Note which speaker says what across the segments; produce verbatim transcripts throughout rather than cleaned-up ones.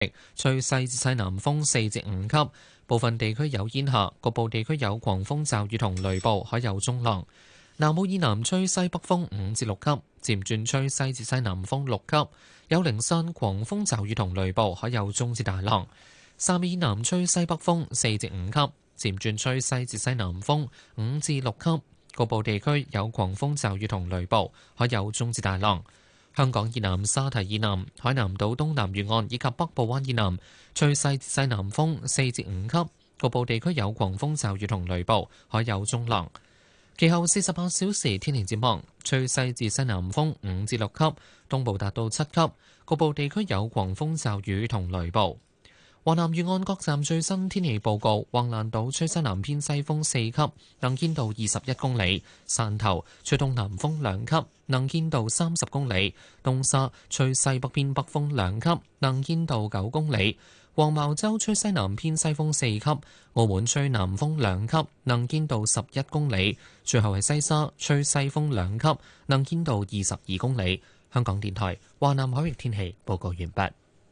Speaker 1: 吹西至西南風四至五級，部分地區有煙霞，局部地區有狂風驟雨同雷暴，海有中浪。南澳以南吹西北風五至六級，漸轉吹西至西南風六級，有零散狂風驟雨同雷暴，海有中至大浪。汕尾以南吹西北風四至五級，漸轉吹西至西南風五至六級，局部地區有狂風驟雨同雷暴，海有中至大浪。香港以南沙堤以南、海南島東南沿岸以及北部灣以南吹西至西南風四至五級，局部地區有狂風驟雨同雷暴，海有中浪。其後四十八小時天氣展望，吹西至西南風五至六級，東部達到七級，局部地區有狂風驟雨同雷暴。華南沿岸各站最新天氣報告：橫瀾島吹西南偏西風四級，能見度二十一公里；汕頭吹東南風兩級，能見度三十公里；東沙吹西北偏北風兩級，能見度九公里；黃茅洲吹西南偏西風四級，澳門吹南風兩級，能見度十一公里；最後係西沙吹西風兩級，能見度二十二公里。香港電台華南海域天氣報告完畢。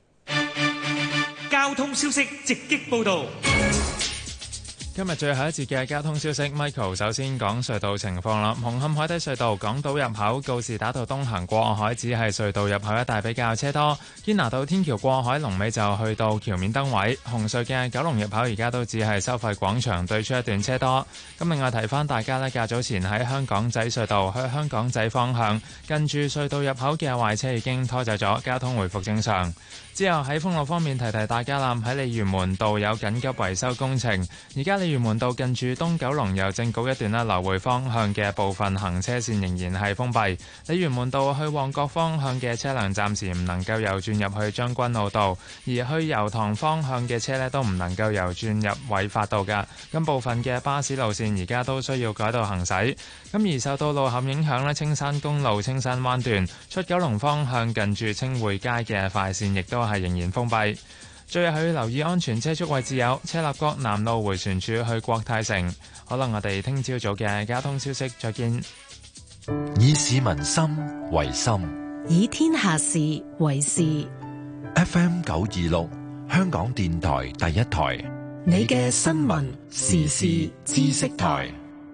Speaker 2: 交通消息直擊報道。
Speaker 3: 今日最後一節嘅交通消息 ，Michael 首先講隧道情況啦。紅磡海底隧道港島入口告士打道東行過海，只係隧道入口一帶比較車多。堅拿道天橋過海龍尾就去到橋面燈位。紅隧嘅九龍入口而家都只係收費廣場對出一段車多。咁另外提翻大家呢，較早前喺香港仔隧道去香港仔方向，近住隧道入口嘅壞車已經拖走咗，交通回復正常。之後喺封路方面提提大家啦，喺鯉魚門道有緊急維修工程，而家鯉魚門道近住東九龍郵政局一段啦，來回方向嘅部分行車線仍然係封閉。鯉魚門道去旺角方向嘅車輛暫時唔能夠右轉入去將軍澳道，而去油塘方向嘅車呢都唔能夠右轉入偉發道㗎。咁部分嘅巴士路線而家都需要改道行駛。咁而受到路陷影響呢，青山公路青山灣段出九龍方向近住清匯街嘅快線亦都係仍然封閉。最後要留意安全車速位置有車立角南路迴旋處去國泰城。可能我哋聽朝早嘅交通消息再見。
Speaker 4: 以市民心為心，
Speaker 5: 以天下事為事。
Speaker 4: F M 九二六香港電台第一台，
Speaker 5: 你嘅新聞時事知識台。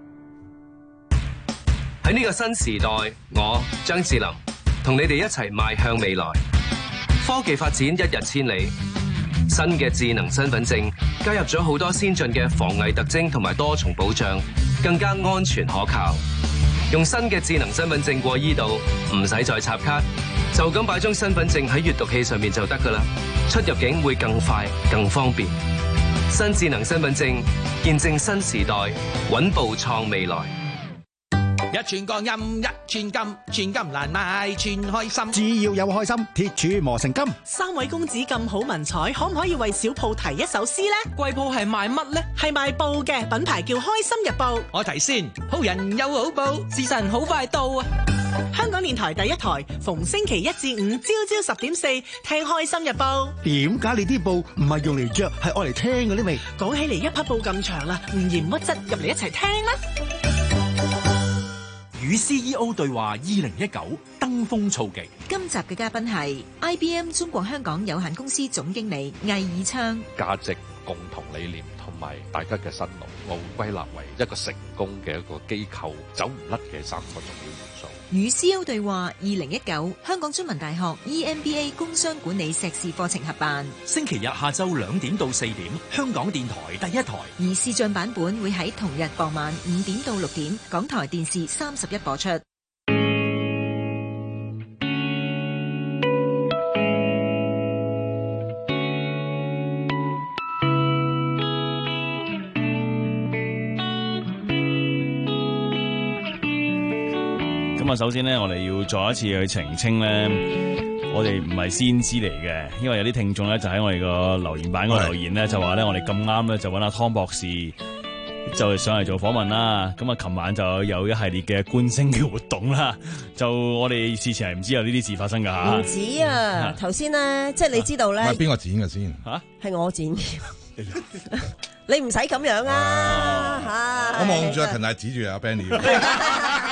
Speaker 6: 喺呢個新時代，我張智霖同你哋一齊邁向未來。科技發展一日千里，新嘅智能身份證加入咗好多先進嘅防偽特徵同埋多重保障，更加安全可靠。用新嘅智能身份證過依度，唔使再插卡，就咁擺張身份證喺閱讀器上面就得㗎啦。出入境會更快更方便。新智能身份證見證新時代，穩步創未來。
Speaker 7: 一寸光陰一寸金，寸金難買寸開心。
Speaker 8: 只要有開心，鐵柱磨成金。
Speaker 9: 三位公子咁好文采，可唔可以為小鋪提一首詩呢？
Speaker 7: 貴鋪係賣乜呢？
Speaker 9: 係賣報嘅，品牌叫開心日報。
Speaker 7: 我提先，鋪人有好報，時辰好快到啊！
Speaker 9: 香港電台第一台，逢星期一至五朝朝十點四，聽開心日報。
Speaker 8: 點解你啲報唔係用嚟着，係愛嚟聽嘅呢？未
Speaker 9: 講起嚟一匹布咁長啦，唔嫌屈質，入嚟一齊聽啦！
Speaker 10: 與 C E O 對話二零一九登峰造極。
Speaker 11: 今集嘅嘉賓係 I B M 中國香港有限公司總經理魏以昌。
Speaker 12: 價值、共同理念同埋大家嘅辛勞，我會歸納為一個成功嘅一個機構走唔甩嘅三個重要元素。
Speaker 11: 與 C E O 對話二零一九，香港中文大學 E M B A 工商管理碩士課程合辦，
Speaker 10: 星期日下晝兩點到四點，香港電台第一台。
Speaker 11: 而視像版本會喺同日傍晚五點到六點，港台電視三十一播出。
Speaker 13: 咁啊，首先咧，我哋要再一次去澄清咧，我哋唔係先知嚟嘅，因為有啲聽眾咧就喺我哋個留言板嗰度留言咧，就話咧我哋咁啱咧就揾阿湯博士就上嚟做訪問啦。咁啊，琴晚就有一系列嘅觀星嘅活動啦，就我哋事前係唔知有呢啲事發生噶吓。
Speaker 14: 唔止啊，頭先咧，即係你知道咧，
Speaker 15: 係邊個剪嘅先？
Speaker 13: 吓，
Speaker 14: 係我剪。你唔使咁樣啊！
Speaker 15: 我望住阿勤係指住阿 Benny。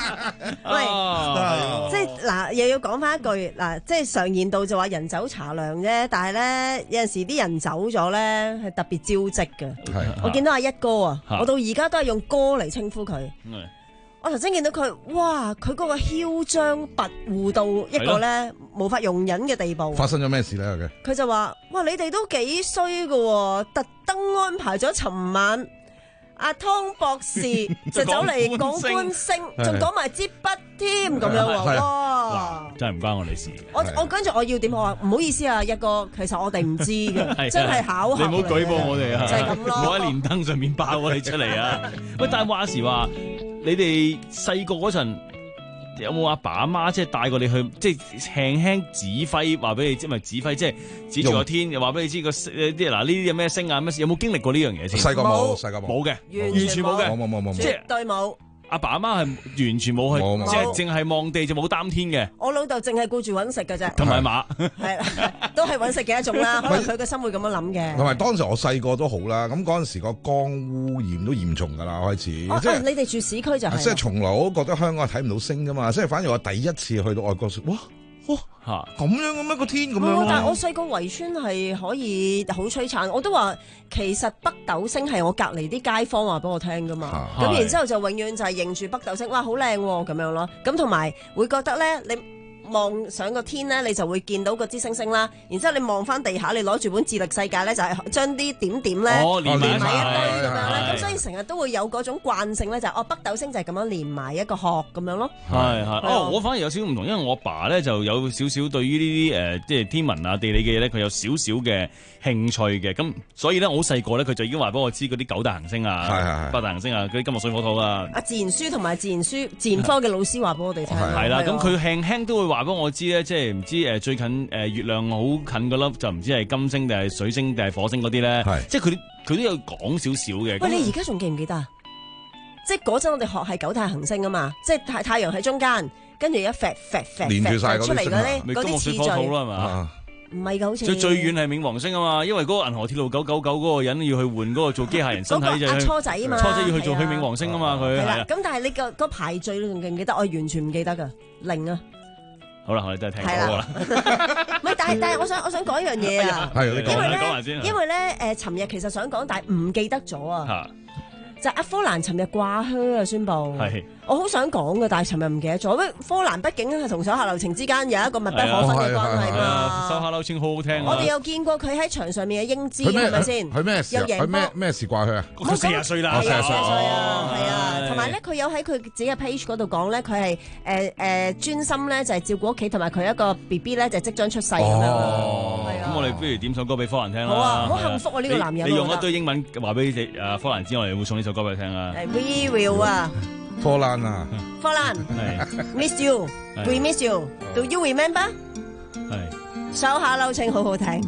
Speaker 14: 喂，即係嗱，又要講翻一句嗱，即係常言道就話人走茶涼啫，但係咧有陣時啲人走咗咧係特別招積嘅。我見到阿一哥啊，我到而家都係用哥嚟稱呼佢。我頭先見到佢，哇！佢嗰個囂張跋扈到一個咧無法容忍嘅地步。
Speaker 15: 發生咗咩事咧？
Speaker 14: 佢就話：哇！你哋都幾衰㗎，特登安排咗尋晚阿湯博士就走嚟講觀星，仲講埋支筆添咁樣喎。哇！
Speaker 13: 真係唔關我哋事。
Speaker 14: 我我跟住我要點？我話唔好意思啊，一哥，其實我哋唔知嘅，真係巧合。
Speaker 13: 你唔好舉報我哋啊！
Speaker 14: 就係咁咯，
Speaker 13: 唔好喺連登上面爆我哋出嚟啊！喂，但係話時話。你哋細個嗰陣有冇阿爸阿媽即係帶過你去，即係輕輕指揮，話俾你知咪指揮，即係指住個天，又話俾你知個啲嗱呢啲有咩星啊咩事，有冇經歷過呢樣嘢先？
Speaker 15: 細個冇，細個冇，
Speaker 13: 冇嘅，完全冇嘅，
Speaker 15: 冇冇冇冇，
Speaker 14: 即係絕對冇。
Speaker 13: 阿爸阿媽係完全冇去，即係淨係望地就冇擔天嘅。
Speaker 14: 我老豆淨係顧住揾食嘅啫，
Speaker 13: 同埋馬
Speaker 14: 係都係揾食嘅一種啦。可能佢個心會咁樣諗嘅。
Speaker 15: 同埋當時我細個都好啦，咁嗰陣時個光污染都嚴重㗎啦，開始。即係
Speaker 14: 你哋住市區就係。
Speaker 15: 即係從來我都覺得香港係睇唔到星㗎嘛，即係反而我第一次去到外國，哇！哇嚇咁樣嘅咩個天咁樣、
Speaker 14: 哦？但係我細個圍村係可以好璀璨，我都話其實北斗星係我隔離啲街坊話俾我聽㗎嘛。咁、啊、然之後就永遠就係認住北斗星，哇好靚喎咁樣咯。咁同埋會覺得咧你。望上個天咧，你就會見到個支星星啦。然之後你望翻地下，你攞住本智力世界咧，就係、是、將啲點點咧、
Speaker 13: 哦、連埋一堆
Speaker 14: 咁樣咧。咁所以成日都會有嗰種慣性咧，就係、是、哦北斗星就係咁樣連埋一個殼咁樣咯。
Speaker 13: 係係哦，我反而有少少唔同，因為我爸咧就有少少對於呢啲誒即係天文啊地理嘅嘢咧，佢有少少嘅興趣嘅。咁所以咧，我好細個咧，佢就已經話俾我知嗰啲九大行星啊、八大行星啊、嗰啲金木水火土啊。
Speaker 14: 啊，自然書同埋自然書、自然科嘅老師話俾我哋聽。
Speaker 13: 係啦，咁佢輕輕都會話俾我知咧，即係唔知誒最近誒月亮好近嗰粒就唔知係金星定係水星定係火星嗰啲咧，即係佢佢都有講少少嘅。
Speaker 14: 喂，你而家仲記唔記得啊？即係嗰陣我哋學係九大行星啊嘛，即係太太陽喺中間，跟住一揈揈揈揈出嚟嗰啲嗰啲次序
Speaker 13: 啦嘛。
Speaker 14: 唔係㗎，好似
Speaker 13: 最最遠係冥王星啊嘛，因為嗰個銀河鐵路九九九嗰個人要去換嗰個做機械人身體就
Speaker 14: 阿初仔啊嘛，
Speaker 13: 初仔要去做去冥王星啊嘛，佢係啦。
Speaker 14: 咁但係你個個排序你仲記唔記得？我完全唔記得㗎，零啊。
Speaker 13: 好啦，我哋都係聽過啦。
Speaker 14: 唔係，但係但係，我想我想講一樣嘢啊。
Speaker 15: 係你講，
Speaker 14: 你
Speaker 15: 講
Speaker 14: 埋先。因為咧誒，尋日其實想講，但係唔記得咗啊。就阿科蘭尋日掛靴啊，宣佈。係。我好想講嘅，但係尋日唔記得咗。因為科蘭畢竟係同手下留情之間有一個密不可分嘅關係嘛。
Speaker 13: 手下留情好好聽。
Speaker 14: 我哋有見過佢喺場上面嘅英姿，係咪先？
Speaker 15: 佢咩事？佢咩咩事掛靴啊？
Speaker 13: 佢四十歲啦，
Speaker 14: 四十歲啊，係啊。同埋咧，佢有喺佢自己嘅 page 嗰度講咧，佢係誒誒專心咧就係照顧屋企，同埋佢一個 B B 咧就即將出世咁樣。
Speaker 13: 咁我哋不如點首歌俾科蘭聽啦。
Speaker 14: 好啊，好幸福啊！呢個男人。
Speaker 13: 你用一堆英文話俾誒科蘭知，我哋會送呢首歌俾佢聽啊。
Speaker 14: We will 啊。
Speaker 15: 科蘭啊，
Speaker 14: 科蘭，miss you，we miss you，do you remember？ 係，手下留情好好聽。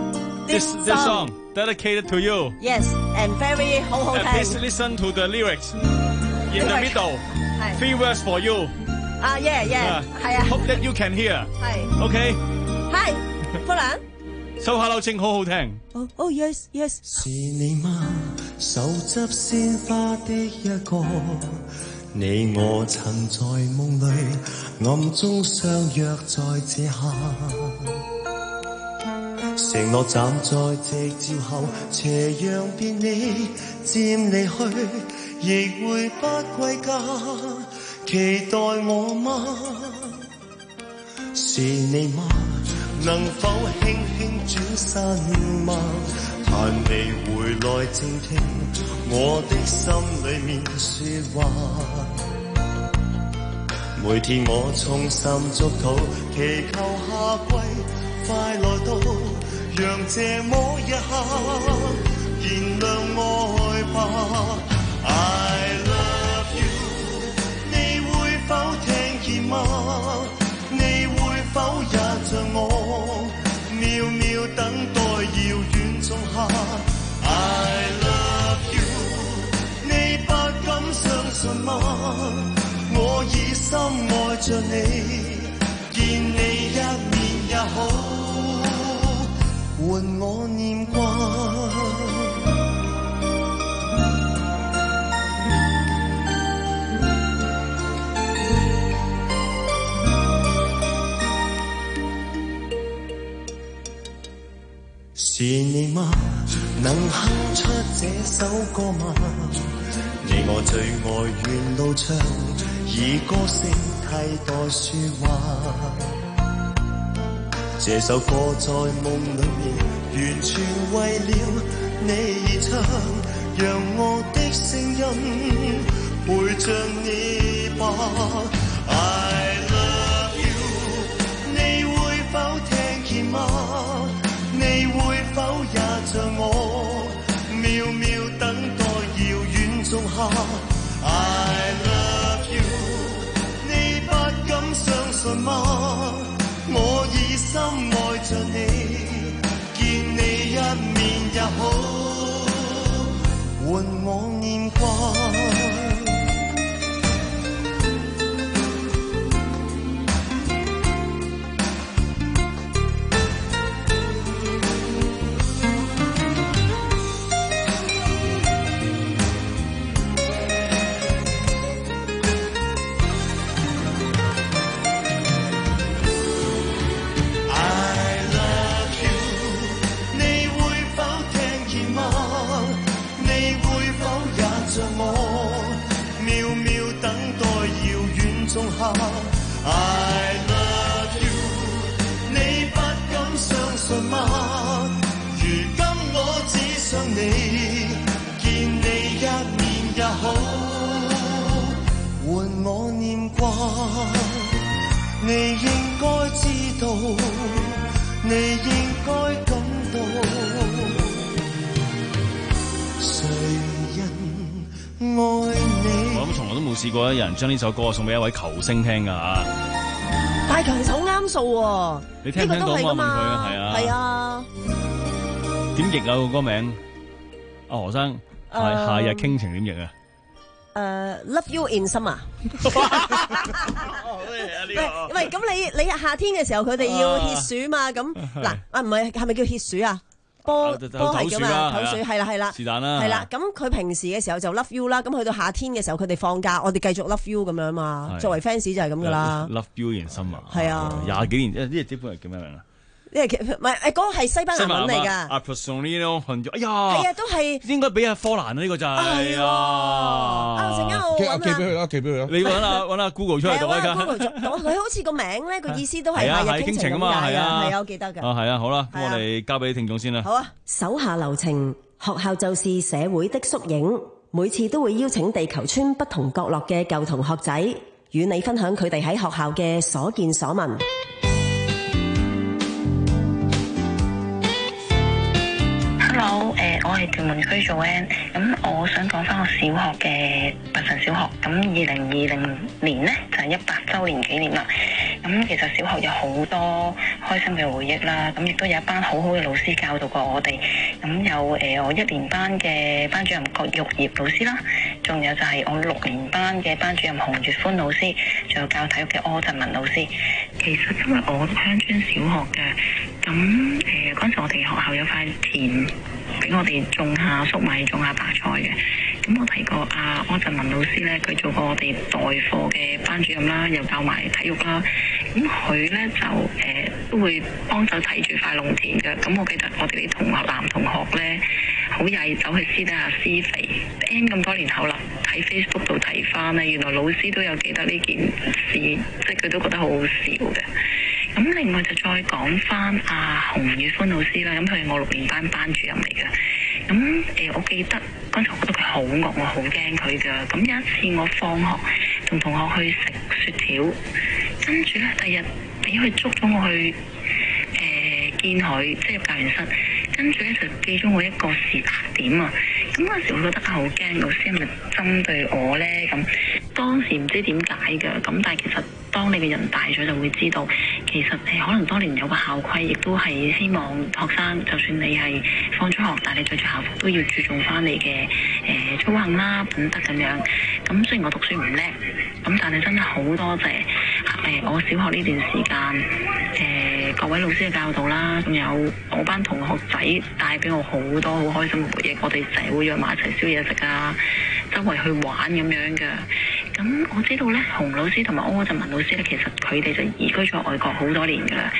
Speaker 13: This this song dedicated to you.
Speaker 14: Yes, and very 好好聽。
Speaker 13: Please listen to the lyrics in the middle. Three words for you.
Speaker 14: 啊 yeah yeah， 係啊。
Speaker 13: Hope that you can hear.
Speaker 14: 係。
Speaker 13: OK。
Speaker 14: Hi，科蘭。
Speaker 13: 手下留情好好聽。
Speaker 14: 哦哦 yes yes。
Speaker 16: 是你嗎？手執鮮花的一個。你我曾在夢裏暗中相約在這刻，承諾站在夕照後斜陽別你漸離去，亦會不歸家，期待我嗎？是你嗎？能否輕輕轉身嗎？盼你回來靜聽我的心裏面說話，每天我衷心祝禱，祈求夏季快來到，讓這麼一刻燃亮愛吧。I love you， 你會否聽見嗎？你會否也像我秒秒等待遙遠仲夏。I love you， 你不敢相信嗎？我已深愛着你，見你一面也好，換我念掛。 是你嗎？能哼出這首歌嗎？你我最愛沿路唱，以歌聲替代説話。這首歌在夢裏面，完全為了你而唱，讓我的聲音陪着你吧。I love you， 你會否聽見嗎？你會否也像我，秒秒等待遙遠仲夏 I love you， 你不敢相信嗎？我已深愛着你，見你一面也好，換我念掛。I love you， 你不敢相信嗎？如今我只想你，見你一面也好，換我念掛。你應該知道，你應該感到，誰人愛你？
Speaker 13: 我諗從來都冇試過有人將呢首歌送俾一位球星聽㗎嚇。
Speaker 14: 大強手啱數喎，
Speaker 13: 你聽唔聽到我問佢啊？係啊，
Speaker 14: 係啊。
Speaker 13: 點譯啊個歌名？阿何生，夏夏日傾情點譯啊？
Speaker 14: 誒 ，Love You in Summer。喂喂，咁你你夏天嘅時候佢哋要歇暑嘛？咁嗱啊，唔係係咪叫歇暑啊？波波係㗎嘛，唞水係啦係啦，
Speaker 13: 是但啦，
Speaker 14: 係啦。咁佢平時嘅時候就 Love You 啦，咁去到夏天嘅時候佢哋放假，我哋繼續 Love You 咁樣嘛。作為 fans 就係咁噶啦。
Speaker 13: Love You in Summer。係
Speaker 14: 啊，
Speaker 13: 廿幾年，呢隻基本係叫咩名啊？
Speaker 14: 呢個唔係誒，嗰個係西班牙文嚟㗎。
Speaker 13: 阿 Personino， 哎呀，
Speaker 14: 係啊，都係應
Speaker 13: 該俾阿科蘭啊，呢個就係啊。
Speaker 14: 啊，陣間我揾
Speaker 15: 寄俾佢啦，寄俾佢啦。
Speaker 13: 你揾下揾下 Google 出嚟讀啊。
Speaker 14: Google 佢好似個名咧，個意思都係
Speaker 13: 夏
Speaker 14: 日傾情
Speaker 13: 啊嘛，係啊，
Speaker 14: 係啊，我記得㗎。
Speaker 13: 啊，係啊，好啦，咁我哋交俾聽眾先啦。
Speaker 14: 好啊。
Speaker 11: 手下留情，學校就是社會的縮影。每次都會邀請地球村不同角落嘅舊同學仔，與你分享佢哋喺學校嘅所見所聞。
Speaker 17: Hello， 誒、呃，我係屯門區做 N， 咁我想講翻我小學嘅拔神小學，咁二零二零年呢，就係一百週年紀念啦。咁其實小學有好多開心嘅回憶啦，咁亦都有一班好好嘅老師教導過我哋。咁有誒、呃、我一年班嘅班主任郭玉葉老師啦，仲有就係我六年班嘅班主任洪月歡老師，仲有教體育嘅柯振文老師。其實因為我讀鄉村小學嘅，咁誒嗰陣時我哋學校有塊田俾我哋種下粟米、種下白菜嘅。咁我提過阿柯振文老師咧，佢做過我哋代課嘅班主任啦，又教埋體育啦。咁佢咧就誒、呃、都會幫手睇住塊農田嘅。咁我記得我哋啲同學男同學咧，好曳走去私底下施肥。N 咁多年後啦，喺 Facebook 度睇翻咧，原來老師都有記得呢件事，即係佢都覺得好好笑嘅。咁另外就再講翻阿洪宇歡老師啦，咁佢係我六年班班主任嚟嘅。咁誒、呃，我記得嗰陣時我覺得佢好惡，我好驚佢㗎。咁有一次我放學同同學去食雪條，跟住咧第日俾佢捉咗我去誒、呃、見佢，即係入教員室，跟住咧就記咗我一個時點啊。咁嗰陣時我覺得好驚，老師係咪針對我咧？咁當時唔知點解㗎。咁但係其實當你嘅人大咗就會知道，其實誒可能當年有個校規，亦都係希望學生，就算你係放咗學，但係你着住校服都要注重翻你嘅誒操行啦、品德咁樣。咁雖然我讀書唔叻，咁但係真係好多謝誒、呃、我小學呢段時間誒、呃、各位老師嘅教導啦，仲有我班同學仔帶俾我好多好開心嘅回憶。我哋成日會約埋一齊燒嘢食啊，周圍去玩咁樣嘅。咁我知道咧，洪老師同埋柯振文老師咧，其實佢哋就移居咗外國好多年噶啦。咁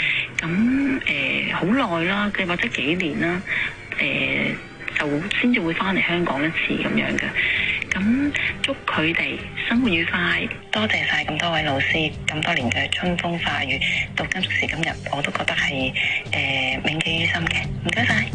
Speaker 17: 咁誒好耐啦，嘅或者幾年啦，誒、呃、就先至會翻嚟香港一次咁樣嘅。咁祝佢哋生活愉快，多謝晒咁多位老師咁多年嘅春風化雨，到今時今日我都覺得係誒銘記於心嘅，唔該晒。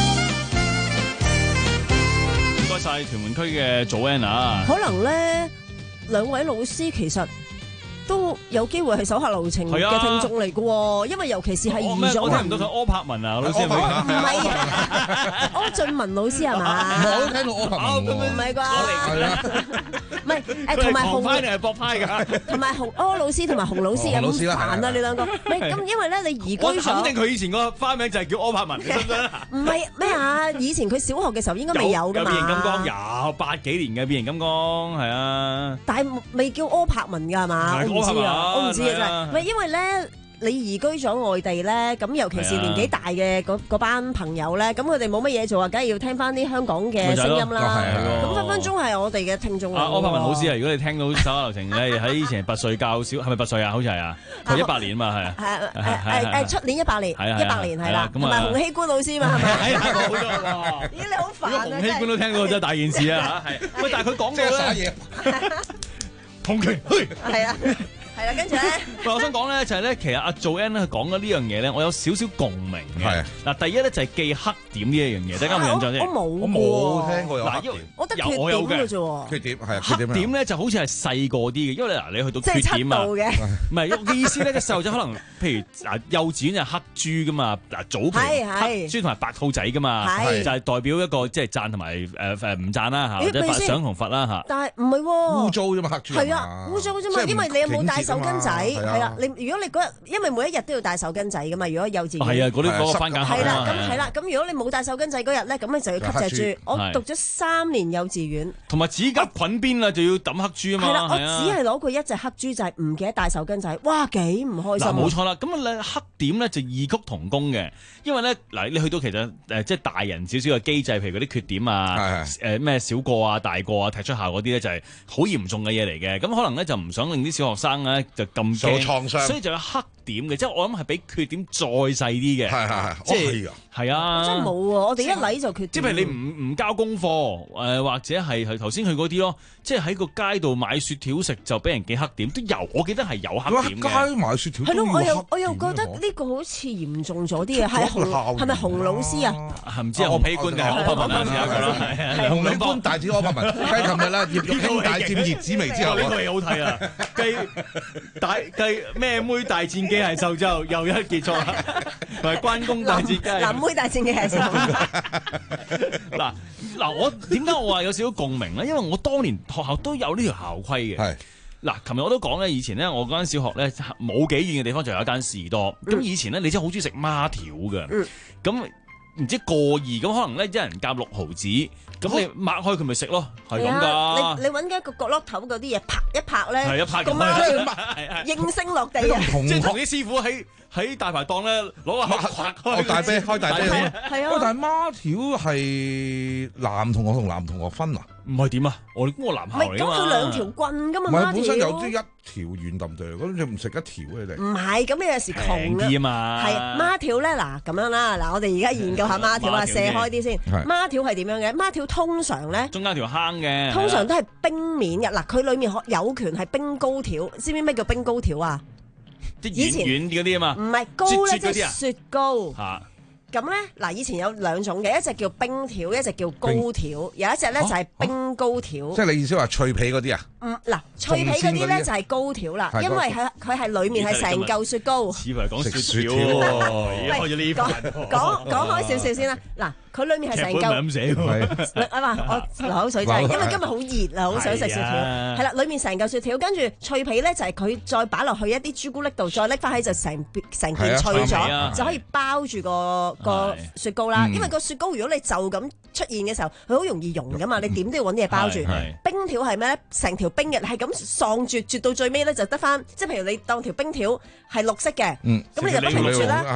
Speaker 13: 唔該晒屯門區嘅祖安啊！
Speaker 14: 可能咧兩位老師其實都有機會係手下留情嘅聽眾嚟嘅喎，因為尤其是係移咗。
Speaker 13: 我聽唔到佢柯柏文啊，老師係咪？
Speaker 14: 唔係啊，柯俊文老師係嘛？
Speaker 15: 我都聽到柯柏文喎。
Speaker 14: 唔係啩？係啊，唔係誒，同埋洪
Speaker 13: 派定係博派㗎？
Speaker 14: 同埋洪柯老師同埋洪老師有冇煩啊？你兩個？唔係咁，因為咧你移居咗。
Speaker 13: 我肯定佢以前個花名就係叫柯柏文，你信唔信啊？
Speaker 14: 唔係咩啊？以前佢小學嘅時候應該未有㗎嘛？
Speaker 13: 有變形金剛，有八幾年嘅變形金剛，係啊。
Speaker 14: 但係未叫柯柏文㗎係嘛？我唔知啊，我唔知啊真係。唔係因為咧。你移居咗外地咧，咁尤其是年紀大嘅嗰班朋友咧，咁佢哋冇乜嘢做啊，梗係要聽翻啲香港嘅聲音啦。咁分分鐘係我哋嘅聽眾嚟。
Speaker 13: 阿柯柏文老師啊，如果你聽到手下留情，你喺以前拔萃教小，係咪拔萃啊？好似係啊，佢一百年嘛係啊。
Speaker 14: 係誒誒出年一百年，一百年係啦。同埋洪熙官老師嘛係咪？係係冇錯喎。咦你好煩啊！
Speaker 13: 洪熙官都聽到真係大件事啊嚇係。喂，但係佢講嘅咧，洪拳去
Speaker 14: 係啊。係啦，跟住咧，
Speaker 13: 我想講咧就係咧，其實阿 Joanne 咧佢講嘅呢樣嘢咧，我有少少共鳴嘅。嗱，第一咧就係記黑點呢一樣嘢，大家有冇印象啫？
Speaker 14: 我冇，
Speaker 15: 我冇聽過有黑點。
Speaker 14: 我得缺點嘅啫喎。
Speaker 15: 缺點係啊，
Speaker 13: 黑點咧就好似係細個啲嘅，因為嗱你去到缺點啊，唔係嘅意思咧，個細路仔可能譬如嗱幼稚園就黑豬噶嘛，嗱早期黑豬同埋白兔仔噶嘛，就係代表一個即係讚同埋誒誒唔讚啦嚇，或者賞同罰啦嚇。
Speaker 14: 但係唔係喎，
Speaker 15: 污糟啫嘛黑豬。
Speaker 14: 係啊，污糟啫嘛，因為你有冇帶手巾仔？係啦，你如果你嗰日，因為每一日都要帶手巾仔噶嘛，如果幼稚園
Speaker 13: 係啊，嗰啲嗰個番梘盒
Speaker 14: 係啦，咁係啦，咁如果你冇帶手巾仔嗰日咧，咁你就要吸隻豬。我讀咗三年幼稚園，
Speaker 13: 同埋指甲菌邊啊，就要抌黑豬啊嘛。
Speaker 14: 係啦，我只係攞過一隻黑豬仔，唔記得帶手巾仔，哇，幾唔開心。
Speaker 13: 嗱，冇錯啦，咁啊黑點咧就異曲同工嘅，因為咧嗱，你去到其實誒即係大人少少嘅機制，譬如嗰啲缺點啊，誒咩小過啊、大過啊、踢出校嗰啲咧，就係好嚴重嘅嘢嚟嘅。咁可能咧就唔想令啲小學生咧就咁驚，所以就有黑點嘅，即係我諗係比缺點再細啲嘅。
Speaker 15: 係係係，
Speaker 13: 即係係啊，
Speaker 14: 真係冇喎，我哋一嚟就缺點。
Speaker 13: 即係譬如你唔唔交功課，誒或者係係頭先去嗰啲咯，即係喺個街度買雪條食就俾人記黑點，都有，我記得係有黑點嘅。
Speaker 15: 街買雪條
Speaker 14: 係咯，我又我又覺得呢個好似嚴重咗啲嘅，係洪係咪洪老師啊？
Speaker 13: 唔知係洪熙官定係柯柏文啊？一個咯，係
Speaker 15: 洪熙官大戰柯柏文，繼琴日啦葉玉卿大戰葉子楣之後，
Speaker 13: 呢個嘢好睇啊！繼大繼咩妹大戰機械獸之後又一結束啦，同埋關公大戰機械
Speaker 14: 藍妹大戰機械獸。
Speaker 13: 嗱嗱，我點解我話有少少共鳴咧？因為我當年學校都有呢條校規嘅。係嗱，琴日我都講咧，以前咧我嗰間小學咧冇幾遠嘅地方就有一間士多。咁、嗯、以前咧你真係好中意食孖條嘅。咁唔、嗯、知過二咁可能咧一人夾六毫子，咁你擘開佢咪食咯，係咁噶。
Speaker 14: 你你揾緊一個角落頭嗰啲嘢拍一拍咧，
Speaker 13: 係一拍
Speaker 14: 個孖條應聲落地啊！
Speaker 13: 即係同啲師傅喺喺大排檔咧攞個口
Speaker 15: 開大啤開大啤
Speaker 14: 係啊！
Speaker 15: 喂，但係孖條係男同學同男同學分啊？
Speaker 13: 唔係點啊？我我男校嚟㗎嘛。
Speaker 14: 咁佢兩條棍㗎嘛，
Speaker 15: 唔係本身有啲一條圓揼揼，咁你唔食一條你哋？
Speaker 14: 唔係，咁你有時窮
Speaker 13: 啲啊嘛。
Speaker 14: 係孖條咧，嗱咁樣啦，嗱我哋而家研究下孖條啊，射開啲先。孖條係點樣嘅？孖條通常咧，
Speaker 13: 中間條坑嘅，
Speaker 14: 通常都係冰面嘅。嗱，佢裡面有權係冰糕條，知唔知咩叫冰糕條啊？
Speaker 13: 以前軟嗰啲啊嘛，
Speaker 14: 唔係糕咧，即係雪糕。
Speaker 13: 嚇！
Speaker 14: 咁咧，嗱，以前有兩種嘅，一隻叫冰條，一隻叫糕條，有一隻咧就係冰糕條。
Speaker 15: 即係你意思話脆皮嗰啲啊？
Speaker 14: 嗯，嗱，脆皮嗰啲咧就係糕條啦，因為係佢係裡面係成嚿雪糕。
Speaker 13: 似乎係講雪條喎，開咗呢份。
Speaker 14: 講講開少少先啦，嗱，佢裡面係成嚿。
Speaker 13: 咁寫
Speaker 14: 啊嘛，我流口水就係，因為今日好熱啊，好想食雪條。係啦，裡面成嚿雪條，跟住脆皮咧就係佢再擺落去一啲朱古力度，再拎翻起就成成件脆咗，就可以包住個個雪糕啦。因為個雪糕如果你就咁出現嘅時候，佢好容易溶噶嘛，你點都要揾啲嘢包住。冰條係咩咧？成條冰嘅係咁喪絕，絕到最尾咧就得翻，即係譬如你當條冰條係綠色嘅，咁你就不停啜啦。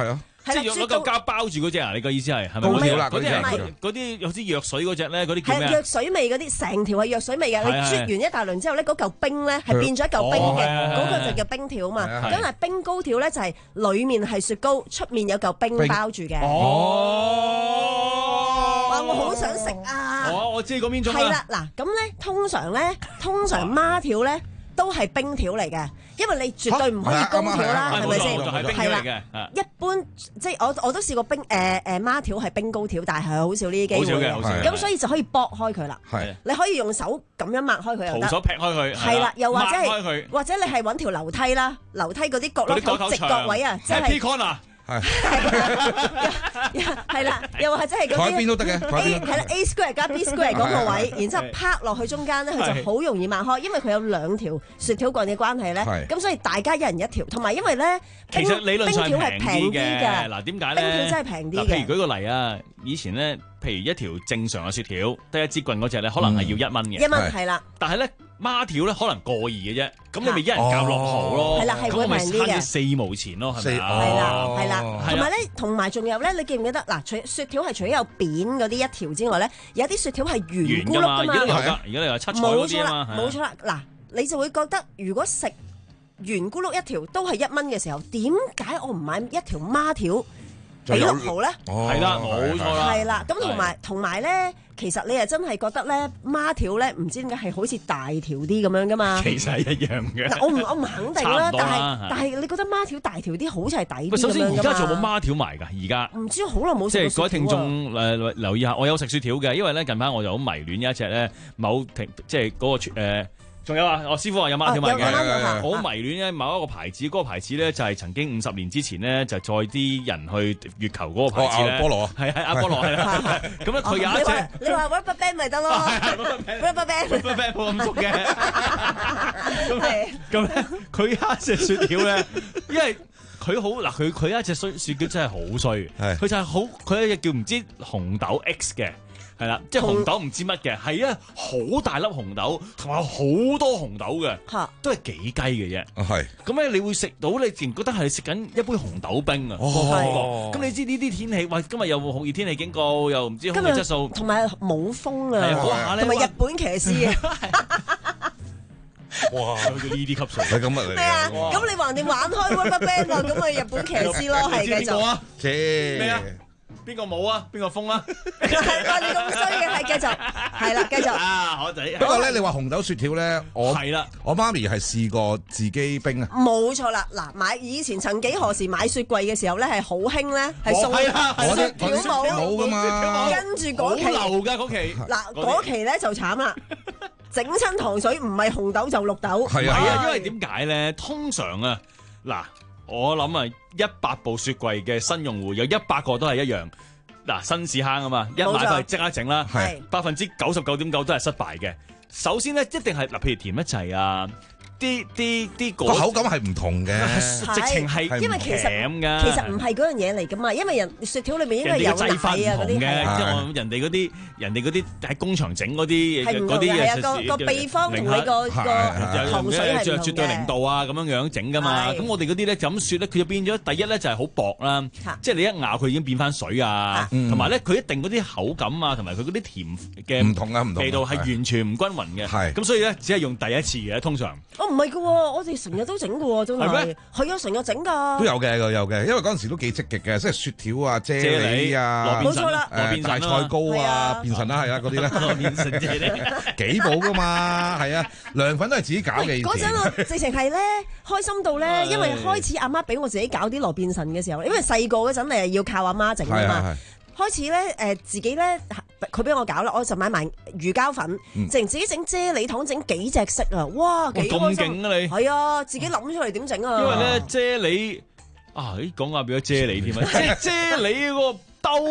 Speaker 13: 即係攞嚿膠包住嗰隻啊？你個意思係係咪？
Speaker 15: 高條啦，
Speaker 13: 嗰啲係
Speaker 15: 係
Speaker 13: 嗰啲有啲藥水嗰隻咧，嗰啲叫咩？
Speaker 14: 係藥水味嗰啲，成條係藥水味嘅。你啜完一大輪之後咧，嗰嚿冰咧係變咗一嚿冰嘅，嗰個就叫冰條啊嘛。咁但係冰糕條咧就係裡面係雪糕，出面有嚿冰包住嘅。哦，哇！我好想食啊！
Speaker 13: 我我知嗰邊種啦。
Speaker 14: 係啦，嗱咁咧，通常咧，通常孖條咧都係冰條嚟嘅。因為你絕對唔可以高條啦，係咪先？係啦，一般即係我我都試過冰誒誒孖條係冰糕條，但係好少呢啲機會嘅。咁所以就可以剝開佢啦。係，你可以用手咁樣擘開佢又得。
Speaker 13: 徒手劈開佢。係啦，
Speaker 14: 又或者係或者你係揾條樓梯啦，樓梯嗰啲角落頭直角位啊，即係。係係啦，又或者係嗰啲
Speaker 15: A 邊都得嘅
Speaker 14: A 係啦 A square 加 B square 嗰個位，然之後拍落去中間咧，佢就好容易擘開，因為佢有兩條雪條棍嘅關係咧。咁所以大家一人一條，同埋因為咧，
Speaker 13: 其實理論上係平啲嘅。嗱，點解咧？
Speaker 14: 冰條真係平啲嘅。
Speaker 13: 譬如舉個例啊，以前咧，譬如一條正常嘅雪條得一支棍嗰隻咧，可能係要一蚊嘅。
Speaker 14: 一蚊係啦。
Speaker 13: 但係咧，孖條咧可能過二嘅啫，咁你咪一人夾六毫咯。
Speaker 14: 係啦，係會平啲嘅。
Speaker 13: 四毛錢咯，係咪啊？
Speaker 14: 係啦，係啦。同埋咧，同埋仲有咧，你記唔記得嗱？除雪條係除咗有扁嗰啲一條之外咧，有啲雪條係圓咕碌噶嘛。
Speaker 13: 而家都有㗎，而家你話七彩嗰啲啊嘛。
Speaker 14: 冇錯啦，嗱，你就會覺得如果食圓咕碌一條都係一蚊嘅時候，點解我唔買一條孖條俾六毫咧？
Speaker 13: 係啦，冇錯啦。
Speaker 14: 係啦，咁同埋同埋咧。其實你係真係覺得咧孖條咧唔知點解係好似大條啲咁樣噶嘛？
Speaker 13: 其實係一樣嘅。
Speaker 14: 嗱，我唔我唔肯定啦，但係但係你覺得孖條大條啲好似係抵啲咁樣㗎嘛？
Speaker 13: 首先而家仲有冇孖條賣㗎？而家
Speaker 14: 唔知好耐冇食過。
Speaker 13: 即係各位聽眾誒留意下，我有食雪條嘅，因為咧近排我就好迷戀一隻咧某停即係嗰個誒。仲有啊！我師傅話有孖條賣嘅，好迷戀咧某一個牌子，嗰個牌子咧就係曾經五十年之前咧就載啲人去月球嗰個牌子咧。
Speaker 15: 阿波羅啊，
Speaker 13: 係係阿波羅係啦。咁咧佢有一隻，
Speaker 14: 你話 Rubber Band 咪得咯？Rubber Band，Rubber
Speaker 13: Band 冇咁熟嘅。咁咧佢有一隻雪條咧，因為佢好嗱，佢佢有一隻雪雪條真係好衰，佢就係好佢有一隻叫唔知紅豆 X 嘅。係啦，即係紅豆唔知乜嘅，係啊，好大粒紅豆，同埋好多紅豆嘅，都係幾雞嘅啫。
Speaker 15: 係
Speaker 13: 咁咧，你會食到，你自然覺得係食緊一杯紅豆冰啊。
Speaker 15: 哦，
Speaker 13: 咁你知呢啲天氣，喂，今日又酷熱天氣警告，又唔知空氣質素，
Speaker 14: 同埋冇風啊，同埋日本騎師啊。
Speaker 15: 哇！
Speaker 13: 去到呢啲級數，
Speaker 15: 係咁啊嚟。
Speaker 14: 係啊，咁你橫掂玩開 Rubber Band 啊，咁咪日本騎師咯，係繼續。
Speaker 15: 切咩啊？
Speaker 13: 邊個冇啊？邊個瘋啊？
Speaker 14: 係話你咁衰嘅，係繼續，係啦，繼續。
Speaker 13: 啊，可仔。
Speaker 15: 不過咧，你話紅豆雪條咧，我
Speaker 13: 係啦，
Speaker 15: 我媽咪係試過自己冰啊。
Speaker 14: 冇錯啦，嗱，買以前曾幾何時買雪櫃嘅時候咧，係好興咧，係送雪條
Speaker 15: 冇噶嘛。
Speaker 14: 跟住嗰期，
Speaker 13: 好流㗎嗰期。
Speaker 14: 嗱，嗰期咧就慘啦，整親糖水唔係紅豆就綠豆。
Speaker 15: 係
Speaker 13: 啊，因為點解咧？通常啊，嗱。我諗啊，一百部雪櫃嘅新用戶有一百個都係一樣，嗱，新屎坑啊嘛，一買翻嚟即刻整啦，係百分之九十九點九都係失敗嘅。首先咧，一定係嗱，譬如甜一滯啊。啲啲啲個
Speaker 15: 口感係唔同嘅，
Speaker 13: 直情係
Speaker 14: 因為其實其實唔係嗰樣嘢嚟噶嘛，因為人雪條裏面應該有製法啊嗰啲，即
Speaker 13: 係我人哋嗰啲人哋嗰啲喺工場整嗰啲嗰啲嘢，
Speaker 14: 個個秘方同你個個糖水係唔同嘅，
Speaker 13: 絕對零度啊咁樣樣整噶嘛。咁我哋嗰啲咧就咁雪咧，佢就變咗第一咧就係好薄啦，即係你一咬佢已經變翻水啊，同埋咧佢一定嗰啲口感啊，同埋佢嗰啲甜嘅
Speaker 15: 唔同啊唔同
Speaker 13: 味道係完全唔均勻嘅，係咁所以咧只係用第一次嘅通常。
Speaker 14: 唔係噶，我哋成日都整噶，真係係啊，成日整噶。
Speaker 15: 都有嘅，有嘅，因為嗰陣時都幾積極嘅，即係雪條啊、啫喱啊，
Speaker 14: 冇錯啦，
Speaker 15: 誒大菜糕啊、變神啦，係啊嗰啲咧，
Speaker 13: 羅便神啫喱
Speaker 15: 幾寶噶嘛，係啊，涼粉都係自己搞嘅。
Speaker 14: 嗰陣我直情係咧開心到咧，因為開始阿媽俾我自己搞啲羅便神嘅時候，因為細個嗰陣你係要靠阿媽整啊嘛。開始咧，誒、呃、自己咧，佢俾我搞啦，我就買埋魚膠粉，淨、嗯、自己整啫喱糖，整幾隻色啊！哇，幾開心
Speaker 13: 啊你！
Speaker 14: 係啊，自己諗出嚟點整啊！
Speaker 13: 因為咧啫喱啊，咦講下變咗啫喱添啊！即係啫喱嗰個兜咧，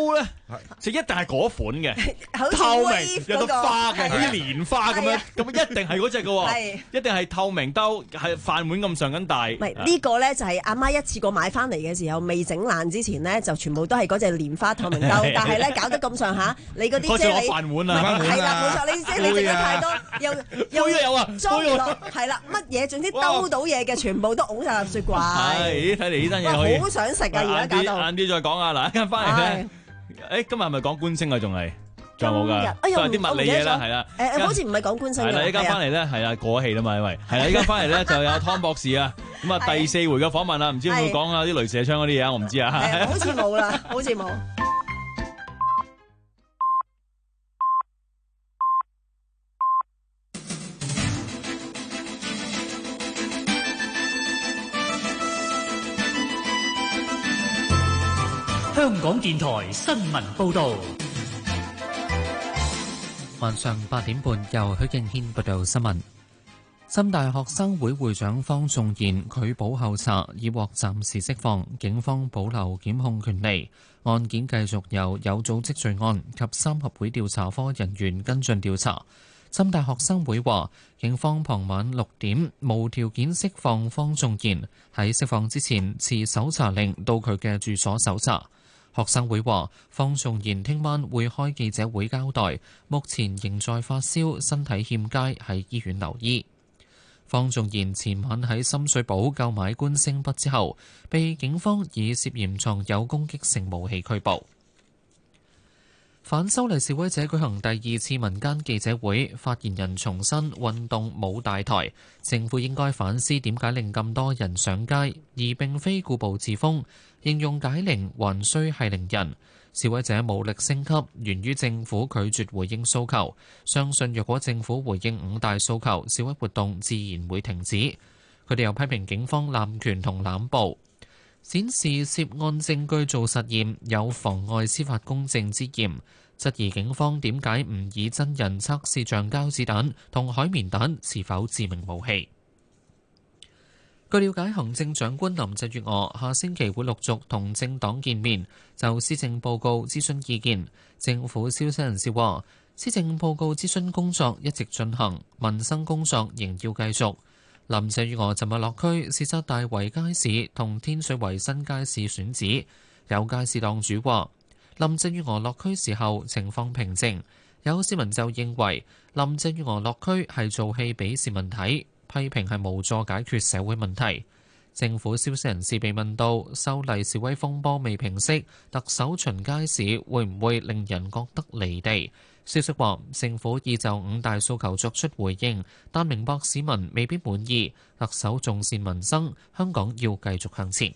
Speaker 13: 就一定係嗰款嘅，
Speaker 14: 好似
Speaker 13: 透
Speaker 14: wave
Speaker 13: 明有個花嘅，
Speaker 14: 嗰個
Speaker 13: 好似蓮花咁樣，咁一定係嗰隻嘅喎，
Speaker 14: 係
Speaker 13: 一定係透明兜，係飯碗咁上緊大。
Speaker 14: 唔係呢個咧，就係阿媽一次過買翻嚟嘅時候，未整爛之前咧，就全部都係嗰隻蓮花透明兜，但係咧搞得咁上下，你嗰啲即係你
Speaker 13: 飯碗啊，
Speaker 14: 係啦，冇錯，你即係你整得太多，又又
Speaker 13: 有啊，
Speaker 14: 裝唔落，係啦，乜嘢總之兜到嘢嘅，全部都㧬晒入雪櫃。
Speaker 13: 係睇嚟呢單嘢可以，
Speaker 14: 好想食啊！而家搞到
Speaker 13: 晏啲再講啊！嗱，一陣翻嚟咧，誒今日係咪講觀星啊？仲係仲有冇㗎？都係啲物理嘢啦，係啦。
Speaker 14: 誒好似唔係講觀星嘅。
Speaker 13: 係啦，依家翻嚟咧係啊過氣啦嘛，因為係啦，依家翻嚟咧就有湯博士啊，咁啊第四回嘅訪問啦，唔知會唔會講下啲鐳射槍嗰啲嘢啊？我唔知啊。
Speaker 14: 好似冇啦，好似冇。
Speaker 10: 香港電台新聞報導，
Speaker 1: 晚上八點半由許敬軒報道新聞。浸大學生會會長方仲賢拒保候查，已獲暫時釋放，警方保留檢控權利。案件繼續由有組織罪案及三合會調查科人員跟進調查。浸大學生會話，警方傍晚六點無條件釋放方仲賢，喺釋放之前持搜查令到佢嘅住所搜查。學生會話，方仲賢聽晚會開記者會交代，目前仍在發燒，身體欠佳，喺醫院留醫。方仲賢前晚喺深水埗購買觀星筆之後，被警方以涉嫌藏有攻擊性武器拘捕。反修例示威者舉行第二次民間記者會，發言人重申運動冇大台，政府應該反思點解令咁多人上街，而並非固步自封。形容解鈴還需係鈴人，示威者武力升級，源於政府拒絕回應訴求。相信若果政府回應五大訴求，示威活動自然會停止。佢哋又批評警方濫權同濫捕，展示涉案證據做實驗有妨礙司法公正之嫌，質疑警方點解唔以真人測試橡膠子彈同海綿彈是否致命武器。據了解，行政長官林鄭月娥下星期會陸續同政黨見面，就施政報告諮詢意見。政府消息人士話，施政報告諮詢工作一直進行，民生工作仍要繼續。林鄭月娥尋日落區視察大圍街市同天水圍新街市選址，有街市檔主話，林鄭月娥落區時候情況平靜，有市民就認為林鄭月娥落區係做戲俾市民睇，批評係無助解決社會問題。政府消息人士被問到修例示威風波未平息，特首巡街市會唔會令人覺得離地？消息話政府已就五大訴求作出回應，但明白市民未必滿意。特首重視民生，香港要繼續向前。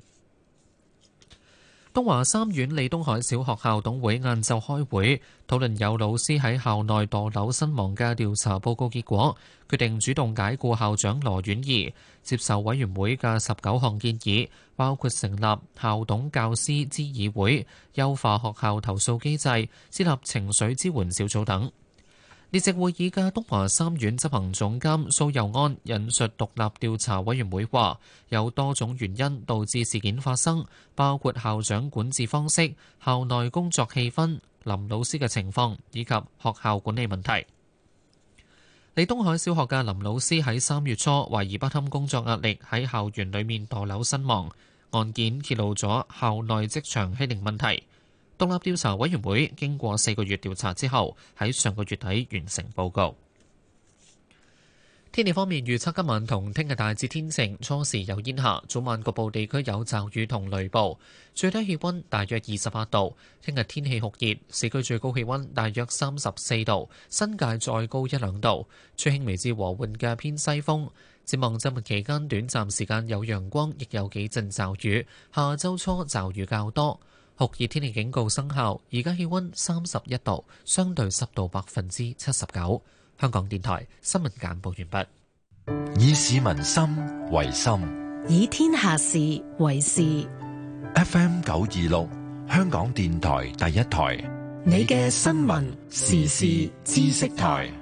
Speaker 1: 東華三院李東海小學校董會晏晝開會，討論有老師喺校內墮樓身亡嘅調查報告結果，決定主動解僱校長羅婉儀，接受委員會嘅十九項建議，包括成立校董教師諮議會、優化學校投訴機制、設立情緒支援小組等。列席會議嘅東華三院執行總監蘇佑安引述獨立調查委員會話，有多種原因導致事件發生，包括校長管治方式、校內工作氣氛、林老師嘅情況以及學校管理問題。李東海小學嘅林老師喺三月初懷疑不堪工作壓力喺校園裏面墮樓身亡，案件揭露咗校內職場欺凌問題。獨立調查委員會經過四個月調查之後，喺上個月底完成報告。天氣方面預測今晚同聽日大致天晴，初時有煙霞，早晚局部地區有驟雨同雷暴，最低氣溫大約二十八度。聽日天氣酷熱，市區最高氣溫大約三十四度，新界再高一兩度，吹輕微至和緩嘅偏西風。展望週末期間短暫時間有陽光，亦有幾陣驟雨，下週初驟雨較多。酷熱天氣警告生效，而家氣溫三十一度，相對濕度百分之七十九。香港電台新聞簡報完
Speaker 4: 畢。以市民心為心，
Speaker 5: 以天下事為事。
Speaker 4: F M 九二六，香港電台第一台，
Speaker 5: 你嘅新聞時事知識台。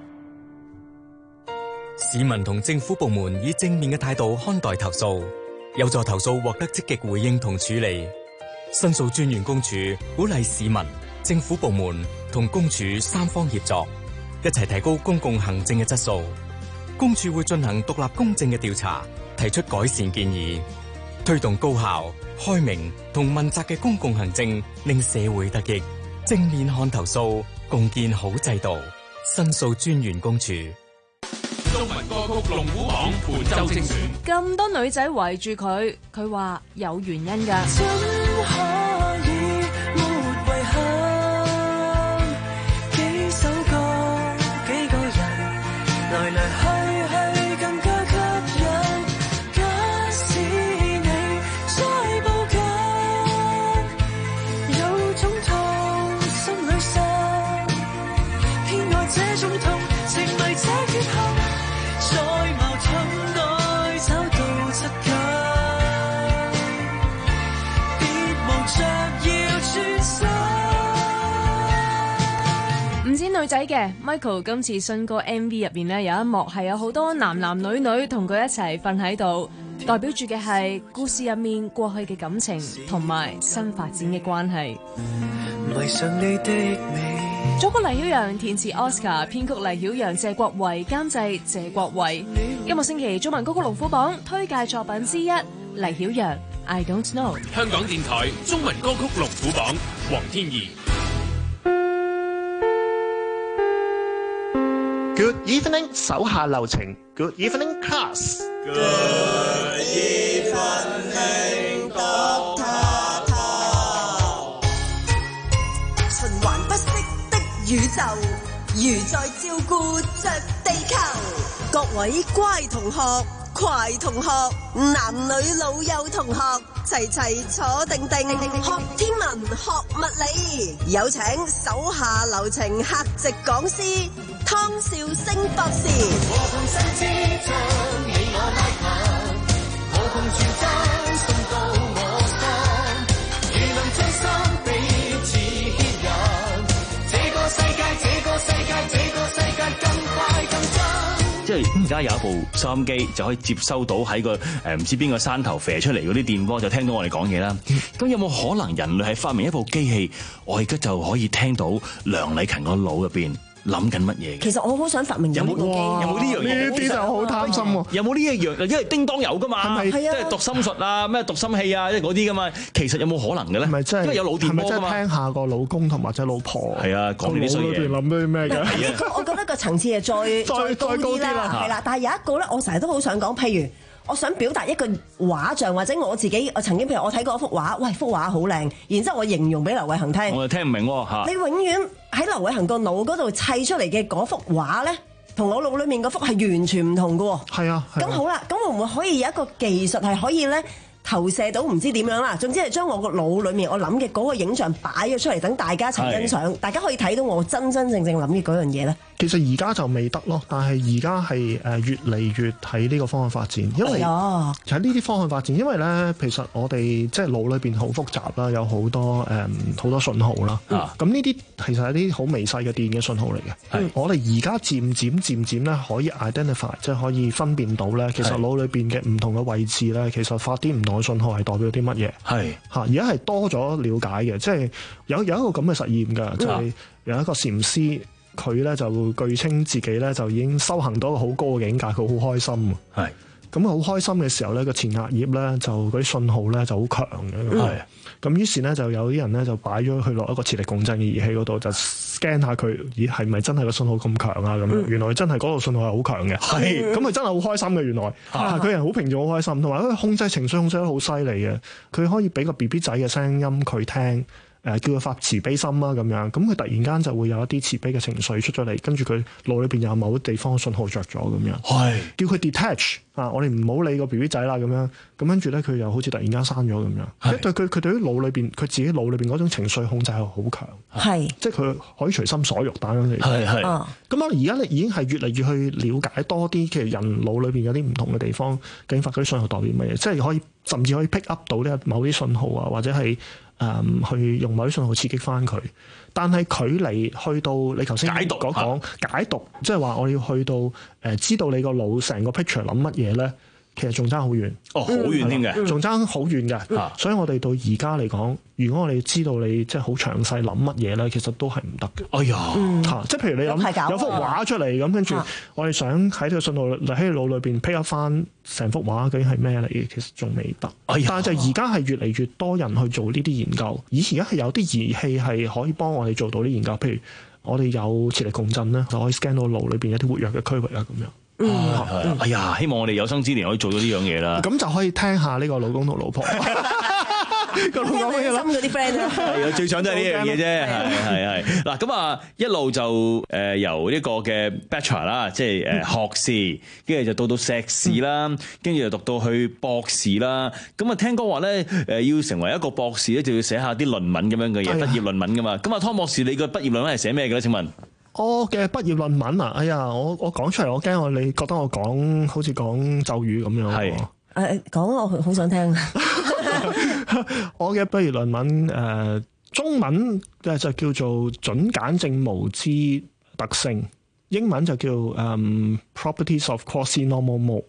Speaker 18: 市民同政府部門以正面嘅態度看待投訴，有助投訴獲得積極回應同處理。申訴專員公署鼓勵市民、 政府部門同公署三方協作，一齊提高公共行政嘅質素。公署會進行獨立公正嘅調查，提出改善建議，推動高效、開明同問責嘅公共行政，令社會得益。正面看投訴，共建好制度。申訴專員公署。
Speaker 19: 中文歌曲龍虎榜本周精選，
Speaker 20: 咁多女仔圍住佢，佢話有原因㗎。女仔嘅 Michael 今次新歌 M V 入邊呢，有一幕係有好多男男女女同佢一齊瞓喺度，代表住嘅係故事入面過去嘅感情同埋新發展嘅關係。迷上你的美，作曲黎曉陽，填詞 Oscar， 編曲黎曉陽、謝國維，監製謝國維。今個星期中文歌曲龍虎榜推介作品之一，黎曉陽 I Don't Know。
Speaker 19: 香港電台中文歌曲龍虎榜，黃天怡。
Speaker 21: Good evening， 手下留情。Good evening, class。Good evening,
Speaker 22: Doctor。循環不息的宇宙，如在照顧着地球。
Speaker 9: 各位乖同學、快同學、男女老幼同學，齊齊坐定定，學天文，學物理。有請手下留情客席講師湯兆星博士。和同心之將你我拉近，和同傳真送到我心，如能將心彼此牽引，這個世界，這個世界，這個世界更快更真。
Speaker 13: 即係而家有一部收音機就可以接收到喺個誒唔知邊個山頭射出嚟嗰啲電波，就聽到我哋講嘢啦。咁有冇可能人類係發明一部機器，我而家就可以聽到梁禮勤個腦入邊諗緊乜嘢？
Speaker 14: 其實我好想發明有冇有
Speaker 13: 冇呢樣嘢？
Speaker 21: 呢啲就好貪心喎。
Speaker 13: 有冇呢一樣？因為叮當有噶嘛，
Speaker 21: 係咪？
Speaker 13: 即係讀心術啊，咩讀心器啊，即係嗰啲噶嘛。其實有冇可能嘅咧？
Speaker 21: 係咪真係？
Speaker 13: 因為有腦電波噶嘛。
Speaker 21: 係咪真係聽下個老公同或者老婆？
Speaker 13: 係啊，講呢啲衰嘢。
Speaker 21: 腦裏邊諗啲咩嘅？
Speaker 14: 我覺得個層次係再再高啲啦，係啦。但係有一個咧，我成日都好想講，譬如我想表達一個畫像，或者我自己，我曾經譬如我睇過一幅畫，喂，幅畫好靚，然之後我形容俾劉偉恒聽，
Speaker 13: 我就聽唔明喎嚇。
Speaker 14: 你永遠喺劉偉恒個腦嗰度砌出嚟嘅嗰幅畫咧，同我腦裡面嗰幅係完全唔同嘅喎。
Speaker 21: 係啊。
Speaker 14: 咁好啦，咁會唔會可以有一個技術係可以咧投射到唔知點樣啦？總之係將我個腦裡面我諗嘅嗰個影像擺咗出嚟，等大家一齊欣賞，大家可以睇到我真真正正諗嘅嗰樣嘢咧。
Speaker 21: 其實而家就未得咯，但係而家係誒越嚟越喺呢個方向發展，因為就喺呢啲方向發展，因為咧其實我哋即係腦裏邊好複雜啦，有好多誒好、嗯、多信號啦。咁呢啲其實係啲好微細嘅電嘅信號嚟嘅。嗯、我哋而家漸漸漸漸咧可以 identify， 即係可以分辨到咧，其實腦裏邊嘅唔同嘅位置咧，其實發啲唔同嘅信號係代表啲乜嘢。係嚇，而家係多咗了解嘅，即係有有一個咁嘅實驗㗎，就係、是、有一個禪師。佢咧就據稱自己咧就已經修行到一個好高嘅境界，佢好開心。係咁好開心嘅時候咧，個前額葉咧就嗰啲信號咧就好強嘅。係咁、嗯，於是咧就有啲人咧就擺咗佢落一個磁力共振嘅儀器嗰度，就 scan 下佢，咦係咪真係個信號咁強啊？咁樣、嗯、原來真係嗰個信號係好強嘅。係咁佢真係好開心嘅。原來啊，佢人好平靜，好開心，同埋佢控制情緒控制得好犀利嘅。佢可以俾個 B B 仔嘅聲音佢聽。誒叫佢發慈悲心啦咁樣，咁佢突然間就會有一啲慈悲嘅情緒出咗嚟，跟住佢腦裏邊有某啲地方信號着咗咁樣，係叫佢 detach 啊！我哋唔好理個 B B 仔啦咁樣，咁跟住咧佢又好似突然間閂咗咁樣，即係對佢佢對於腦裏邊佢自己腦裏邊嗰種情緒控制係好強，係即係佢可以隨心所欲打緊你，係係。咁啊而家咧已經係越嚟越去了解多啲，其實人腦裏邊有啲唔同嘅地方，究竟發嗰啲信號代表乜嘢？即係可以甚至可以 pick up 到呢某啲信號啊，或者係。誒、嗯、去用某啲信號刺激翻佢，但係距離去到你頭先講講解讀，即係話我要去到誒、呃、知道你個腦成個 picture 諗乜嘢咧， 其實仲爭好遠，
Speaker 13: 哦，好遠添嘅，
Speaker 21: 仲爭好遠嘅。嗯、所以我哋到而家嚟講，如果我哋知道你即係好詳細諗乜嘢咧，其實都係唔得嘅。
Speaker 13: 哎呀，
Speaker 21: 嗯、即係譬如你諗有幅畫出嚟咁，跟住我哋想喺呢個信號喺腦裏邊 pick up 翻成幅畫究竟係咩嚟嘅，其實仲未得。哎、但係就而家係越嚟越多人去做呢啲研究，以前而家係有啲儀器係可以幫我哋做到啲研究，譬如我哋有磁力共振咧，就可以 scan 到腦裏邊一啲活躍嘅區域啊咁樣。
Speaker 13: 嗯，嗯哎呀，希望我哋有生之年可以做到呢樣嘢啦。
Speaker 21: 咁就可以聽下呢個老公同老婆。個老公咩啦？
Speaker 14: 嗰啲 friend 啊，
Speaker 13: 係啊，最想都係呢樣嘢啫，係係係。嗱咁啊，一路就誒由呢個嘅 Bachelor 啦，即係誒學士，跟住就到到碩士啦，跟住就讀到去博士啦。咁啊，聽講話咧誒要成為一個博士咧，就要寫下啲論文咁樣嘅嘢，畢業論文噶嘛。咁啊，湯博士，你個畢業論文係寫咩嘅咧？請問？
Speaker 21: 我嘅畢業論文啊，哎呀，我我講出嚟，我驚我你覺得我講好似講咒語咁樣。係
Speaker 14: 誒講，我好想聽。
Speaker 21: 我嘅畢業論文誒、呃、中文誒就叫做準簡正模之特性，英文就叫誒、um, Properties of Quasi-normal Mode。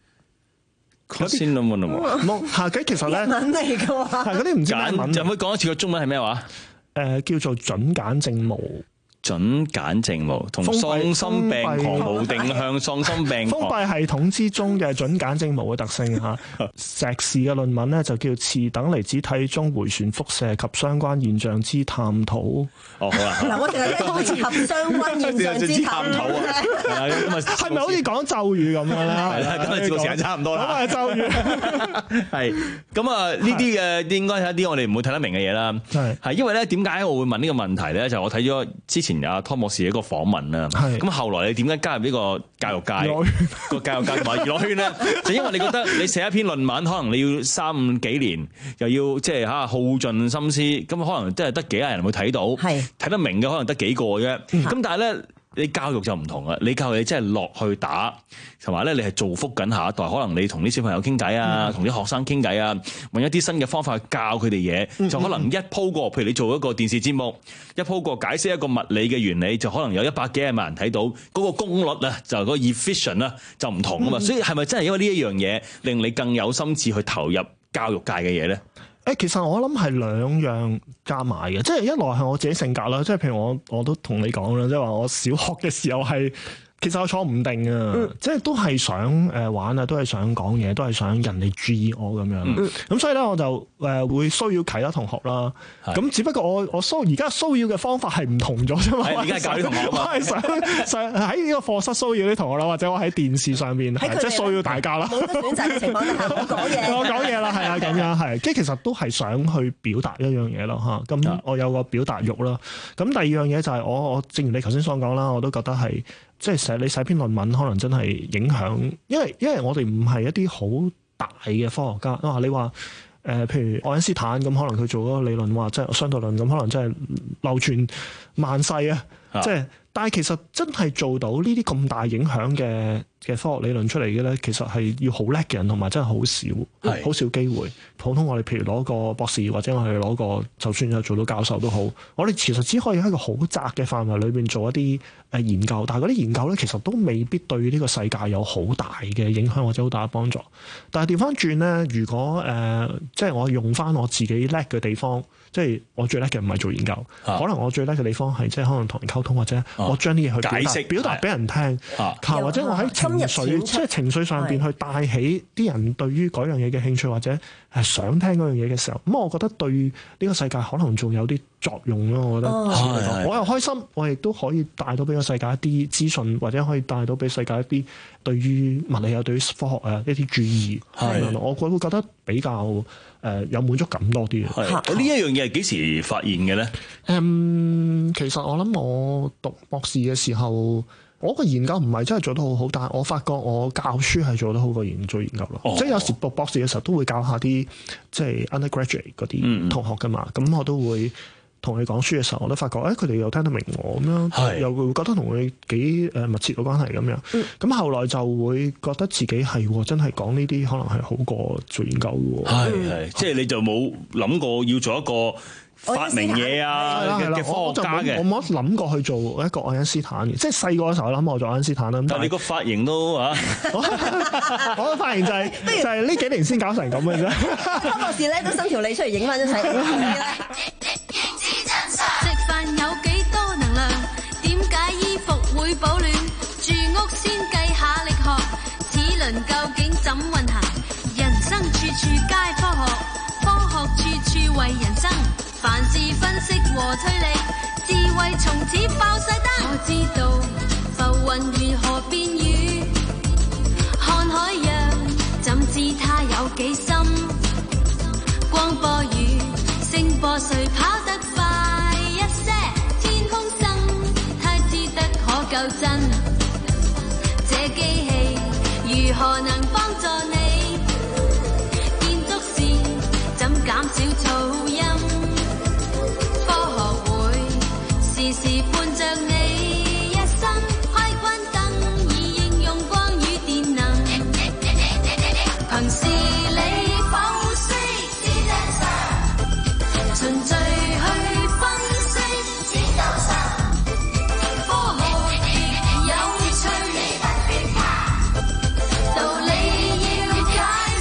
Speaker 13: Quasi-normal mode
Speaker 21: 係嘅，其實咧
Speaker 14: 文嚟嘅喎，
Speaker 21: 係嗰啲唔知咩文。
Speaker 13: 有冇講一次個中文係咩話？誒、
Speaker 21: 呃、叫做準簡正模。
Speaker 13: 準簡正模同喪心病狂無定向喪心病狂
Speaker 21: 封閉系統之中嘅準簡正模嘅特性嚇。碩士嘅論文咧就叫次等離子體中迴旋輻射及相關現象之探討。
Speaker 13: 哦，好啦。
Speaker 14: 嗱，我淨係聽好似合相關現象之探討啊。
Speaker 21: 係咪好似講咒語咁樣咧？
Speaker 13: 係啦，咁啊做時間差唔多啦。
Speaker 21: 咁啊咒語。
Speaker 13: 係咁啊，呢啲嘅應該係一啲我哋唔會睇得明嘅嘢啦。係係因為咧，點解我會問呢個問題咧？就係我睇咗之前。阿湯博士一個訪問啦，咁後來你點解加入呢個教育界個教育界同埋娛樂圈咧？就因為你覺得你寫一篇論文，可能你要三五幾年，又要即係嚇耗盡心思，咁可能真係得幾廿人會睇到，睇得明嘅可能得幾個啫。咁但係咧。你教育就唔同啦，你教育你真係落去打，同埋咧你係造福緊下一代。可能你同啲小朋友傾偈啊，同啲、嗯、學生傾偈啊，揾一啲新嘅方法去教佢哋嘢，嗯、就可能一鋪過。譬如你做一個電視節目，一鋪過解釋一個物理嘅原理，就可能有一百幾廿萬人睇到，嗰、嗰個功率啊，就嗰個 efficient 啊，就唔同啊嘛。嗯、所以係咪真係因為呢一樣嘢，令你更有心志去投入教育界嘅嘢咧？
Speaker 21: 誒，其實我諗係兩樣加埋嘅，即係一來係我自己性格啦，即係譬如我我都同你講啦，即係話我小學嘅時候係。其實我坐唔定啊，嗯、即係都係想誒玩啊，都係想講嘢，都係想人哋注意我咁樣。咁、嗯、所以咧，我就誒會騷擾其他同學啦。咁是只不過我我騷而家騷擾嘅方法係唔同咗啫嘛。
Speaker 13: 而家教啲同學，
Speaker 21: 我係想想喺呢個課室騷擾啲同學啦，或者我喺電視上邊即係騷擾大家啦。
Speaker 14: 冇得選擇嘅情況下，我講嘢。
Speaker 21: 我講嘢啦，係啊，咁樣係。即係其實都係想去表達一樣嘢咯嚇。咁我有個表達欲啦。咁第二樣嘢就係我我正如你頭先所講啦，我都覺得係。即係寫你寫篇論文，可能真係影響，因為因為我哋唔係一啲好大嘅科學家啊。你話誒、呃，譬如愛因斯坦咁，可能佢做嗰個理論話，即係相對論咁，可能真係流傳萬世啊。即係，但係其實真係做到呢啲咁大影響嘅嘅科學理論出嚟嘅咧，其實係要好叻嘅人，同埋真係好少，好少機會。普通我哋譬如攞個博士，或者我哋攞個，就算有做到教授都好，我哋其實只可以喺一個好窄嘅範圍裏邊做一啲誒研究，但係嗰啲研究咧，其實都未必對呢個世界有好大嘅影響或者好大嘅幫助。但係調翻轉咧，如果誒、呃、即係我用翻我自己叻嘅地方。即係我最叻嘅唔係做研究，啊、可能我最叻嘅地方係即係可能同人溝通，或者我將啲嘢去表達解釋表達俾人聽，啊、或者我喺情緒即係情緒上邊去帶起啲人對於嗰樣嘢嘅興趣，或者係想聽嗰樣嘢嘅時候，咁我覺得對呢個世界可能仲有啲作用咯。我覺得，哦、我又開心，我亦都可以帶到俾個世界一啲資訊，或者可以帶到俾世界一啲對於物理啊、對於科學啊一啲注意。係的，我會會覺得比較誒、呃、有滿足感多啲。
Speaker 13: 係呢一樣嘢係幾時發現嘅咧？誒、
Speaker 21: 嗯，其實我諗我讀博士嘅時候，我個研究唔係真係做得好好，但係我發覺我教書係做得好過研做研究咯。哦、即係有時讀博士嘅時候都會教下啲即係 undergraduate 嗰啲同學噶嘛，咁、嗯、我都會同你講書嘅時候，我都發覺誒佢哋又聽得明我咁樣，是又會覺得同佢幾誒密切嘅關係咁樣。咁、嗯、後來就會覺得自己係真係講呢啲可能係好過做研究嘅喎。
Speaker 13: 係係，即係你就冇諗過要做一個發明嘢啊嘅嘅科學家嘅。
Speaker 21: 我冇諗過去做一個愛因斯坦嘅，即係細個嘅時候我諗我做愛因斯坦啦。
Speaker 13: 但係你個髮型都啊，
Speaker 21: 我個髮型就係就係呢幾年先搞成咁嘅啫。
Speaker 14: 湯博士咧都伸條脷出嚟影翻一齊。
Speaker 2: 食飯有幾多能量？點解衣服會保暖？住屋先計下力學，齒輪究竟怎運行？人生處處皆科學，科學處處為人生。凡事分析和推理，智慧從此爆晒燈。我知道浮雲如何變雨，看海洋怎知它有幾深？光波雨，聲波誰跑得快一些？天空生太至得可夠真，這機器如何能幫助你？建築時怎減少噪音？科學會時時伴着你一生，開關燈以應用光與電能。憑視理剖析循序去分析，科學極有趣，道理要解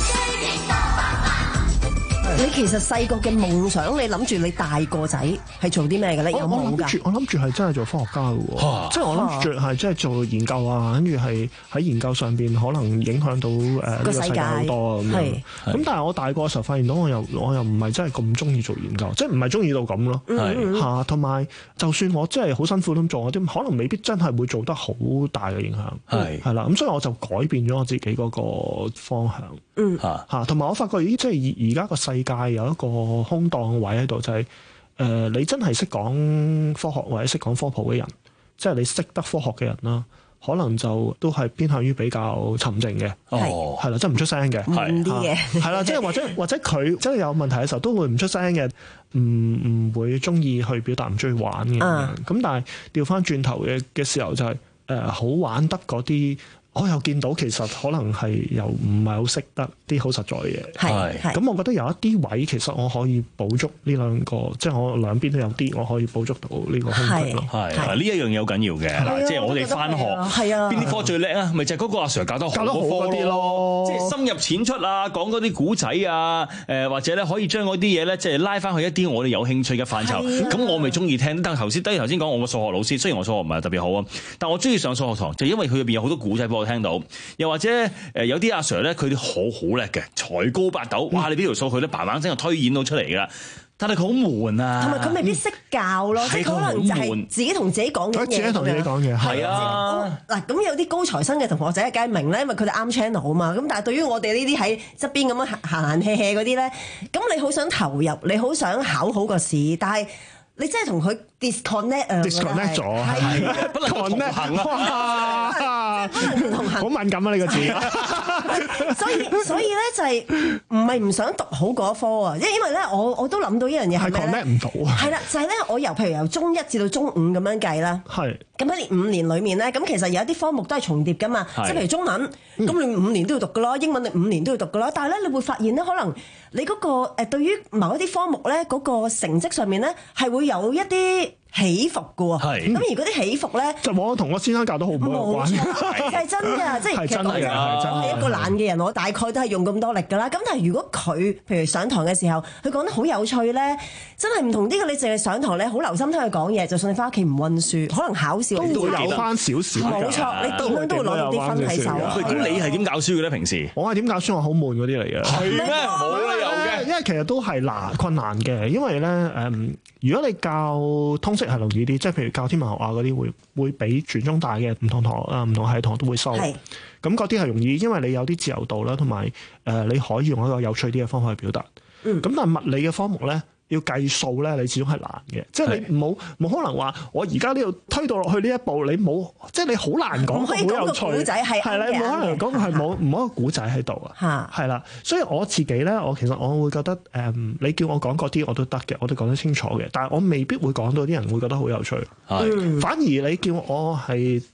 Speaker 2: 釋。
Speaker 14: 你其實細個嘅夢想，你諗住你大個仔係做啲咩嘅咧？有冇㗎？
Speaker 21: 我諗住係真係做科學家嘅喎，即係我諗住係真係做研究啊，跟住係喺研究上邊可能影響到誒呢個世界好多咁樣。咁但係我大個嘅時候發現到我又我又唔係真係咁中意做研究，即係唔係中意到咁咯。嚇，同埋就算我真係好辛苦咁做，我啲可能未必真係會做得好大嘅影響。係係啦，咁所以我就改變咗我自己嗰個方向。嗯嚇嚇，同埋我發覺咦，即係而家個世界有一個空檔位喺度，就係、是、誒、呃、你真係識講科學或者識講科普嘅人，即係你識得科學嘅人啦，可能就都係偏向於比較沉靜嘅，係係啦，即係唔出聲嘅，
Speaker 14: 悶啲嘅，
Speaker 21: 係啦，即係或者或者佢真係有問題嘅時候都會唔出聲嘅，唔唔會中意去表達，唔中意玩嘅。咁、啊、但係調翻轉頭嘅嘅時候就係、是、誒、呃、好玩得嗰啲。我又見到其實可能係又唔係好識得啲好實在嘅嘢，係咁我覺得有一啲位其實我可以補足呢兩個，即係我兩邊都有啲我可以補足到呢個空隙咯。係呢一樣嘢好緊要嘅，嗱，即係我哋翻學，係啊，邊啲科最叻啊？咪就係嗰個阿 Sir 教得好嗰啲咯，即係深入淺出啊，講嗰啲古仔啊，誒或者咧可以將嗰啲嘢咧即係拉翻去一啲我哋有興趣嘅範疇，咁我咪中意聽。但係頭先，等於頭先講我個數學老師，雖然我數學唔係特別好啊，但我中意上數學堂，就因為佢入邊有好多古仔俾我聽到，又或者誒有啲阿 Sir 咧，佢哋好好叻嘅，才高八斗，哇！你邊條數佢咧嘭嘭聲就推演到出嚟㗎啦。但係佢好悶啊，同埋佢未必識教咯，即係可能就係自己同自己講嘅嘢，自己同自己講嘢係啊。嗱，咁有啲高材生嘅同學仔梗係明咧，因為佢哋啱 channel 啊嘛。咁但係對於我哋呢啲喺側邊咁樣行行 hea hea 嗰啲咧，咁你好想投入，你好想考好個試，但係你真係同佢 disconnect 啊 disconnect 咗，係不能同行啊，不能同行，好敏感啊呢個字。所以所以咧就係唔係唔想讀好嗰科啊，因因為咧我我都諗到一樣嘢係咩咧？係 connect 唔到啊。係啦，就係咧我由譬如由中一至到中五咁樣計啦。係。咁喺五年裡面咧，咁其實有一啲科目都係重疊噶嘛，即係譬如中文，咁你五年都要讀噶咯，英文你五年都要讀噶咯。但係咧，你會發現咧，可能你嗰個誒對於某一啲科目咧，嗰個成績上面咧係會有一啲起伏嘅喎，咁而嗰啲起伏咧，就往同我先生教得好唔好有關？係真㗎，即係其實我係一個懶嘅人，我大概都係用咁多力㗎啦。咁但係如果佢譬如上堂嘅時候，佢講得好有趣咧，真係唔同啲嘅。你淨係上堂咧，好留心聽佢講嘢，就算你翻屋企唔溫書，可能考試都會有翻少少。冇錯，你點樣都會攞到啲分喺手。咁你係點教書嘅咧？平時我係點教書？我好悶嗰啲嚟嘅。係咩？冇理由嘅，因為其實都係難困難嘅，因為咧誒，如果你教通識係容易啲，即係譬如教天文學啊嗰啲會會比全中大嘅唔同堂啊唔同系統都會收。咁嗰啲係容易，因為你有啲自由度啦，同埋誒你可以用一個有趣啲嘅方法去表達。咁、嗯、但係物理嘅科目咧，要計數咧，你始終係難嘅。即係你冇冇可能話我而家呢度推到落去呢一步，你冇即係你好難講好有趣。古仔係係啦，冇可能講係冇冇一個古仔喺度啊。係啦，所以我自己咧，我其實我會覺得誒、嗯，你叫我講嗰啲我都得嘅，我都講得清楚嘅。但係我未必會講到啲人會覺得好有趣。嗯、反而你叫我係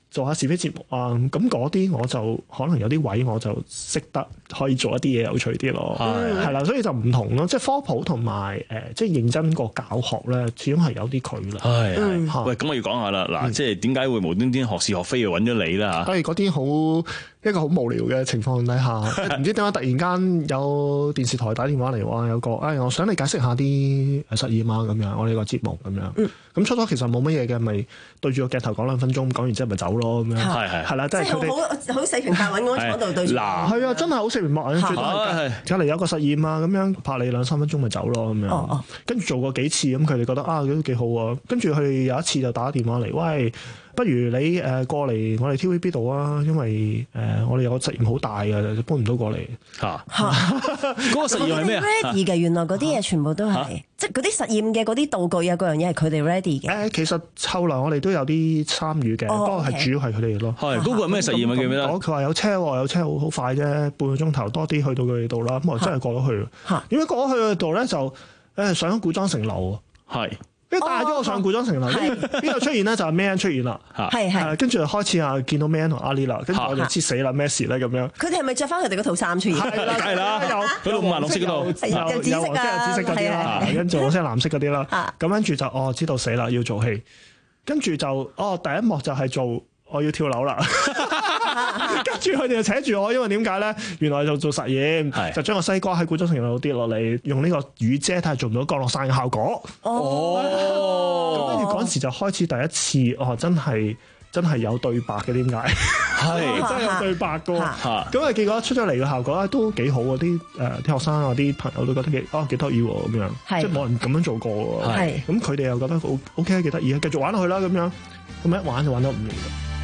Speaker 21: 做下是非節目啊，咁嗰啲我就可能有啲位我就識得可以做一啲嘢有趣啲咯，係啦，所以就唔同咯，即係科普同埋誒即係認真個教學咧，始終係有啲距離。
Speaker 13: 係係，喂，咁我要講下啦，嗱，即係點解會無端端學是學非要揾咗你啦嚇？
Speaker 21: 係嗰啲好一個好無聊嘅情況底下，唔知點解突然間有電視台打電話嚟話有個，誒、哎，我想你解釋下啲實驗啊咁樣，我哋個節目咁樣。咁、嗯、初初其實冇乜嘢嘅，咪對住個鏡頭講兩分鐘，講完之後咪走咯咁樣。係係係啦，即係佢哋
Speaker 14: 好好四平八穩咁坐度對住。
Speaker 21: 嗱，係啊，真係好四平八穩，最多係隔離有個實驗啊，咁樣拍你兩三分鐘咪走咯咁樣。哦哦，跟住做過幾次，咁佢哋覺得啊都幾好啊，跟住佢哋有一次就打電話嚟，喂，不如你誒過嚟我哋 T V B 度啊，因為誒我哋有個實驗好大嘅，搬唔到過嚟嚇嚇。
Speaker 13: 嗰個實驗係咩啊
Speaker 14: ？ready 嘅，原來嗰啲嘢全部都係即係嗰啲實驗嘅嗰啲道具啊，嗰樣嘢係佢哋 ready 嘅。
Speaker 21: 誒，其實後來我哋都有啲參與嘅，不過係主要係佢哋咯。
Speaker 13: 係嗰個係咩實驗啊？記唔記得？
Speaker 21: 佢話有車喎，有車好好快啫，半個鐘頭多啲去到佢哋度啦。咁我真係過咗去。嚇！點解過咗去佢度咧？就誒上咗古裝城樓喎。係。跟住帶咗我上古裝城樓，邊度出現咧就係 Man 出現啦，係係，跟住開始啊見到 Man 同阿 Lee 啦，跟住我就知死啦咩事咧咁樣。
Speaker 14: 佢哋係咪着翻佢哋嗰套衫出現？
Speaker 21: 係啦係啦，有有五顏六色嗰度，有紫色啊，有紫色嗰啲啦，跟住黃色藍色嗰啲啦，咁跟住就哦知道死啦要做戲，跟住就哦第一幕就係做我要跳樓啦。跟住佢哋就扯住我，因為點解咧？原來就做實驗，就將個西瓜喺古裝城樓度跌落嚟，用呢個雨遮睇下做唔到降落傘嘅效果。哦，咁跟住嗰時就開始第一次，哦，真係真係有對白嘅，點解？係真係有對白嘅。咁啊，結果出咗嚟嘅效果咧都幾好啊！啲誒啲學生啊，啲朋友都覺得幾啊幾得意喎咁樣，即係冇人咁樣做過喎。係咁，佢哋又覺得 O O K 幾得意啊，繼續玩落去啦咁樣。咁一玩就玩咗五年。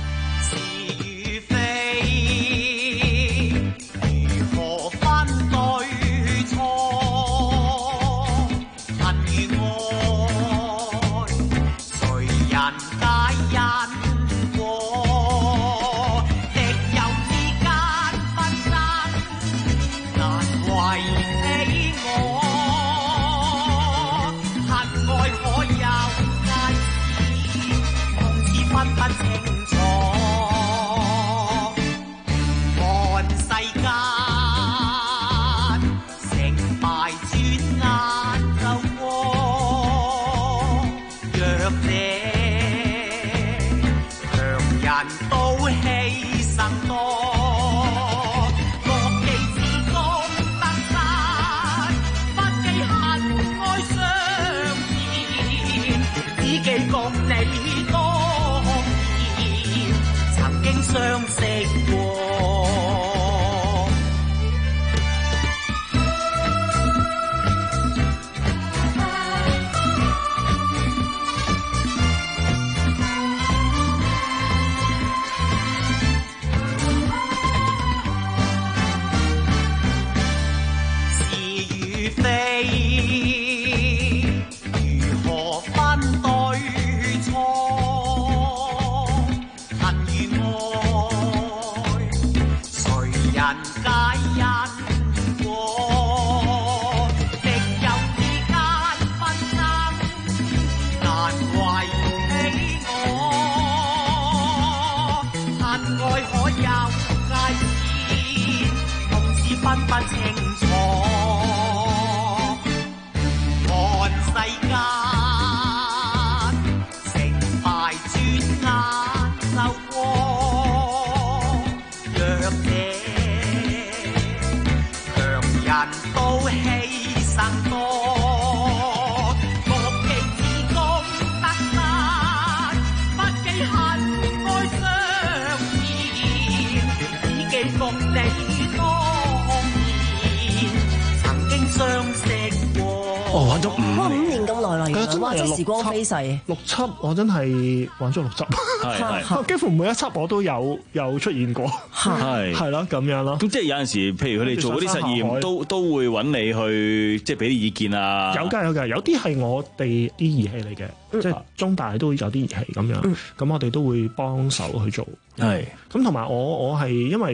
Speaker 14: 時光飛逝，
Speaker 21: 六輯我真係玩咗六輯，係係，幾乎每一輯我都有有出現過，係係咯咁樣咯。
Speaker 13: 咁即係有陣時，譬如佢哋做嗰啲實驗，都都會揾你去即係俾啲意見啊。
Speaker 21: 有㗎有㗎，有啲係我哋啲儀器嚟嘅，嗯、即係中大都有啲儀器咁樣，咁、嗯、我哋都會幫手去做。係咁同埋我我係因為。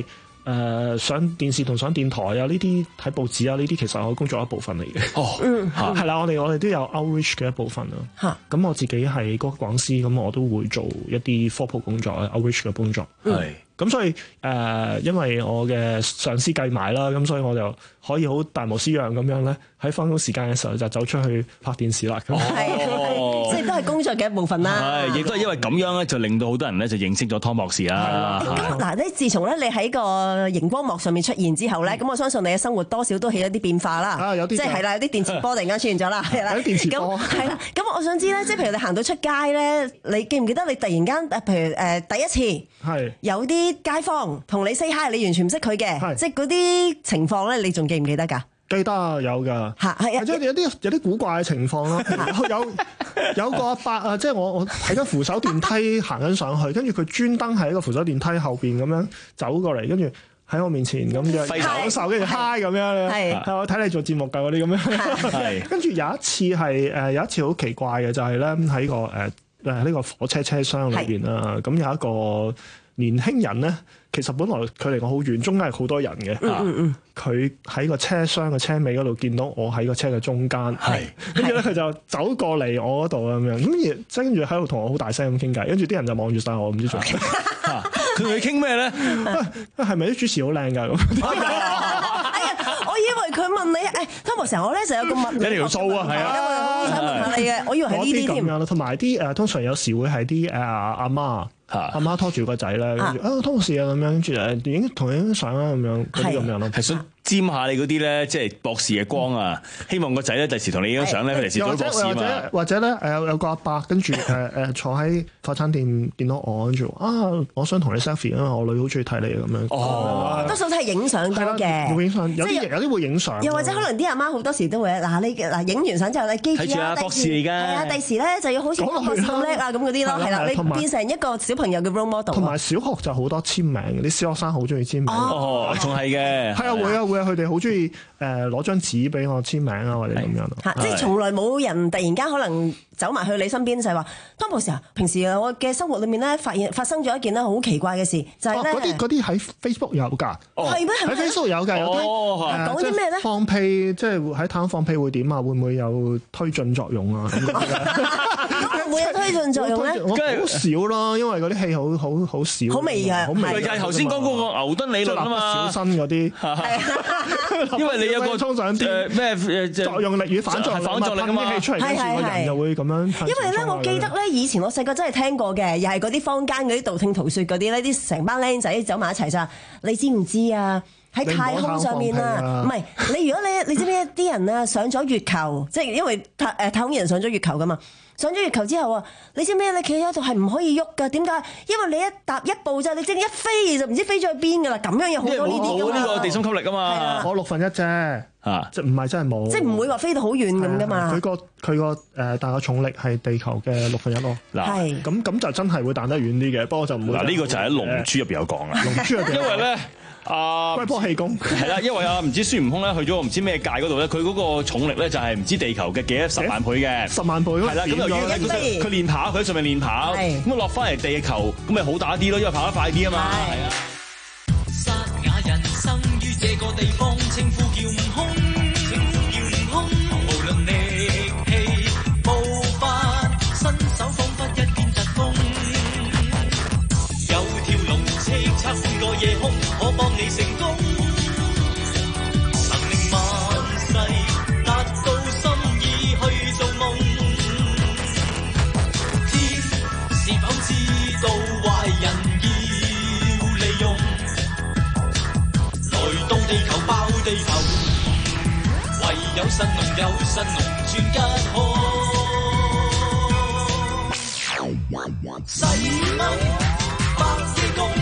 Speaker 21: 誒上電視同上電台啊，呢啲睇報紙啊，呢啲其實係我工作一部分嚟嘅。
Speaker 13: 哦，
Speaker 21: 嗯，係啦，我哋我哋都有 outreach 嘅一部分啊。嚇，咁我自己係嗰個講師，咁我都會做一啲科普工作啊 ，outreach 嘅工作。係。咁所以誒、呃，因為我嘅上司計埋啦，咁所以我就可以好大模斯樣咁樣咧，喺返工時間嘅時候就走出去拍電視啦。咁
Speaker 14: 係，即係都係工作嘅一部分啦。
Speaker 13: 係，亦都係因為咁樣咧，就令到好多人咧就認識咗湯博士啦。
Speaker 14: 咁嗱，咧自從咧你喺個熒光幕上面出現之後咧，咁、嗯、我相信你嘅生活多少都起咗啲變化啦。啊，有啲即係係啦，有啲電磁波突然間出現咗啦，係啦。有啲電磁波。係啦，咁我想知咧，即係譬如你行到出街咧，你記唔記得你突然間譬如誒、呃、第一次係有啲街坊同你 say hi， 你完全唔識佢嘅，即係嗰啲情況咧，你仲記唔記得㗎？
Speaker 21: 記得有㗎，係係啊，即係有啲有啲古怪嘅情況啦。有有個阿伯啊，即係我我喺緊扶手電梯行緊上去，跟住佢專登喺個扶手電梯後邊咁樣走過嚟，跟住喺我面前咁樣揮手，跟住 hi 咁樣。係係我睇你做節目㗎嗰啲咁樣。係跟住有一次係誒有一次好奇怪嘅，就係咧喺個誒誒呢個火車車廂裏邊啦，咁有一個年輕人咧，其實本來佢離我好遠，中間係好多人嘅。嗯嗯，佢喺個車廂嘅車尾嗰度見到我喺個車嘅中間，係跟住咧佢就走過嚟我嗰度咁樣，咁而跟住喺度同我好大聲咁傾偈，跟住啲人就望住晒我，唔知做咩。
Speaker 13: 佢同你傾咩咧？
Speaker 21: 係咪啲主持好靚㗎咁？
Speaker 14: 哎呀，我以為佢問你，誒湯博士，我咧就有個問
Speaker 21: 你條數啊，係啊，
Speaker 14: 想問下你嘅，我以為係呢啲添。
Speaker 21: 咁樣咯，同埋啲誒通常有時會係啲誒阿媽。阿媽拖住個仔咧，跟住啊湯博士啊咁樣，跟住誒影同你影相啊咁樣，嗰啲咁樣咯。
Speaker 13: 係想沾下你嗰啲咧，即係博士嘅光啊！希望個仔咧第時同你影相咧，佢嚟時做博士嘛。
Speaker 21: 或者咧誒有有個阿伯跟住誒誒坐喺快餐店見到我，跟住啊我想同你 selfie 啊，我女好中意睇你咁樣。
Speaker 14: 哦，多數都係影相多嘅。
Speaker 21: 會影相，有啲有啲會影相。
Speaker 14: 又或者可能啲阿媽好多時都會嗱你嗱影完相之後咧，記住啊，
Speaker 13: 博士嚟㗎。
Speaker 14: 係啊，第時咧就要好似博士咁叻啊咁嗰啲咯，係啦，你變成一個小朋友嘅 role model。
Speaker 21: 同埋小學就好多簽名，啲小學生好中意簽名。
Speaker 13: 哦，仲係嘅。
Speaker 21: 係啊，會啊會啊，佢哋好中意誒攞張紙俾我簽名啊，或者咁樣咯。
Speaker 14: 嚇，即係從來冇人突然間可能走埋去你身邊就係話，湯博士啊，平時我嘅生活裏面咧發現發生咗一件咧好奇怪嘅事，就係咧。嗰啲
Speaker 21: 嗰啲喺 Facebook 有㗎。
Speaker 14: 係咩？
Speaker 21: 喺 Facebook 有㗎，有啲
Speaker 14: 講啲咩咧？
Speaker 21: 放屁，即係喺太空放屁會點啊？會唔會有推進作用啊？
Speaker 14: 會唔會有推進作用咧？
Speaker 21: 好少咯，因為嗰啲氣好好好少。
Speaker 14: 好微弱，
Speaker 13: 好微弱。就係頭先講嗰個牛頓理論啊嘛。
Speaker 21: 小新嗰啲，
Speaker 13: 因為你有個
Speaker 21: 衝上啲
Speaker 13: 咩誒
Speaker 21: 作用力與反作用
Speaker 13: 反作力啊嘛，
Speaker 21: 噴啲氣出嚟，跟住個人就會咁樣。
Speaker 14: 因為咧，我記得咧，以前我細個真係聽過嘅，又係嗰啲坊間嗰啲道聽途說嗰啲咧，啲成班僆仔走埋一齊咋，你知唔知啊？喺太空上面啊，唔係你如果你你知唔知啲人啊上咗月球，即係因為太誒太空人上咗月球噶嘛，上咗月球之後啊，你知唔知你企喺度係唔可以喐噶？點解？因為你一踏一步啫，你即係一飛就唔知飛咗去邊噶啦。咁樣有好多呢啲
Speaker 13: 冇呢個地心吸力啊嘛，
Speaker 21: 我六分一啫，啊，即係唔係真係冇，
Speaker 14: 即係唔會話飛到好遠咁噶嘛。
Speaker 21: 佢個佢個誒大個重力係地球嘅六分一咯。嗱，咁咁就真係會彈得遠啲嘅，不過就唔會。
Speaker 13: 嗱，呢個就喺《龍珠》入邊有講啦，《龍珠》入邊因為咧。啊！
Speaker 21: 龜波氣功
Speaker 13: 係啦，因為啊，唔知孫悟空咧去咗唔知咩界嗰度咧，佢嗰個重力咧就係唔知地球嘅幾多十萬倍嘅，
Speaker 21: 十萬倍
Speaker 13: 係啦。咁由於佢練跑，佢喺上面練跑，咁啊落翻嚟地球，咁咪好打啲咯，因為跑得快啲啊嘛。係啊。
Speaker 3: 沙啞人生於這個地方，稱呼叫悟空，稱呼叫悟空。無論力氣步伐，身手彷彿一片疾風。有條龍叱咤半個夜空。可幫你成功，能令萬世達到心意去做夢。天是否知道壞人要利用？來到地球爆地球，唯有神農有神農專家可。細蚊百億功。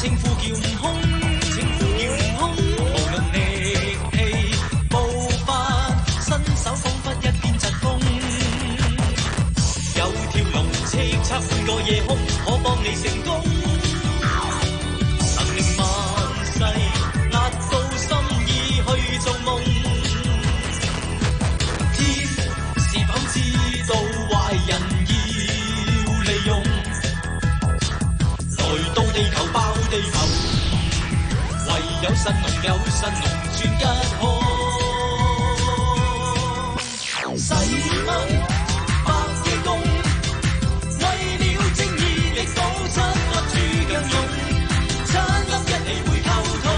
Speaker 3: 稱呼叫悟空，稱呼叫悟空。無論力氣步伐，身手彷彿一片疾風。有條龍叱咤半個夜空，可幫你成功。神靈萬世壓到心意去做夢。天是否知道壞人要利用？來到地球爆地球，唯有神龍有神龍傳吉凶。洗蚊百億功，為了正義力保七粒豬腳肉，七粒一起會溝通。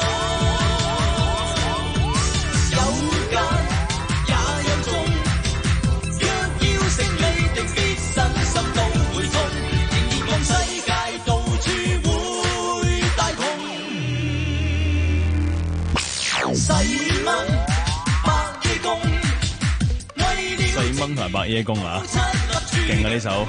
Speaker 3: 有間也有種，若要勝利定必身心都會痛，仍然望世界到處會大同。洗蚊百億功，
Speaker 13: 細蚊同埋白耶公啊，勁啊呢首！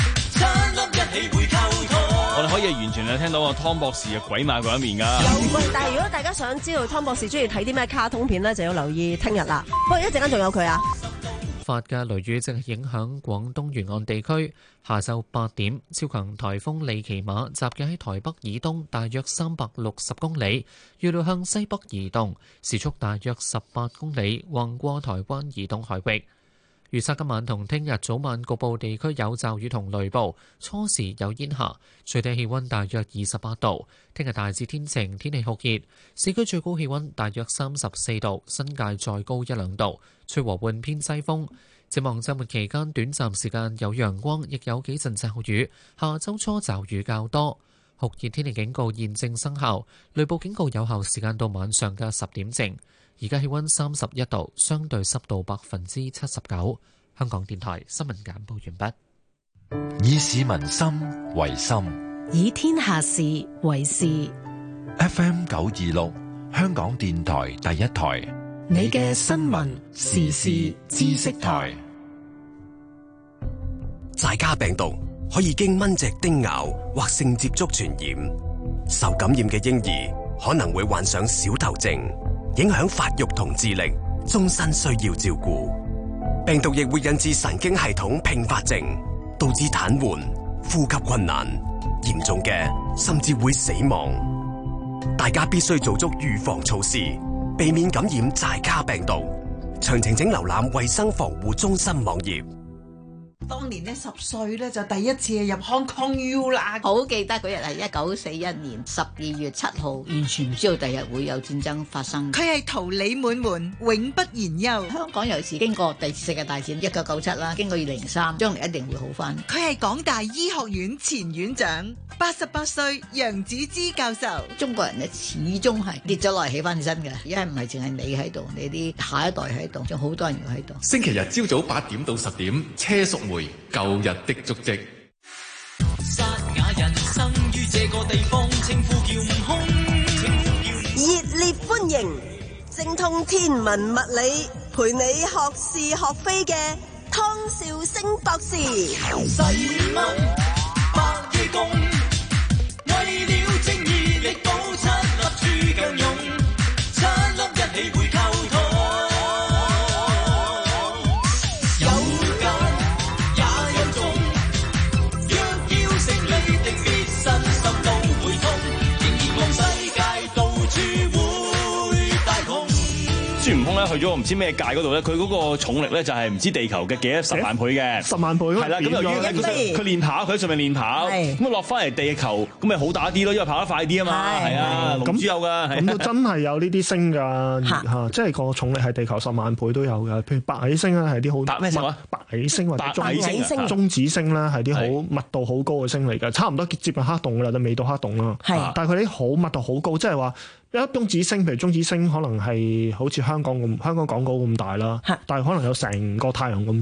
Speaker 13: 我哋可以完全係聽到個湯博士嘅鬼馬嗰一面噶。
Speaker 14: 喂，但係如果大家想知道湯博士中意睇啲咩卡通片咧，就要留意聽日啦。不過一陣間仲有佢啊。
Speaker 1: 發嘅雷雨正係影響廣東沿岸地區。下晝八點，超強颱風利奇馬集結喺台北以東大約三百六十公里，預料向西北移動，時速大約十八公里，橫過台灣以東海域。預測今晚同聽日早晚局部地區有驟雨同雷暴，初時有煙霞，最低氣温大約二十八度。聽日大致天晴，天氣酷熱，市區最高氣温大約三十四度，新界再高一兩度，吹和緩偏西風。展望週末期間，短暫時間有陽光，亦有幾陣驟雨。下周初驟雨較多，酷熱天氣警告現正生效，雷暴警告有效時間到晚上嘅十點正。而家氣温三十一度，相對濕度百分之七十九。香港電台新聞簡報完
Speaker 4: 畢。以市民心為心，
Speaker 5: 以天下事為事。
Speaker 4: F M 九二六，香港電台第一台。
Speaker 5: 你嘅新聞時事知識台。
Speaker 6: 寨卡病毒可以經蚊隻叮咬或性接觸傳染，受感染嘅嬰兒可能會患上小頭症，影響發育同智力，終身需要照顧。病毒亦會引致神經系統併發症，導致癱瘓、呼吸困難，嚴重嘅甚至會死亡。大家必須做足預防措施，避免感染寨卡病毒。詳情請瀏覽衛生防護中心網頁。
Speaker 7: 當年咧十歲咧就第一次入 Hong Kong U 啦，
Speaker 23: 好記得嗰日係一九四一年十二月七號，完全唔知道第日會有戰爭發生。
Speaker 7: 佢係桃李滿門，永不言休。
Speaker 23: 香港尤其是經過第二次世界大戰一九九七啦，經過二零零三，將來一定會好翻。
Speaker 7: 佢係港大醫學院前院長，八十八歲楊子芝教授。
Speaker 23: 中國人咧始終係跌咗落嚟起翻起身嘅，而家唔係淨係你喺度，你啲下一代喺度，仲好多人要喺度。
Speaker 19: 星期日朝早八點到十點，車淑梅舊日的足跡。
Speaker 3: 沙啞人生於這個地方，稱呼叫悟空。
Speaker 9: 熱烈歡迎精通天文物理，陪你學是學非嘅湯兆星博士。
Speaker 3: 洗蚊百億功，為了正義力保七粒豬腳肉，七粒一起會溝通。
Speaker 13: 孫悟空咧去咗唔知咩界嗰度咧，佢嗰個重力咧就係唔知地球嘅幾多十萬倍嘅，
Speaker 21: 十萬倍咯。
Speaker 13: 係啦，咁由於佢佢練跑，佢喺上面練跑，咁啊落翻嚟地球，咁咪好打啲咯，因為跑得快啲啊嘛。係啊，龍珠有噶，
Speaker 21: 咁都真係有呢啲星㗎嚇，即係個重力係地球十萬倍都有㗎。譬如白矮星咧係啲好白咩星啊？白矮星或者中矮中子星咧係啲好密度好高嘅星嚟㗎，差唔多接近黑洞㗎啦，都未到黑洞啦。係，但係佢啲好密度好高，即係話。一中子星，譬如中子星，可能係好似香港咁，香港港島咁大啦，但係可能有成個太陽咁重。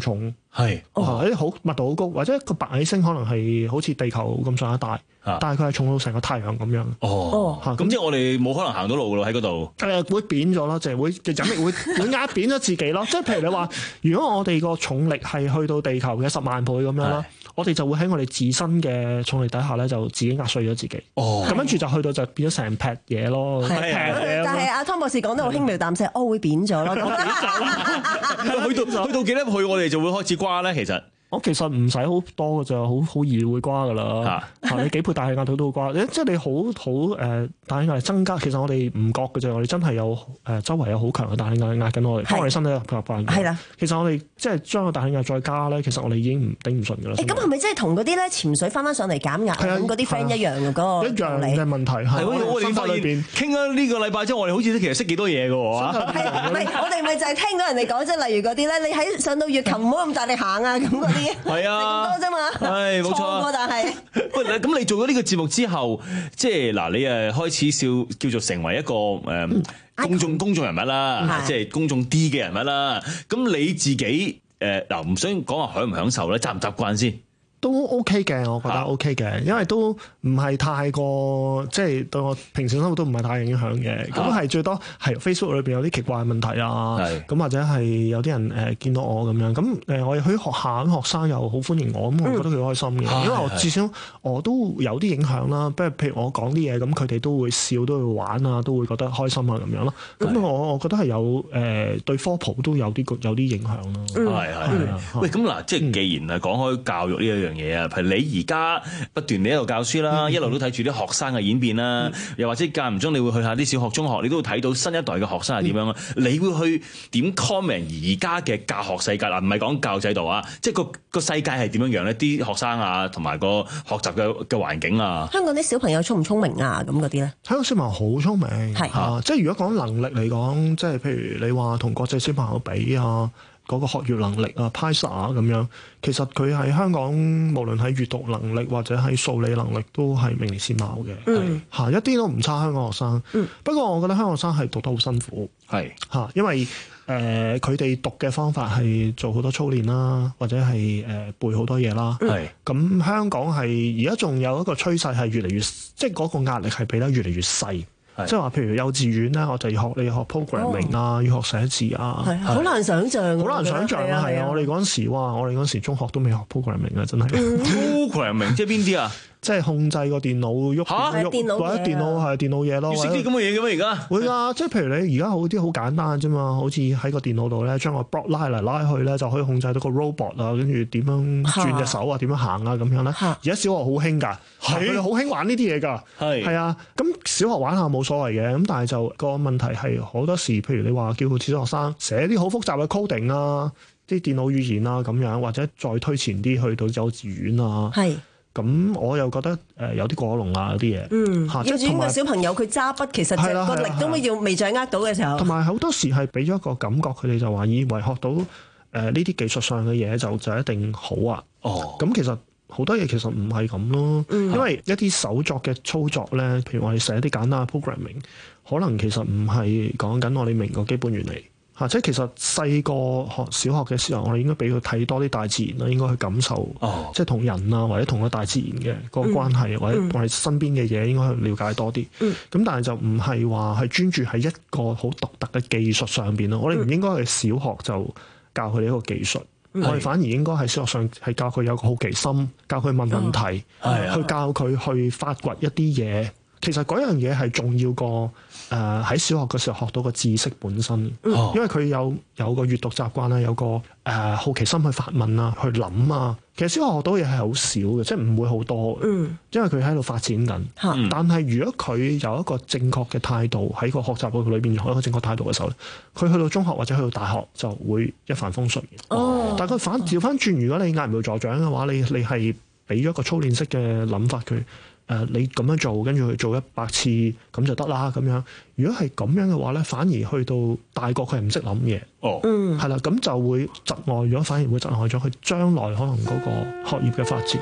Speaker 8: 係
Speaker 21: 哦，啲好密度好高，或者個白矮星可能係好似地球咁上下大，但係佢係重到成個太陽咁樣。
Speaker 8: 哦，咁即係我哋冇可能行到路噶咯喺嗰度。
Speaker 21: 誒會扁咗咯，就係會嘅引力會會壓扁咗自己咯。即係譬如你話，如果我哋個重力係去到地球嘅十萬倍咁樣啦，我哋就會喺我哋自身嘅重力底下咧，就自己壓碎咗自己。哦，咁跟住就去到就變咗成劈嘢咯。
Speaker 14: 係，但係阿湯博士講得好輕描淡寫，哦會扁咗咯。
Speaker 8: 去到去到幾多倍，我哋就會開始瓜咧。其實
Speaker 21: 我其實唔使好多㗎咋，好好易會瓜㗎啦。嚇，你幾倍大氣壓度都會瓜。即係你好好誒大氣壓力增加，其實我哋唔覺㗎啫。我哋真係有誒周圍有好強嘅大氣壓力壓緊我哋，幫我哋身體入入翻。係啦，其實我哋即係將個大氣壓再加咧，其實我哋已經唔頂唔順㗎啦。
Speaker 14: 誒咁係咪即係同嗰啲咧潛水翻翻上嚟減壓咁嗰啲 friend 一樣嘅嗰個
Speaker 21: 一樣嘅問題係。
Speaker 8: 我哋發現傾咗呢個禮拜之後，我哋好似其實識幾多嘢㗎喎。
Speaker 14: 係唔係？我哋咪就係聽到人哋講即係例如嗰啲咧，你喺上到月球唔好咁大力行啊咁嗰啲。係啊。多啫嘛，
Speaker 8: 係冇錯。
Speaker 14: 但係
Speaker 8: 喂，咁你做咗呢個節目之後，即係嗱，你誒開始笑叫做成為一個誒、嗯、公眾公眾人物啦，即係公眾啲嘅人物啦。咁你自己誒嗱，唔、呃、想講話享唔享受咧，習唔習慣先？
Speaker 21: 都 OK 嘅，我覺得 OK 嘅，因為都唔係太過即係對我平時生活都唔係太影響嘅。咁係、啊、最多係 Facebook 裏邊有啲奇怪嘅問題啊，咁或者係有啲人誒、呃、見到我咁樣，咁誒我哋去學校咁學生又好歡迎我，咁我覺得幾開心嘅，嗯、因為我至少我都有啲影響啦。不如譬如我講啲嘢，咁佢哋都會笑，都會玩啊，都會覺得開心啊咁樣咯。咁我我覺得係有誒、呃、對科普都有啲有啲影響咯。
Speaker 8: 係係、嗯。喂，咁嗱，即係既然係講開教育呢一樣嘢啊，譬如你而家不斷你一路教書啦，嗯、一路都睇住啲學生嘅演變啦，嗯、又或者間唔中你會去下啲小學、中學，你都會睇到新一代嘅學生係點樣啊？嗯、你會去點 comment 而家嘅教學世界啊？唔係講教育制度啊，即係個個世界係點樣樣咧？啲學生啊，同埋個學習嘅嘅環境啊。
Speaker 14: 香港啲小朋友聰唔聰明啊？咁嗰啲咧？
Speaker 21: 香港小朋友好聰明，係是、啊、即係如果講能力嚟講，即係譬如你話同國際小朋友比啊。嗰個學業能力啊 PISA 啊咁樣，其實佢喺香港無論喺閱讀能力或者喺數理能力都係名列前茅嘅，嗯，嚇一啲都唔差香港學生。嗯，不過我覺得香港學生係讀得好辛苦，係嚇，因為誒佢哋讀嘅方法係做好多操練啦，或者係誒、呃、背好多嘢啦，係咁、嗯、香港係而家仲有一個趨勢係越嚟越，即係嗰個壓力係俾得越嚟越細。即係話，譬如幼稚園咧，我就要學你學 programming 啊，要學寫字啊，
Speaker 14: 係好難想像，
Speaker 21: 好難想像啊！係啊，我哋嗰陣時哇，我哋嗰陣時中學都未學 programming 啊，真係
Speaker 8: programming 即係邊啲啊？
Speaker 21: 即係控制個電腦喐喐，或者電腦係電腦嘢咯。
Speaker 8: 要識啲咁嘅嘢嘅咩？而家
Speaker 21: 會啊！即係譬如你而家好啲好簡單啫嘛，好似喺個電腦度咧，將個 block 拉嚟拉去咧，就可以控制到個 robot 啊，跟住點樣轉隻手啊，點樣行啊咁樣咧。而家小學好興㗎，佢哋好興玩呢啲嘢㗎。係係啊，咁小學玩下冇所謂嘅，咁但係就個問題係好多時，譬如你話叫小學生寫啲好複雜嘅 coding 啊，啲電腦語言啊咁樣，或者再推前啲去到幼稚園啊。係。咁我又覺得誒有啲過龍啊，有啲嘢，
Speaker 14: 嗯，嚇，即係同埋小朋友佢揸筆其實個力都要未掌握到嘅時候，
Speaker 21: 同埋好多時係俾咗一個感覺，佢哋就話以為學到誒呢啲技術上嘅嘢就就一定好啊。哦，咁其實好多嘢其實唔係咁咯，嗯、因為一啲手作嘅操作咧，譬如我哋寫啲簡單嘅 programming，可能其實唔係講緊我哋明個基本原理。嚇！即係其實細個學小學嘅時候，我哋應該俾佢睇多啲大自然啦，應該去感受，哦、即係同人啊，或者同個大自然嘅個關係，嗯、或者我哋身邊嘅嘢應該去了解多啲。咁、嗯、但係就唔係話係專注喺一個好獨特嘅技術上邊咯。我哋唔應該係小學就教佢哋一個技術，嗯、我哋反而應該喺小學上係教佢有個好奇心，教佢問問題，哦、去教佢去發掘一啲嘢。其實嗰樣嘢係重要過誒喺小學嘅時候學到個知識本身，哦、因為佢有有個閱讀習慣啦，有個誒、呃、好奇心去發問啊，去諗啊。其實小學學到嘢係好少嘅，即係唔會好多，嗯、因為佢喺度發展緊。嗯、但係如果佢有一個正確嘅態度喺個學習過程裏邊有一個正確態度嘅時候咧，佢去到中學或者去到大學就會一帆風順。哦、但係佢反調翻轉，如果你揠苗助長嘅話，你你係俾咗一個操練式嘅諗法佢。誒、呃，你咁樣做，跟住去做一百次咁就得啦。咁樣，如果係咁樣嘅話咧，反而去到大個佢係唔識諗嘢。哦，嗯，係啦，咁就會窒礙咗，反而會窒礙咗佢將來可能嗰個學業嘅發展。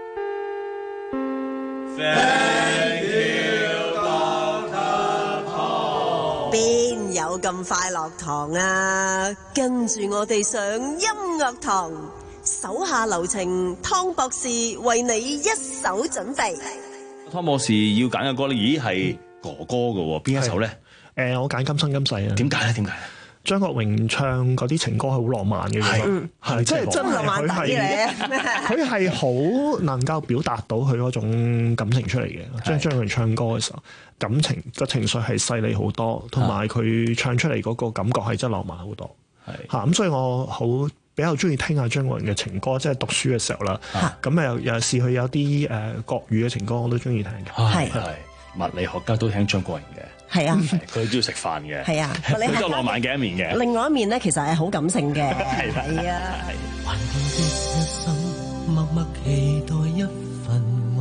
Speaker 9: 邊有咁快樂堂啊？跟住我哋上音樂堂。 手下留情，湯博士為你一手準備。
Speaker 8: 湯博士要揀嘅歌咧，咦係哥哥嘅喎，邊一首咧？
Speaker 21: 誒，我揀今生今世啊。
Speaker 8: 點解咧？點解？
Speaker 21: 張國榮唱嗰啲情歌係好浪漫嘅，
Speaker 8: 係
Speaker 21: 係即係真係
Speaker 14: 浪漫底嘅。
Speaker 21: 佢係好能夠表達到佢嗰種感情出嚟嘅。張張國榮唱歌嘅時候，感情個情緒係細膩好多，同埋佢唱出嚟嗰個感覺係真係浪漫好多。係嚇咁，所以我好比較中意聽下張國榮嘅情歌，即係讀書嘅時候啦。咁誒有時佢有啲誒國語嘅情歌，我都中意聽嘅。
Speaker 8: 係係物理學家都聽張國榮嘅。
Speaker 14: 係啊，
Speaker 8: 佢都要食飯嘅。
Speaker 14: 係啊，
Speaker 8: 佢都浪漫嘅一面嘅。
Speaker 14: 另外一面咧，其實係好感性嘅。
Speaker 8: 係
Speaker 14: 係啊。
Speaker 3: 還記得一生默默期待一份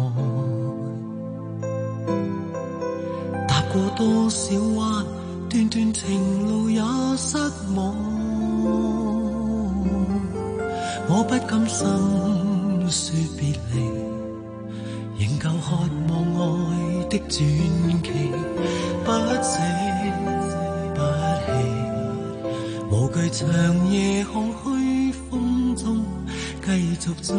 Speaker 3: 愛，踏過多少彎，段段情路也失望。我不甘心說別離，仍舊渴望愛的傳奇。不捨不棄，無懼長夜空虛風中繼續追。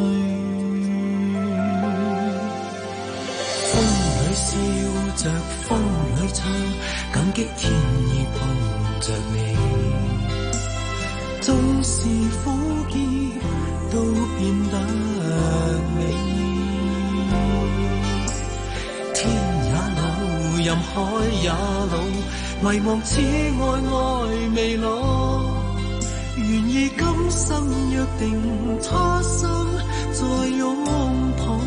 Speaker 3: 風裏笑着風裏唱，感激天意碰着你。縱是苦澀都變得美。天也老，任海也老，遺忘此愛愛未老。願意今生約定，他生再擁抱。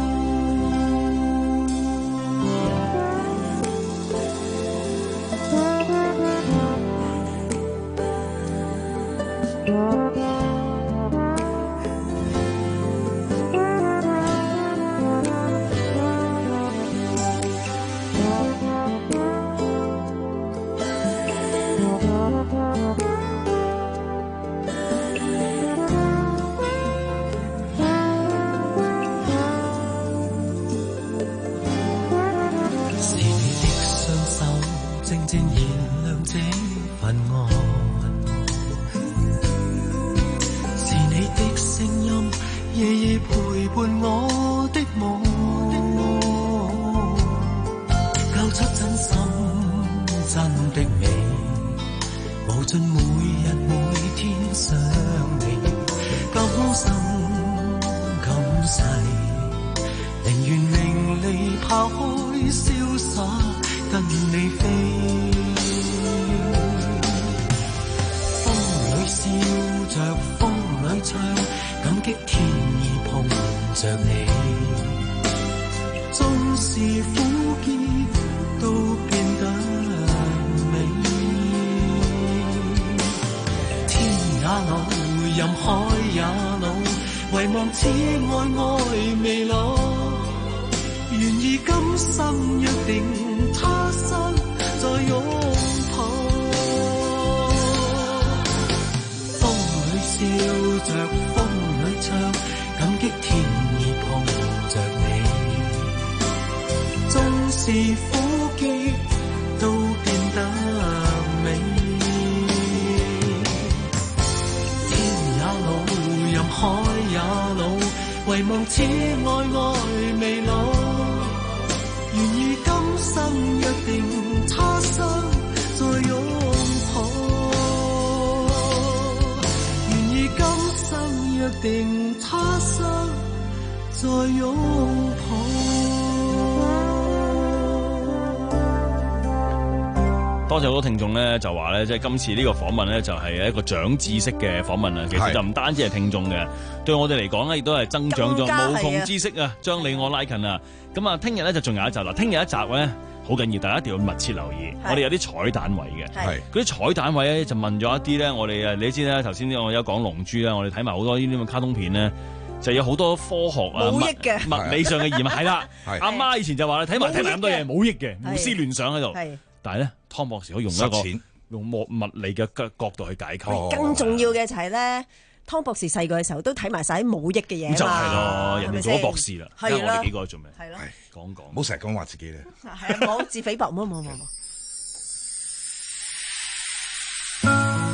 Speaker 13: 多謝好多聽眾咧，就話咧，即係今次呢個訪問咧，就係一個長知識嘅訪問啊！其實就唔單止係聽眾嘅，對我哋嚟講咧，亦都係增長咗無窮知識啊！將你我拉近啊！咁啊，聽日咧就仲有一集啦。聽日一集咧好緊要，大家一定要密切留意。我哋有啲彩蛋位嘅，係嗰啲彩蛋位咧就問咗一啲咧，我哋啊，你知咧，頭先我有講龍珠啦，我哋睇埋好多呢啲咁嘅卡通片咧。就有好多科學啊、物物理上嘅疑問，係啦。阿媽以前就話你睇埋睇埋咁多嘢冇益嘅，胡思亂想喺度。但係咧，湯博士可以用一個用物物理嘅角度去解構。
Speaker 14: 更重要嘅就係咧，湯博士細個嘅時候都睇埋晒啲冇益嘅嘢。
Speaker 13: 就係咯，人哋做咗博士啦，
Speaker 14: 係
Speaker 13: 我哋幾個做咩？
Speaker 14: 係咯，
Speaker 13: 講講，
Speaker 15: 唔好成日講話自己咧。
Speaker 14: 係啊，妄自菲薄，冇冇冇冇。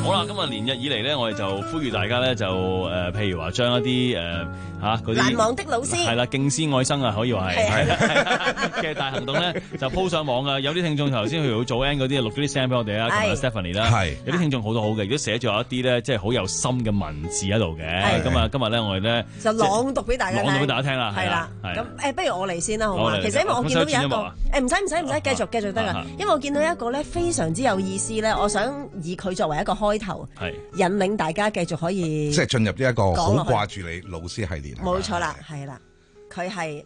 Speaker 13: 好啦，今日連日以嚟咧，我哋就呼籲大家咧，就誒、呃，譬如話將一啲誒嚇嗰啲
Speaker 14: 難忘的老師
Speaker 13: 係啦，敬師愛生啊，可以話係嘅大行動咧，就鋪上網啊！有啲聽眾頭先去到早 N 嗰啲錄咗啲聲俾我哋啊，同埋 Stephanie 啦，係有啲聽眾好多好嘅，亦都寫咗一啲咧，即係好有心嘅文字喺度嘅。咁啊，今日咧我哋咧
Speaker 14: 就朗讀俾大家聽，
Speaker 13: 朗讀俾大家聽啦，
Speaker 14: 係啦。咁誒，不如我嚟先啦，好嘛？其實因為我見到有一個誒，唔使唔使唔使，繼續繼續得噶。因為我見到一個咧非常之有意思咧，我想以佢作為一個開頭，引領大家繼續可以
Speaker 15: 即係進入呢一個好掛住你老師系列。
Speaker 14: 冇錯啦，係啦，佢係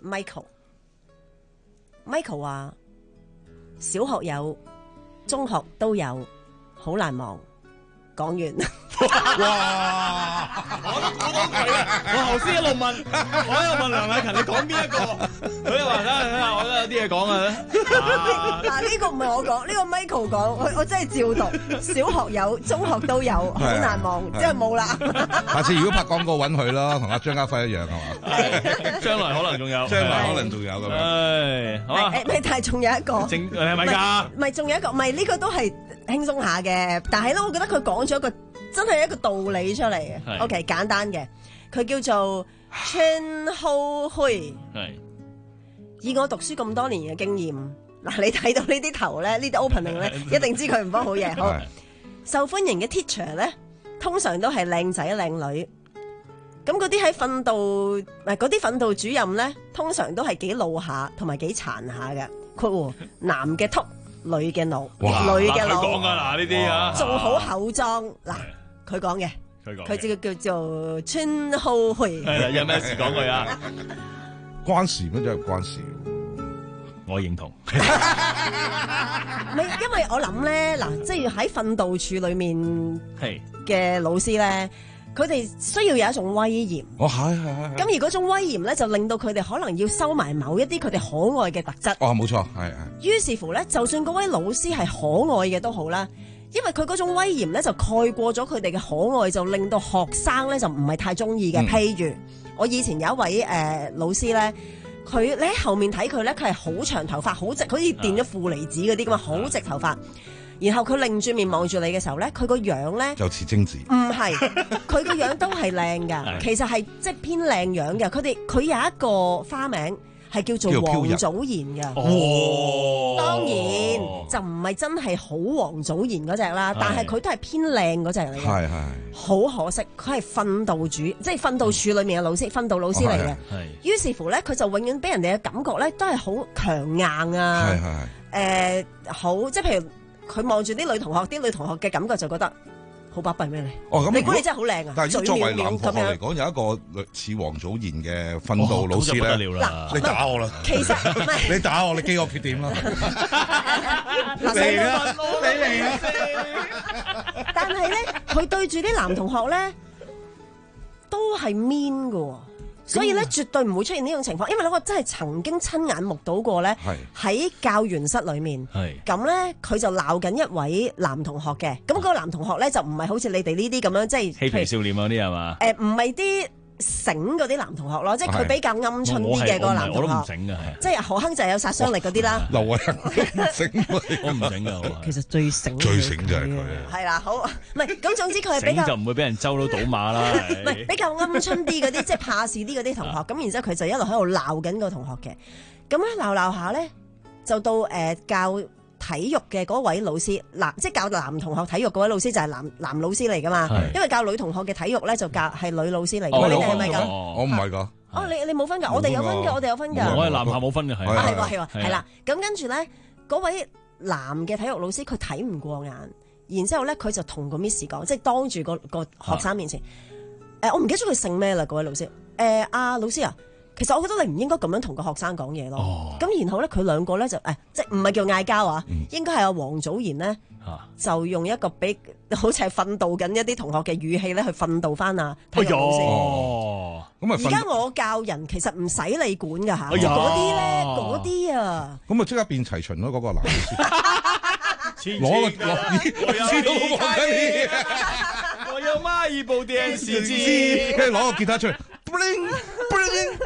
Speaker 14: Michael。Michael 話：小學有，中學都有，好難忘。講完。
Speaker 13: 哇！我都估到佢啊！我頭先一路問，我一路問梁禮勤，你講邊一個？佢又話睇下睇下，我都有啲嘢講啊！
Speaker 14: 嗱，呢個唔係我講，呢個 Michael 講，我我真係照讀。小學有，中學都有，好難忘，即係冇啦。
Speaker 15: 下次如果拍廣告揾佢咯，同阿張家輝一樣係嘛？
Speaker 13: 將來可能仲有，
Speaker 15: 將來可能仲有咁樣。
Speaker 13: 唉，好啊！
Speaker 14: 誒，但係仲有一個，
Speaker 13: 正係咪㗎？
Speaker 14: 唔係，仲有一個，唔係呢個都係輕鬆下嘅，但係咧，我覺得佢講咗一個。真係一個道理出嚟嘅 ，OK 簡單嘅，佢叫做春浩虛。係以我讀書咁多年嘅經驗，嗱你睇到呢啲頭咧，呢啲 opening 咧，一定知佢唔幫好嘢。好受歡迎嘅 teacher 咧，通常都係靚仔靚女。咁嗰啲喺訓導，唔係嗰啲訓導主任咧，通常都係幾老下，同埋幾殘下嘅。括弧男嘅禿，女嘅老，女嘅老。
Speaker 13: 佢講噶嗱呢啲啊，
Speaker 14: 做好口裝嗱。佢講嘅，佢叫叫做春浩虛。
Speaker 13: 係啦，有咩事講佢啊？
Speaker 15: 關事咩？真係關事。
Speaker 13: 我認同。
Speaker 14: 唔係，因為我諗咧，嗱，即係喺訓導處裏面嘅老師咧，佢哋需要有一種威嚴。
Speaker 15: 哦，係係係。
Speaker 14: 咁而嗰種威嚴咧，就令到佢哋可能要收埋某一啲佢哋可愛嘅特質。
Speaker 15: 哦，冇錯，係係。
Speaker 14: 於是乎咧，就算嗰位老師係可愛嘅都好啦。因為佢嗰種威嚴咧，就蓋過咗佢哋嘅可愛，就令到學生咧就唔係太中意嘅。嗯、譬如我以前有一位誒、呃、老師咧，佢你喺後面睇佢咧，佢係好長頭髮，好直，好似電咗負離子嗰啲咁啊，好直頭髮。然後佢擰住面望住你嘅時候咧，佢個樣咧
Speaker 15: 就似精子。
Speaker 14: 唔係，佢個樣都係靚㗎，其實係即係偏靚樣嘅。佢哋佢有一個花名。係叫做王祖賢嘅，
Speaker 13: 哦，
Speaker 14: 當然就唔係真係好王祖賢嗰隻啦，但係佢都係偏靚嗰隻嚟嘅。係係，好可惜，佢係訓導主，即係訓導處裏面嘅老師，訓導老師嚟嘅。係，於是乎咧，佢就永遠俾人哋嘅感覺咧，都係好強硬啊。係係，誒，好，即係譬如佢望住啲女同學，啲女同學嘅感覺就覺得。好巴閉咩你？
Speaker 15: 哦，咁
Speaker 14: 你估你真係好靚啊！
Speaker 15: 但係作為男同學嚟講，有一個類似王祖賢嘅訓導老師咧，嗱，你打我啦！
Speaker 14: 其實唔係
Speaker 15: 你打我，你基我缺點啦！
Speaker 14: 嚟
Speaker 15: 啊！你嚟啊！
Speaker 14: 但係咧，佢對住啲男同學咧，都係 mean 㗎。所以咧，絕對唔會出現呢種情況，因為咧，我真係曾經親眼目睹過咧，喺教員室裏面，咁咧佢就鬧緊一位男同學嘅，咁嗰個男同學咧就唔係好似你哋呢啲咁樣，即係
Speaker 13: 嬉皮少年嗰啲係嘛？
Speaker 14: 誒，唔係啲醒嗰啲男同學咯，即係佢比較鵪鶉啲嘅嗰個男同學。
Speaker 13: 我都唔醒㗎，
Speaker 14: 即係何鏗就係有殺傷力嗰啲啦。
Speaker 15: 劉偉恒醒，
Speaker 13: 我唔醒㗎。
Speaker 14: 其實最醒
Speaker 15: 最醒就係佢。
Speaker 14: 係啦，好，唔係咁，總之佢係比較
Speaker 13: 就唔會俾人周到賭馬啦。
Speaker 14: 唔係比較鵪鶉啲嗰啲，即係怕事啲嗰啲同學。咁然之後佢就一路喺度鬧緊個同學嘅。咁咧鬧鬧下咧，就到誒教體育嘅嗰位老師，嗱，即係教男同學體育嗰位老師就係男男老師嚟噶嘛，因為教女同學嘅體育咧就教係女老師嚟嘅。你哋係咪咁？
Speaker 15: 我唔係噶。
Speaker 14: 哦，你你冇分噶，我哋有分噶，我哋有分噶。
Speaker 13: 我係男校冇分嘅，係。
Speaker 14: 係喎係喎，係啦。咁跟住咧，嗰位男嘅體育老師佢睇唔過眼，然之後咧佢就同個 Miss 講，即係當住個個學生面前，誒我唔記得咗佢姓咩啦，嗰位老師。誒阿老師啊。其實我覺得你唔應該咁樣同個學生講嘢咯。咁、哦、然後咧，佢兩個咧就誒，即係唔係叫嗌交啊？嗯、應該係阿王祖賢咧，啊、就用一個比好似係訓導緊一啲同學嘅語氣咧，去訓導翻啊體育老師。哦，咁啊！而家我教人其實唔使你管㗎嚇，嗰啲咧，嗰啲啊。咁啊，即刻變齊秦咯，嗰、嗰個男老師。攞個攞，知道我講緊嘢。我要買一部電視機，跟住攞個吉他出嚟。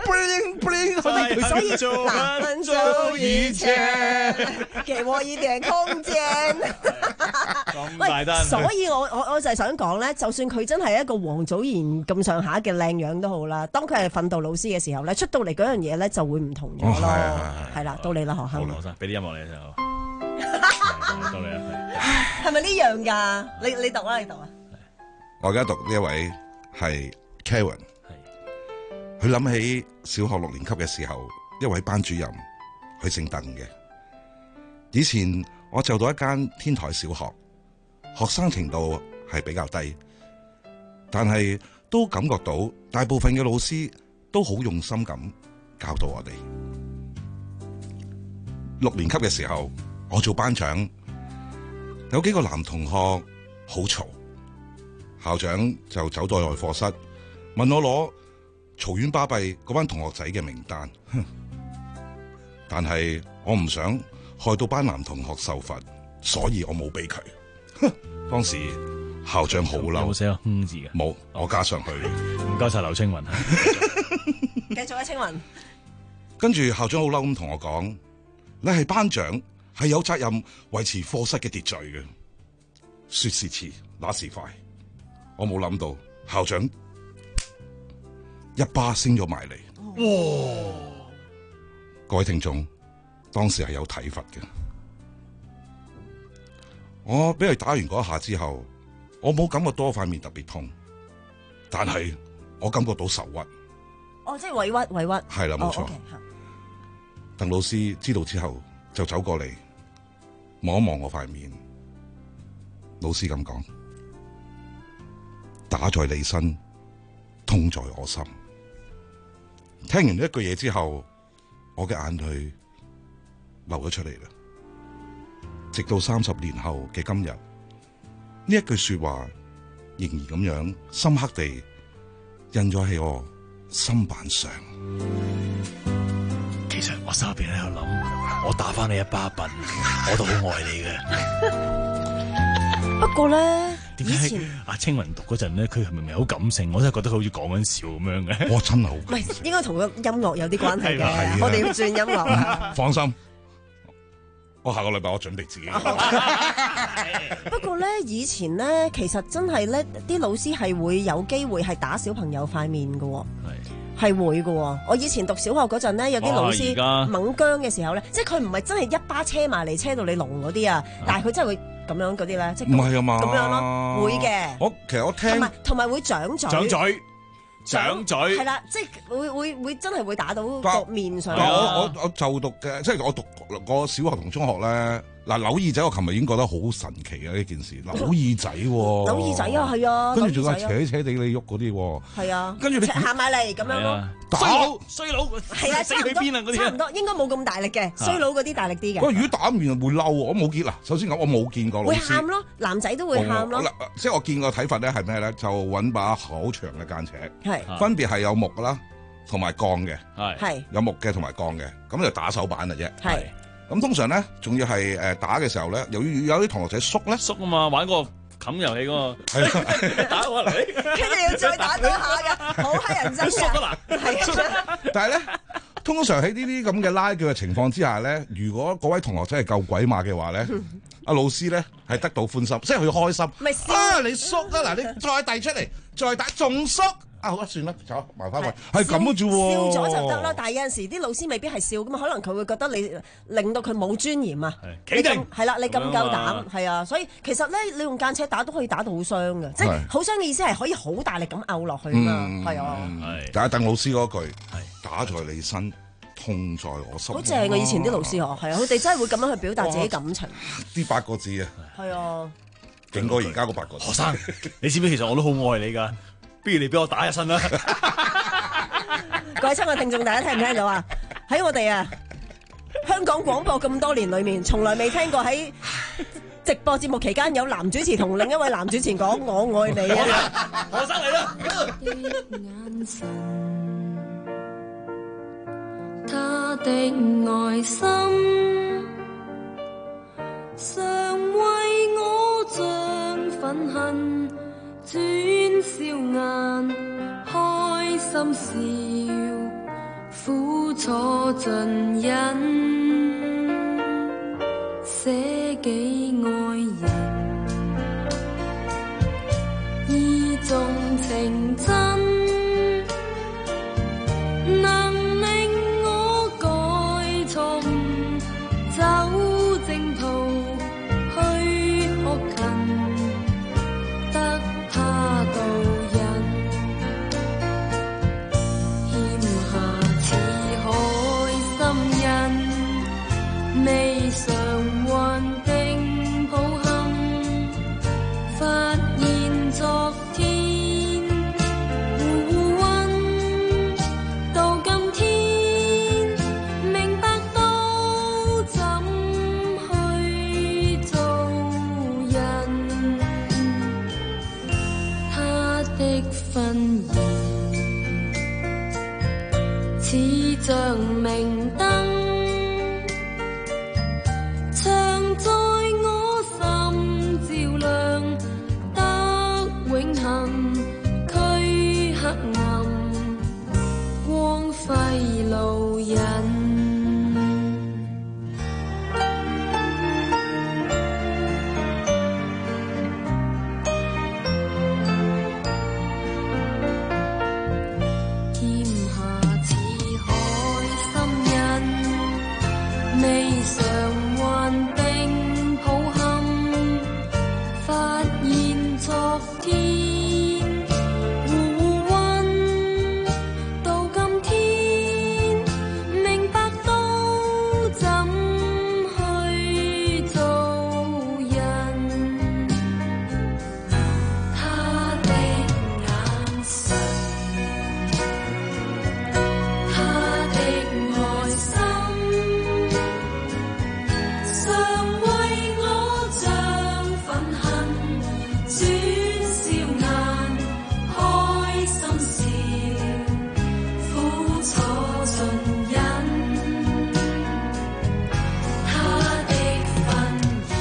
Speaker 15: bling bling，
Speaker 14: 所以嗱，分手以前，給我一點空間。
Speaker 13: 咁大單，
Speaker 14: 所以我我我就係想講咧，就算佢真係一個王祖賢咁上下嘅靚樣都好啦，當佢係訓導老師嘅時候咧，出到嚟嗰樣嘢咧就會唔同咗咯。係啦，到你啦，學生。
Speaker 13: 好，學生，俾啲音樂你就。到你啊！
Speaker 14: 係咪呢樣㗎？你你讀啦，你讀啊！
Speaker 15: 我而家讀呢一位係 Karen， 佢諗起小學六年級嘅時候，一位班主任，佢姓鄧嘅。以前我就到一間天台小學，學生程度係比較低，但係都感覺到大部分嘅老師都好用心咁教導我哋。六年級嘅時候，我做班長，有幾個男同學好嘈，校長就走到內課室問我攞嘈冤巴閉嗰班同學仔嘅名單，但係我唔想害到班男同學受罰，所以我冇俾佢。當時校長好嬲，
Speaker 13: 有冇寫個哼字嘅？
Speaker 15: 冇，我加上去。
Speaker 13: 唔該晒劉青雲。
Speaker 14: 繼續啊，青雲。
Speaker 15: 跟住校長好嬲咁同我講：你係班長，係有責任維持課室嘅秩序嘅。說時遲，那時快，我冇諗到校長一巴升咗埋嚟。哇！各位聽眾，當時係有體罰嘅。我俾佢打完嗰一下之後，我冇感覺到塊面特別痛，但係我感覺到受屈。
Speaker 14: 哦，即係委屈，委屈。
Speaker 15: 係啦，冇錯。
Speaker 14: 哦 okay，
Speaker 15: 鄧老師知道之後就走過嚟望一望我塊面，老師咁講：打在你身，痛在我心。聽完呢一句嘢之後，我嘅眼淚流咗出嚟啦。直到三十年後嘅今日，呢一句說話仍然咁樣深刻地印咗喺我心板上。
Speaker 13: 其實我心入邊喺度諗，我打翻你一巴笨，我都好愛你嘅。
Speaker 14: 不過咧，
Speaker 13: 點解阿青雲讀嗰陣咧，佢係明明好感性，我真係覺得佢好似講緊笑咁樣嘅。
Speaker 15: 我真係好，
Speaker 14: 唔係應該同個音樂有啲關係嘅，我哋要轉音樂啊。
Speaker 15: 放心，我下個禮拜我準備自己。
Speaker 14: 不過咧，以前咧，其實真係咧，啲老師係會有機會係打小朋友塊面嘅。係會嘅，我以前讀小學嗰陣咧，有啲老師猛僵嘅時候咧，即係佢唔係真係一巴車埋嚟車到你聾嗰啲啊，但係佢真係會咁樣嗰啲咧，即係
Speaker 15: 唔係啊嘛，
Speaker 14: 咁樣咯，會嘅。
Speaker 15: 我其實我聽
Speaker 14: 同埋同埋會掌嘴，
Speaker 13: 掌嘴，掌嘴，
Speaker 14: 係啦，即係會會會真係會打到個面上。
Speaker 15: 我我我就讀嘅，即係我讀個小學同中學咧。嗱，扭耳仔我琴日已經覺得好神奇嘅呢件事，扭耳仔喎，
Speaker 14: 扭耳仔啊，係啊，
Speaker 15: 跟住仲係扯扯地你喐嗰啲喎，
Speaker 14: 係啊，
Speaker 15: 跟住你
Speaker 14: 行埋嚟咁樣咯，
Speaker 13: 衰佬衰佬，
Speaker 14: 係啊，
Speaker 13: 死去邊啊嗰啲，
Speaker 14: 差唔多應該冇咁大力嘅，衰佬嗰啲大力啲嘅。
Speaker 15: 喂，如果打完會嬲喎，我冇見嗱，首先講我冇見過老師，
Speaker 14: 會喊咯，男仔都會喊咯。
Speaker 15: 即係我見過體罰咧係咩咧？就揾把好長嘅間尺，
Speaker 14: 係
Speaker 15: 分別係有木啦同埋鋼嘅，
Speaker 14: 係
Speaker 15: 有木嘅同埋鋼嘅，咁就打手板嘅啫，
Speaker 14: 係。
Speaker 15: 咁通常咧，仲要係誒打嘅時候咧，由於有啲同學仔縮咧，
Speaker 13: 縮啊嘛，玩個冚遊戲嗰個，係啦，打過嚟，
Speaker 14: 跟住要再打多下嘅，好乞人憎嘅，係啊。
Speaker 15: 但係咧，通常喺呢啲咁嘅拉鋸嘅情況之下咧，如果嗰位同學仔係夠鬼馬嘅話咧，阿老師咧係得到歡心，即係佢開心。啊，你縮啊嗱，你再遞出嚟，再打仲縮。啊好啊，算啦，走埋翻去，係咁嘅啫喎。
Speaker 14: 笑咗就得啦，但係有陣時啲老師未必係笑噶嘛，可能佢會覺得你令到佢冇尊嚴啊。
Speaker 13: 企定
Speaker 14: 係啦，你咁夠膽係啊，所以其實咧，你用間尺打都可以打到好傷嘅，即係好傷嘅意思係可以好大力咁拗落去啊嘛，係啊。
Speaker 15: 但係鄧老師嗰句打在你身，痛在我心。
Speaker 14: 好正啊！以前啲老師嗬，係啊，佢哋真係會咁樣去表達自己感情。
Speaker 15: 啲八個字啊，
Speaker 14: 係啊，
Speaker 15: 勁過而家嗰八個字。
Speaker 13: 學生，你知唔知其實我都好愛你㗎？不如你俾我打一身啦！
Speaker 14: 各位親愛聽眾，大家聽唔聽到啊？喺我哋啊香港廣播咁多年裏面，從來未聽過喺直播節目期間有男主持同另一位男主持講我愛你啊！
Speaker 13: 學生嚟啦！
Speaker 2: 他的愛心常為我像憤恨。轉笑眼，開心笑， 苦楚盡忍，捨己愛人，意重情真，能令我改錯誤，走正途，去學勤，得他導引，欠下似海心印，未償還定抱憾，發現昨天互溫，到今天明白到怎去做人，他的婚宴似像明燈，常在我心照亮，得永恆驅黑暗，光輝路引。欠下似海心印，未償還定抱憾，發現昨天互溫，到今天明白到怎去做人，他的眼神，他的愛心，常為我將憤恨轉笑顏，開心笑，苦楚盡忍，他的婚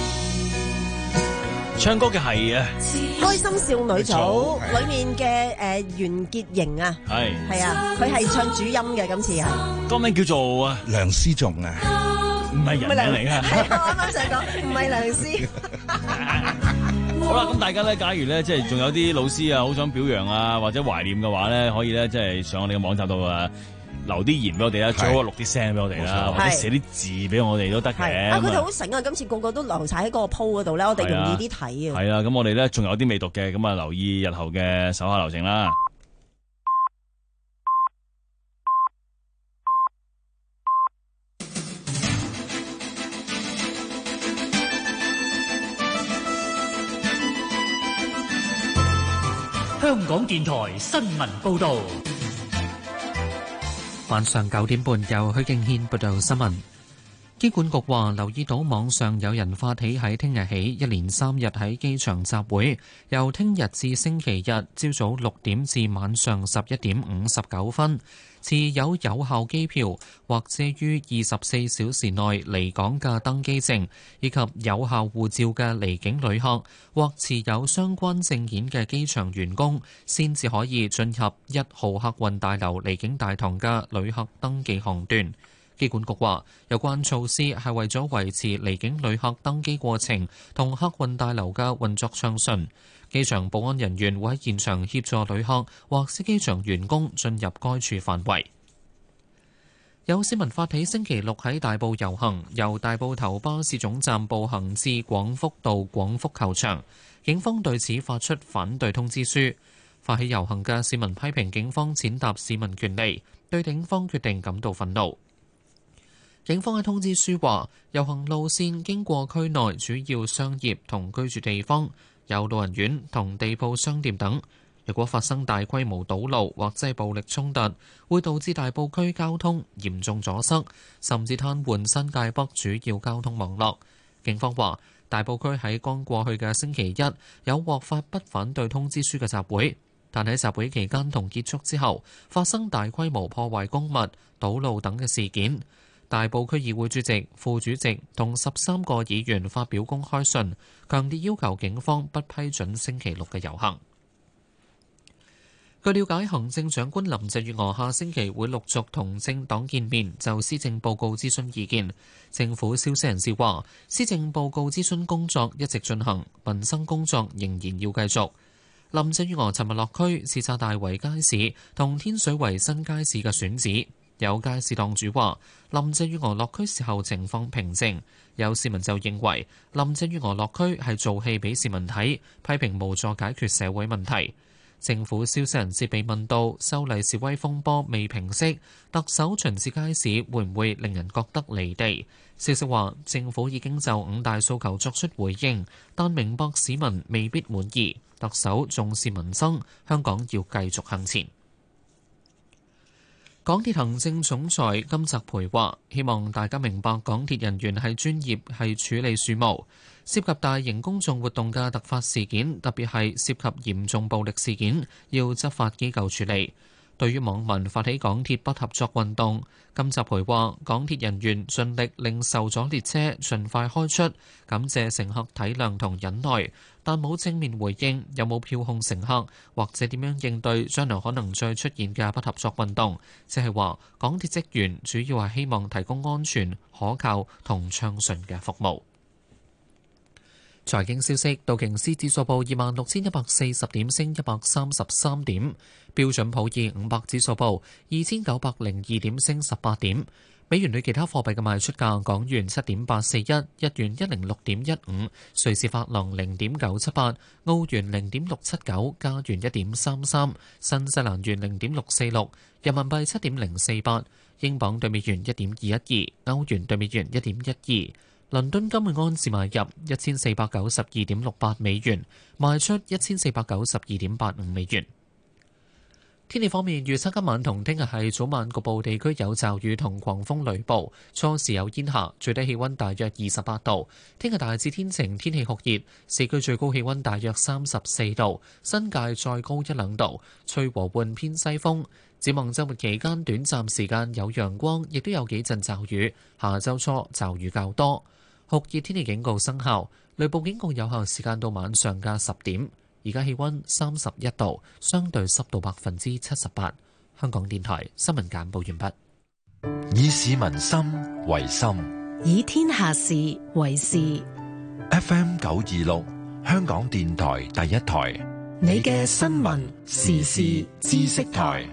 Speaker 13: 唱歌嘅係啊，
Speaker 14: 開心少女組裏面嘅誒袁潔瑩啊，
Speaker 13: 係
Speaker 14: 係啊，佢係唱主音嘅，今次係
Speaker 13: 歌名叫做啊
Speaker 15: 梁思頌啊，
Speaker 13: 唔係人名嚟㗎。
Speaker 14: 係我啱啱想講，唔係梁思。
Speaker 13: 好啦，咁大家咧，假如咧，即係仲有啲老師啊，好想表揚啊，或者懷念嘅話咧，可以咧，即係上我哋嘅網站度啊，留啲言俾我哋啦，最好錄啲聲俾我哋啦，
Speaker 15: 冇錯
Speaker 13: 或者寫啲字俾我哋都得嘅。
Speaker 14: 啊，佢哋
Speaker 13: 咁啊
Speaker 14: 好醒啊！今次個個都留晒喺嗰個鋪嗰度咧，我哋容易啲睇啊。
Speaker 13: 係啊，咁我哋咧仲有啲未讀嘅，咁啊留意日後嘅手下留情啦。
Speaker 10: 香港電台新聞報導，
Speaker 1: 晚上九點半由許敬軒報道新聞。機管局話留意到網上有人發起喺聽日起一連三日喺機場集會，由聽日至星期日朝早六點至晚上十一點五十九分，持有有效機票或者於二十四小時內離港嘅登機證，以及有效護照嘅離境旅客或持有相關證件嘅機場員工，先至可以進入一號客運大樓離境大堂嘅旅客登記航段。機管局話，有關措施係為咗維持離境旅客登機過程同客運大樓嘅運作暢順。機場保安人員會喺現場協助旅客或是機場員工進入該處範圍。有市民發起星期六喺大埔遊行，由大埔頭巴士總站步行至廣福道廣福球場。警方對此發出反對通知書。發起遊行嘅市民批評警方踐踏市民權利，對警方決定感到憤怒。警方嘅通知書話，遊行路線經過區內主要商業同居住地方，有老人院同地鋪商店等。如果發生大規模堵路或者暴力衝突，會導致大埔區交通嚴重阻塞，甚至癱瘓新界北主要交通網絡。警方話，大埔區喺剛過去嘅星期一有獲發不反對通知書嘅集會，但喺集會期間同結束之後，發生大規模破壞公物、堵路等嘅事件。大埔區議會主席、副主席同十三個議員發表公開信，強烈要求警方不批准星期六嘅遊行。 據了解，行政長官林鄭月娥下星期會陸續同政黨見面，就施政報告諮詢意見。政府消息人士話，施政報告諮詢工作一直進行，民生工作仍然要繼續。林鄭月娥尋日落區視察大圍街市同天水圍新街市嘅選址，有街市檔主話，林鄭月娥落區時候情況平靜。有市民就認為林鄭月娥落區係做戲俾市民睇，批評無助解決社會問題。政府消息人士被問到修例示威風波未平息，特首巡視街市會唔會令人覺得離地？消息話政府已經就五大訴求作出回應，但明白市民未必滿意。特首重視民生，香港要繼續向前。港鐵行政總裁金澤培話：希望大家明白港鐵人員係專業，係處理事務。涉及大型公眾活動嘅突發事件，特別係涉及嚴重暴力事件，要執法機構處理。對於網民發起港鐵不合作運動，金澤培話：港鐵人員盡力令受阻列車盡快開出，感謝乘客體諒同忍耐，但冇正面回應有冇票控乘客或者點樣應對將來可能再出現嘅不合作運動。即係話港鐵職員主要係希望提供安全、可靠同暢順嘅服務。財經消息：道瓊斯指數報二萬六千一百四十點，升一百三十三點；標準普爾五百指數報二千九百零二點，升十八點。美元對其他貨幣嘅賣出價：港元七點八四一，日元一零六點一五，瑞士法郎零點九七八，澳元零點六七九，加元一點三三，新西蘭元零點六四六，人民幣七點零四八，英鎊對美元一點二一二，歐元對美元一點一二。倫敦金每安士買入一千四百九十二點六八美元，賣出一千四百九十二點八五美元。天氣方面，預測今晚同聽日係早晚局部地區有驟雨同狂風雷暴，初時有煙霞，最低氣溫大約二十八度。聽日大致天晴，天氣酷熱，市區最高氣溫大約三十四度，新界再高一兩度，吹和緩偏西風。展望週末期間，短暫時間有陽光，亦都有幾陣驟雨。下週初驟雨較多。酷熱天氣警告生效，雷暴警告有效時間到晚上嘅十點。而家氣溫三十一度，相對濕度百分之七十八。香港電台新聞簡報完畢。
Speaker 4: 以市民心為心，
Speaker 5: 以天下事為事。
Speaker 4: F M 九二六，香港電台第一台，
Speaker 5: 你嘅新聞時事知識台。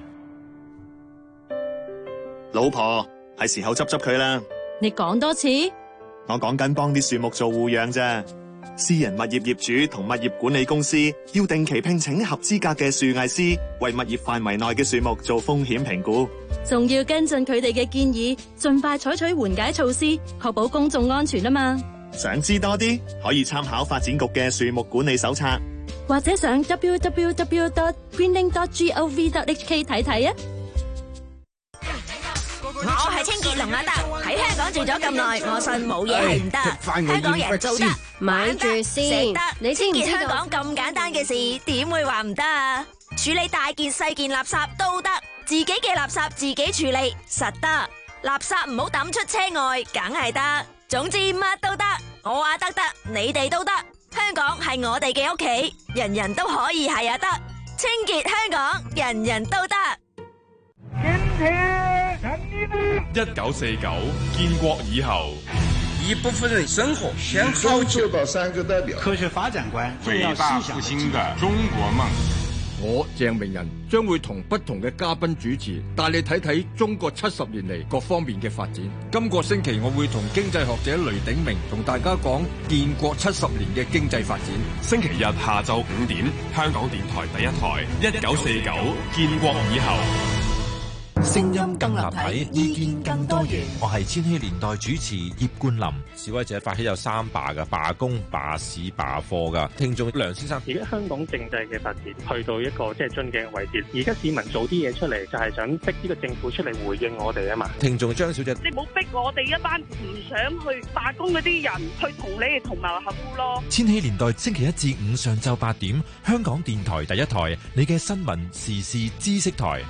Speaker 11: 老婆，係時候執執佢啦。
Speaker 20: 你講多次。
Speaker 11: 我講緊幫啲樹木做護養啫。私人物業業主同物業管理公司要定期聘請合資格嘅樹藝師，為物業範圍內嘅樹木做風險評估，
Speaker 12: 仲要跟進佢哋嘅建議，盡快採取緩解措施，確保公眾安全啊嘛。
Speaker 11: 想知多啲，可以參考發展局嘅樹木管理手冊，
Speaker 12: 或者上 w w w dot greening dot gov dot h k 睇睇啊。
Speaker 9: 我係清潔龍阿德，喺香港住咗咁耐，我信冇嘢係唔得。香港人做得，
Speaker 16: 買住先，
Speaker 9: 食得。
Speaker 16: 你知唔知
Speaker 9: 香港咁簡單嘅事，點會話唔得啊？處理大件細件垃圾都得，自己嘅垃圾自己處理，實得。垃圾唔好抌出車外，梗係得。總之乜都得，我話得得，你哋都得。香港係我哋嘅屋企，人人都可以係啊得。清潔香港，人人都得。
Speaker 24: 一九四九建國以後，
Speaker 25: 一部分人生活先好就
Speaker 26: 到三個代表，
Speaker 25: 科學發展觀，
Speaker 24: 偉大復興的中國夢。
Speaker 25: 我鄭明仁將會同不同嘅嘉賓主持，帶你睇睇中國七十年嚟各方面嘅發展。今個星期我會同經濟學者雷鼎明同大家講建國七十年嘅經濟發展。
Speaker 24: 星期日下晝五點，香港電台第一台一九四九建國以後。
Speaker 4: 聲音更立體，意見更多元。我係千禧年代主持葉冠霖。
Speaker 27: 示威者發起有三罷嘅罷工、罷市、罷課噶。聽眾梁先生，
Speaker 28: 而家香港政制嘅發展去到一個即係樽頸嘅位置。而家市民做啲嘢出嚟，就係想逼呢個政府出嚟回應我哋啊嘛。
Speaker 27: 聽眾張小姐，
Speaker 29: 你冇逼我哋一班唔想去罷工嗰啲人去同你哋同流合污咯。
Speaker 4: 千禧年代星期一至五上晝八點，香港電台第一台，你嘅新聞時事知識台。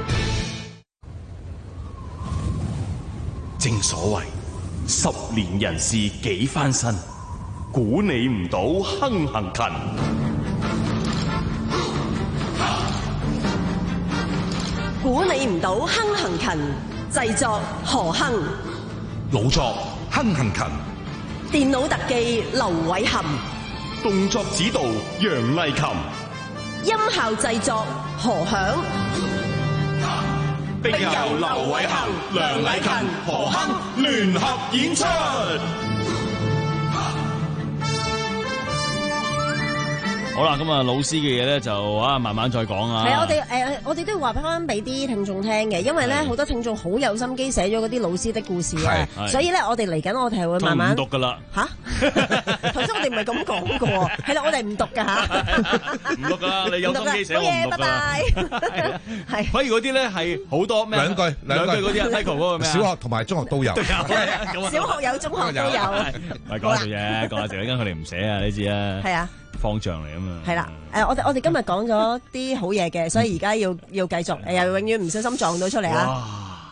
Speaker 30: 正所謂十年人事幾番新，估你唔到亨行勤。
Speaker 9: 估你唔到亨行勤，製作何亨，
Speaker 15: 老作亨行勤，
Speaker 9: 電腦特技劉偉恒，
Speaker 30: 動作指導楊麗琴，
Speaker 9: 音效製作何響，
Speaker 30: 並由劉偉恒、梁麗琴、何亨聯合演出。
Speaker 13: 好啦，咁啊，老師嘅嘢咧就啊，慢慢再講啊。
Speaker 14: 係啊，我哋誒，我哋都要話翻俾啲聽眾聽嘅，因為咧好多聽眾好有心機寫咗嗰啲老師的故事啊，所以咧我哋嚟緊我哋係會慢慢
Speaker 13: 唔讀噶啦。
Speaker 14: 吓，頭先我哋唔係咁講過，係啦，我哋唔讀噶吓，
Speaker 13: 唔讀噶，你有心機寫我唔讀噶。係，反而嗰啲咧係好多咩？
Speaker 15: 兩句兩句
Speaker 13: 嗰啲啊 Michael 嗰個咩？
Speaker 15: 小學同埋中學都有，
Speaker 14: 小學有，中學都有。
Speaker 13: 唔係講下嘢，講下成日跟佢哋唔寫啊，你知啊。
Speaker 14: 係啊。
Speaker 13: 方丈嚟啊嘛，
Speaker 14: 係啦，誒，我哋我哋今日講咗啲好嘢嘅，所以而家要要繼續，誒，又永遠唔小心撞到出嚟啊！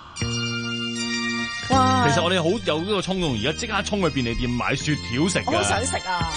Speaker 14: 哇！
Speaker 13: 其實我哋好有呢個衝動，而家即刻衝去便利店買雪條食㗎。
Speaker 14: 我好想食啊！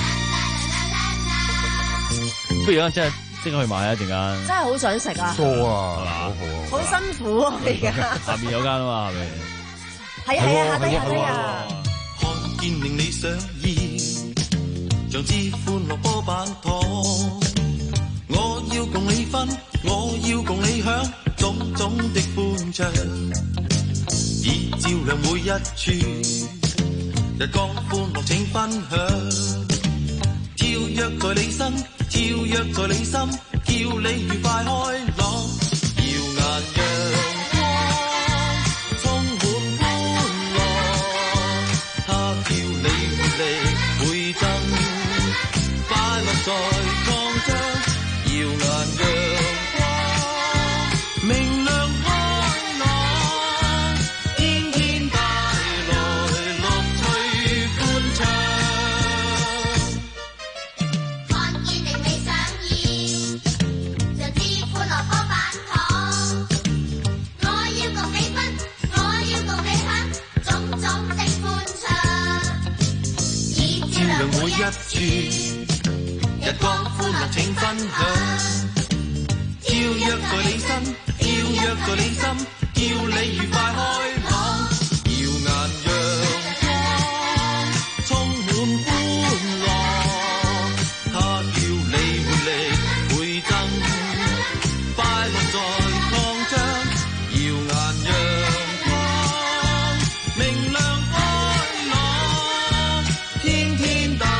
Speaker 13: 不如啊，即係即刻去買啊！陣間
Speaker 14: 真係好想食啊！
Speaker 15: 多啊，
Speaker 13: 係嘛？
Speaker 15: 好好啊！
Speaker 14: 好辛苦啊！而家
Speaker 13: 下邊有間啊嘛，係咪？
Speaker 14: 係啊係啊，下低下低啊！
Speaker 3: 看見令你想要。像支歡樂波板糖，我要共你分，我要共你享，種種的歡暢，已照亮每一處，日光歡樂請分享，跳躍在你身，跳躍在你心，叫你愉快開朗，耀眼陽光，充滿歡樂，它叫你活力倍增。在擴張，耀眼陽光，明亮開朗，天天帶來樂趣歡暢。看見令你想要，像支歡樂波板糖，我要共你分，我要共你享，種種的歡暢，已照亮每一處。日光歡樂請分享，跳躍在你身，跳躍在你心，叫你愉快開朗，耀眼陽光，充滿歡樂，它叫你活力倍增，快樂在擴張，耀眼陽光，明亮開朗，天天帶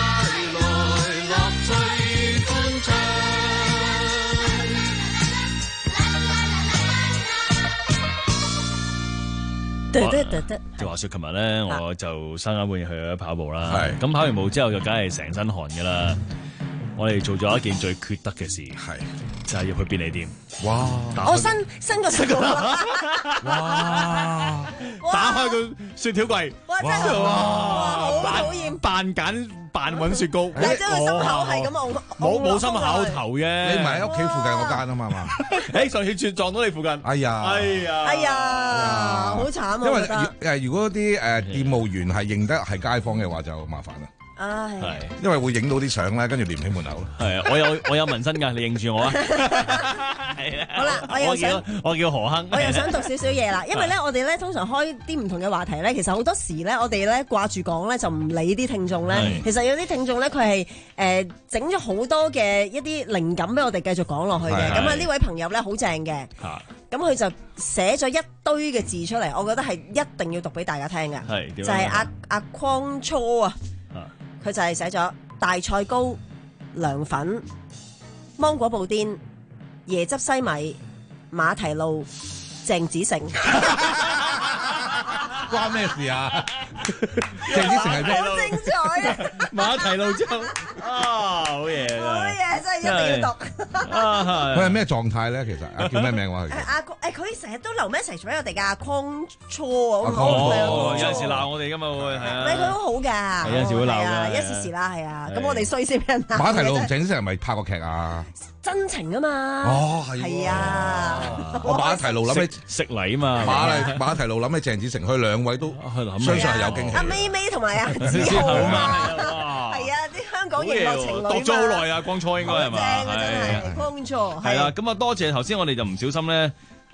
Speaker 13: 就話說，琴日咧我就三更半夜去咗跑步啦。係咁跑完步之後就梗係成身汗噶啦。我哋做咗一件最缺德嘅事，係就係要去便利店。哇！
Speaker 14: 我伸伸個手啦！
Speaker 13: 哇！打開個雪條櫃，
Speaker 14: 哇！真係哇！好討厭
Speaker 13: 扮揀扮揾雪糕。
Speaker 14: 但係將個心口係咁㧬，
Speaker 13: 冇冇心口頭嘅。
Speaker 15: 你唔係喺屋企附近嗰間啊嘛嘛？
Speaker 13: 誒上次轉撞到你附近。哎
Speaker 15: 呀！
Speaker 13: 哎呀！
Speaker 14: 哎呀！好慘啊！
Speaker 15: 因為誒，如果啲誒店務員係認得係街坊嘅話，就麻煩啦。
Speaker 14: 係，
Speaker 15: 因為會影到啲相咧，跟住連起門口咯。
Speaker 13: 係啊，我有我有紋身㗎，你認住我啊！係啊，
Speaker 14: 好啦，我又想
Speaker 13: 我叫何亨，
Speaker 14: 我又想讀少少嘢啦。因為咧，我哋咧通常開啲唔同嘅話題咧，其實好多時咧，我哋咧掛住講咧，就唔理啲聽眾咧。其實有啲聽眾咧，佢係誒整咗好多嘅一啲靈感俾我哋繼續講落去嘅。咁啊，呢位朋友咧好正嘅，咁佢就寫咗一堆嘅字出嚟，我覺得係一定要讀俾大家聽嘅。係，就係阿阿匡初啊。佢就係寫咗大菜糕、涼粉、芒果布甸、椰汁西米、馬蹄露、鄭子誠。
Speaker 15: 關咩事啊？鄭子誠係咩？
Speaker 14: 好精彩啊！
Speaker 13: 馬蹄露之後啊，好嘢
Speaker 14: 好嘢，真係一定要讀。
Speaker 15: 佢係咩狀態咧？其實叫咩名話？
Speaker 14: 阿誒，佢成日都留 message 俾我哋㗎，匡初啊，
Speaker 13: 有陣時鬧我哋㗎嘛，會係啊。
Speaker 14: 唔係佢好好㗎，
Speaker 13: 有陣時會鬧㗎，
Speaker 14: 一時時啦，係啊。咁我哋衰先俾人鬧。
Speaker 15: 馬蹄露同鄭子誠係咪拍過劇啊？
Speaker 14: 真情啊嘛。
Speaker 15: 哦，係。
Speaker 14: 係啊。
Speaker 15: 我馬蹄露諗起
Speaker 13: 食禮嘛。
Speaker 15: 馬馬蹄露諗起鄭子誠，佢兩位都相信係有驚喜。
Speaker 14: 阿咪咪同埋阿子豪啊，係啊，啲香港娛樂情侶嘛。
Speaker 13: 讀咗好耐啊，光初應該係嘛？
Speaker 14: 正啊，真係光初。
Speaker 13: 係啦，咁啊多謝頭先我哋就唔小心咧。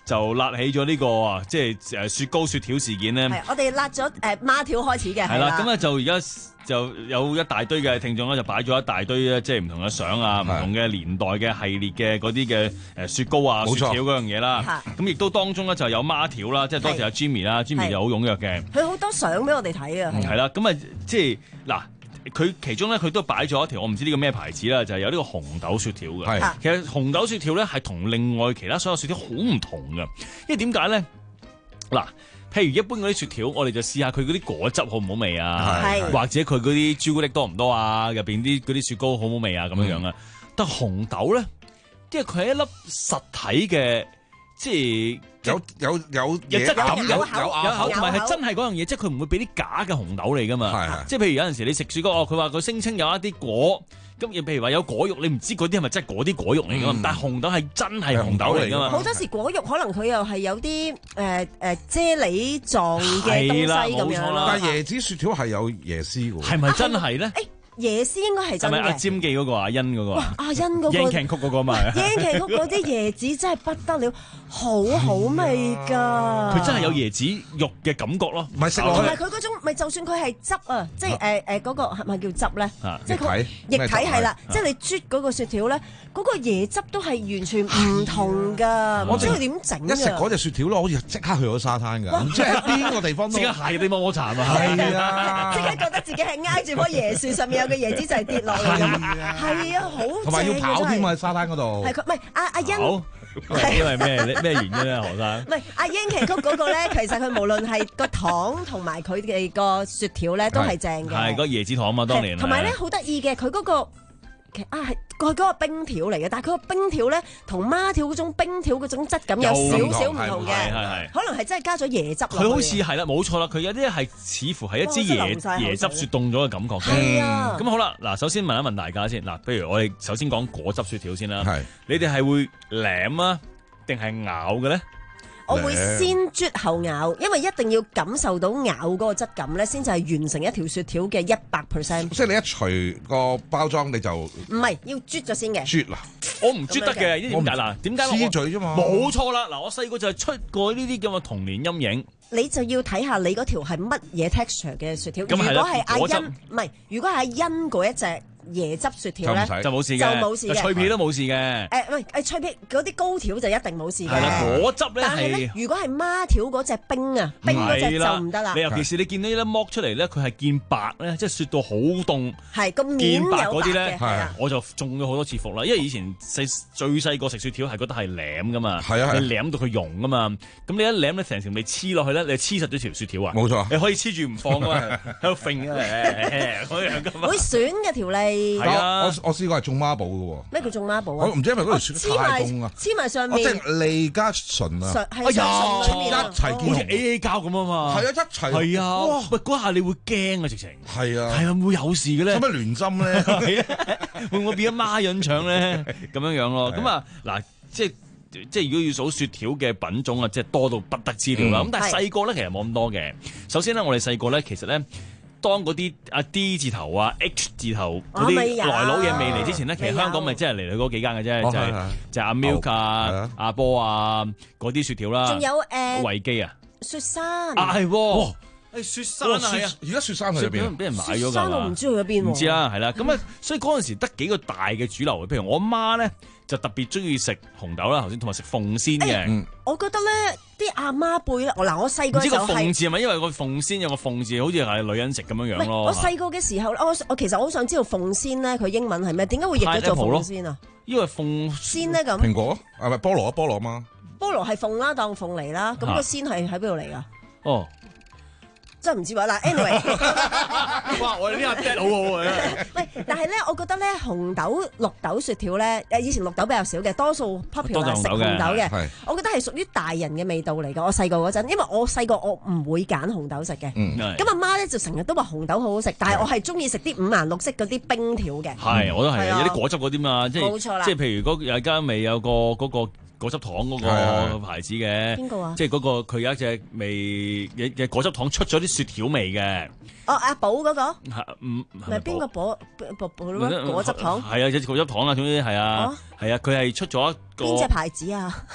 Speaker 13: 就辣起咗呢個啊，即係誒雪糕雪條事件咧。
Speaker 14: 係，我哋辣咗誒孖條開始嘅。
Speaker 13: 係啦，咁咧就而家就有一大堆嘅聽眾咧，就擺咗一大堆咧，即係唔同嘅相啊，唔同嘅年代嘅系列嘅嗰啲嘅誒雪糕啊、雪條嗰樣嘢啦。咁亦都當中咧就有孖條啦，即係當時阿 Jimmy 啦 ，Jimmy 就好踴躍嘅。
Speaker 14: 佢好多相俾我哋睇啊。
Speaker 13: 係啦，咁啊即係嗱。佢其中咧，佢都擺咗一條，我唔知呢個咩牌子啦，就係有呢個紅豆雪條嘅。係，其實紅豆雪條咧係同另外其他所有雪條好唔同嘅，因為點解咧？嗱，譬如一般嗰啲雪條，我哋就試下佢嗰啲果汁好唔好味啊，或者佢嗰啲朱古力多唔多啊，入邊啲嗰啲雪糕好唔好味啊，咁樣樣啊。嗯、但紅豆咧，因為佢係一粒實體嘅，即係。
Speaker 15: 有有有
Speaker 13: 有質感，有有
Speaker 15: 有
Speaker 13: 口，同埋係真係嗰樣嘢，即係佢唔會俾啲假嘅紅豆嚟噶嘛。即係譬如有陣時你食雪糕，哦，佢話佢聲稱有一啲果，咁譬如話有果肉，你唔知嗰啲係咪真係嗰啲果肉嚟噶嘛？但係紅豆係真係紅豆嚟噶嘛。
Speaker 14: 好多時果肉可能佢又係有啲誒誒啫喱狀嘅東西咁樣。
Speaker 15: 但係椰子雪條係有椰絲㗎喎，
Speaker 13: 係咪真係咧？
Speaker 14: 椰絲應該係真嘅。係咪阿尖記
Speaker 13: 嗰個阿欣嗰個？
Speaker 14: 哇！阿欣嗰個。
Speaker 13: 英劇曲嗰個嘛。
Speaker 14: 英劇曲嗰啲椰子真係不得了，好好味㗎。
Speaker 13: 佢真係有椰子肉嘅感覺咯，
Speaker 15: 唔係食落去。
Speaker 14: 同埋佢嗰種，咪就算佢係汁啊，即係誒誒嗰個係咪叫汁咧？即係佢液體係啦，即係你啜嗰個雪條咧，嗰個椰汁都係完全唔同㗎。我唔知佢點整㗎。
Speaker 15: 一食嗰隻雪條咧，好似即刻去咗沙灘㗎，唔知喺邊個地方都。
Speaker 13: 即刻係啲摩擦啊！
Speaker 15: 係啊！
Speaker 14: 即刻覺得自己係挨住棵椰樹上面有個椰子就係跌落嚟㗎嘛。係啊，好正。
Speaker 15: 同埋要跑添啊！喺沙灘嗰度。
Speaker 14: 係佢唔係阿阿欣。
Speaker 13: 因為咩咩原因咧，何生？
Speaker 14: 唔係阿英奇曲嗰個咧，其實佢無論係個糖同埋佢哋個雪條咧，都係正嘅。
Speaker 13: 係嗰個椰子糖啊嘛，當年。
Speaker 14: 同埋咧，好得意嘅，佢嗰個啊係佢嗰個冰條嚟嘅，但係佢個冰條咧，同孖條嗰種冰條嗰種質感有少少唔同嘅，可能係真係加咗椰汁落去。
Speaker 13: 佢好似係啦，冇錯啦，佢有啲係似乎係一支椰椰汁雪凍咗嘅感覺。
Speaker 14: 係啊。
Speaker 13: 咁好啦，嗱，首先問一問大家先，嗱，譬如我哋首先講果汁雪條先啦。
Speaker 15: 係。
Speaker 13: 你哋係會舐啊，定係咬嘅咧？
Speaker 14: 我會先啜後咬，因為一定要感受到咬嗰個質感咧，先至係完成一條雪條嘅一百 percent。
Speaker 15: 即係你一除個包裝你就唔
Speaker 14: 係要啜咗先嘅。
Speaker 15: 啜啦，
Speaker 13: 我唔啜得嘅，呢點解嗱？點解？
Speaker 15: 黐嘴啫嘛。
Speaker 13: 冇錯啦，嗱，我細個就係出過呢啲咁嘅童年陰影。
Speaker 14: 你就要睇下你嗰條係乜嘢 texture 嘅雪條。如果係阿欣，唔係，如果係阿欣嗰一隻椰汁雪條咧，
Speaker 13: 就冇事嘅，
Speaker 14: 就冇事嘅，
Speaker 13: 脆皮都冇事嘅。
Speaker 14: 誒，唔係誒脆皮嗰啲高條就一定冇事嘅。
Speaker 13: 係啦，果汁咧係。
Speaker 14: 但係咧，如果係孖條嗰隻冰啊，冰嗰隻就唔得啦。
Speaker 13: 你尤其是你見到呢粒剝出嚟咧，佢係見白咧，即係雪到好凍，
Speaker 14: 係個面有白
Speaker 13: 嗰啲咧，
Speaker 14: 係
Speaker 13: 我就中咗好多次伏啦。因為以前細最細個食雪條係覺得係舐噶嘛，
Speaker 15: 係啊係。
Speaker 13: 你舐到佢溶噶嘛，咁你一舐咧成條味黐落去咧，你黐實咗條雪條啊。
Speaker 15: 冇錯，
Speaker 13: 你可以黐住唔放噶嘛，喺度揈啊，嗰樣噶嘛。
Speaker 14: 會損嘅條脷。
Speaker 15: 係啊。我試過係種孖寶嘅喎。
Speaker 14: 咩叫種孖寶啊？
Speaker 15: 我唔知係咪嗰條雪太凍啊？
Speaker 14: 黐埋上面。
Speaker 15: 即係脷加唇啊！
Speaker 14: 係啊，
Speaker 15: 一齊
Speaker 13: 好似 A A 膠咁啊嘛。
Speaker 15: 係啊，一齊。
Speaker 13: 係啊。哇！喂，嗰下你會驚啊，直情。
Speaker 15: 係啊。
Speaker 13: 係啊，會有事嘅咧。
Speaker 15: 使乜亂針咧？
Speaker 13: 係啊，會唔會變咗孖潤腸咧？咁樣樣咯。咁啊，嗱，即係即係如果要數雪條嘅品種啊，即係多到不得之了啦。咁但係細個咧，其實冇咁多嘅。首先咧，我哋細個咧，其實咧。當嗰啲啊 D 字頭啊 H 字頭嗰啲來佬嘢未嚟之前咧，其實香港咪即係嚟嚟嗰幾間嘅啫，就係就係阿 Milk 啊、阿波啊嗰啲雪條啦。
Speaker 14: 仲有誒
Speaker 13: 維基啊，
Speaker 14: 雪山
Speaker 13: 啊係喎，誒雪山啊係啊，
Speaker 15: 而家雪山喺邊？
Speaker 13: 俾人買咗㗎。
Speaker 14: 雪山我唔知去咗邊喎。
Speaker 13: 唔知啦，係啦，咁啊，所以嗰陣時得幾個大嘅主流，譬如我媽咧就特別中意食紅豆啦，頭先同埋食鳳仙嘅。
Speaker 14: 我覺得咧，啲阿媽輩咧，我嗱我細個就係。唔知個
Speaker 13: 鳳字係咪因為個鳳仙有個鳳字，好似係女人食咁樣樣咯？
Speaker 14: 我細個嘅時候，我我其實我好想知道鳳仙咧，佢英文係咩？點解會譯咗做鳳仙啊？
Speaker 13: 因為鳳
Speaker 14: 仙咧咁。
Speaker 15: 蘋果係咪菠蘿啊？菠蘿嘛。
Speaker 14: 菠蘿係鳳啦，當鳳梨啦，咁個仙係喺邊度嚟㗎？
Speaker 13: 哦。
Speaker 14: 真係唔知喎嗱 ，anyway，
Speaker 13: 哇！我哋呢個 get 好好啊！
Speaker 14: 喂，但係咧，我覺得咧，紅豆綠豆雪條咧，誒以前綠豆比較少嘅，多數 popular 食紅豆嘅，我覺得係屬於大人嘅味道嚟嘅。我細個嗰陣，因為我細個我唔會揀紅豆食嘅，咁阿媽咧就成日都話紅豆好好食，但係我係中意食啲五顏六色嗰啲冰條嘅。係，我都係有啲果汁嗰啲嘛，即係冇錯啦，即係譬如嗰有間味有個嗰個。果汁糖嗰個牌子嘅，邊個啊？即係嗰個佢有一隻味嘅嘅果汁糖出咗啲雪條味嘅。哦，阿寶嗰個？係唔係邊個寶？寶寶果汁糖？係啊，隻果汁糖啊，總之係啊，係啊，佢係出咗一個。邊隻牌子啊？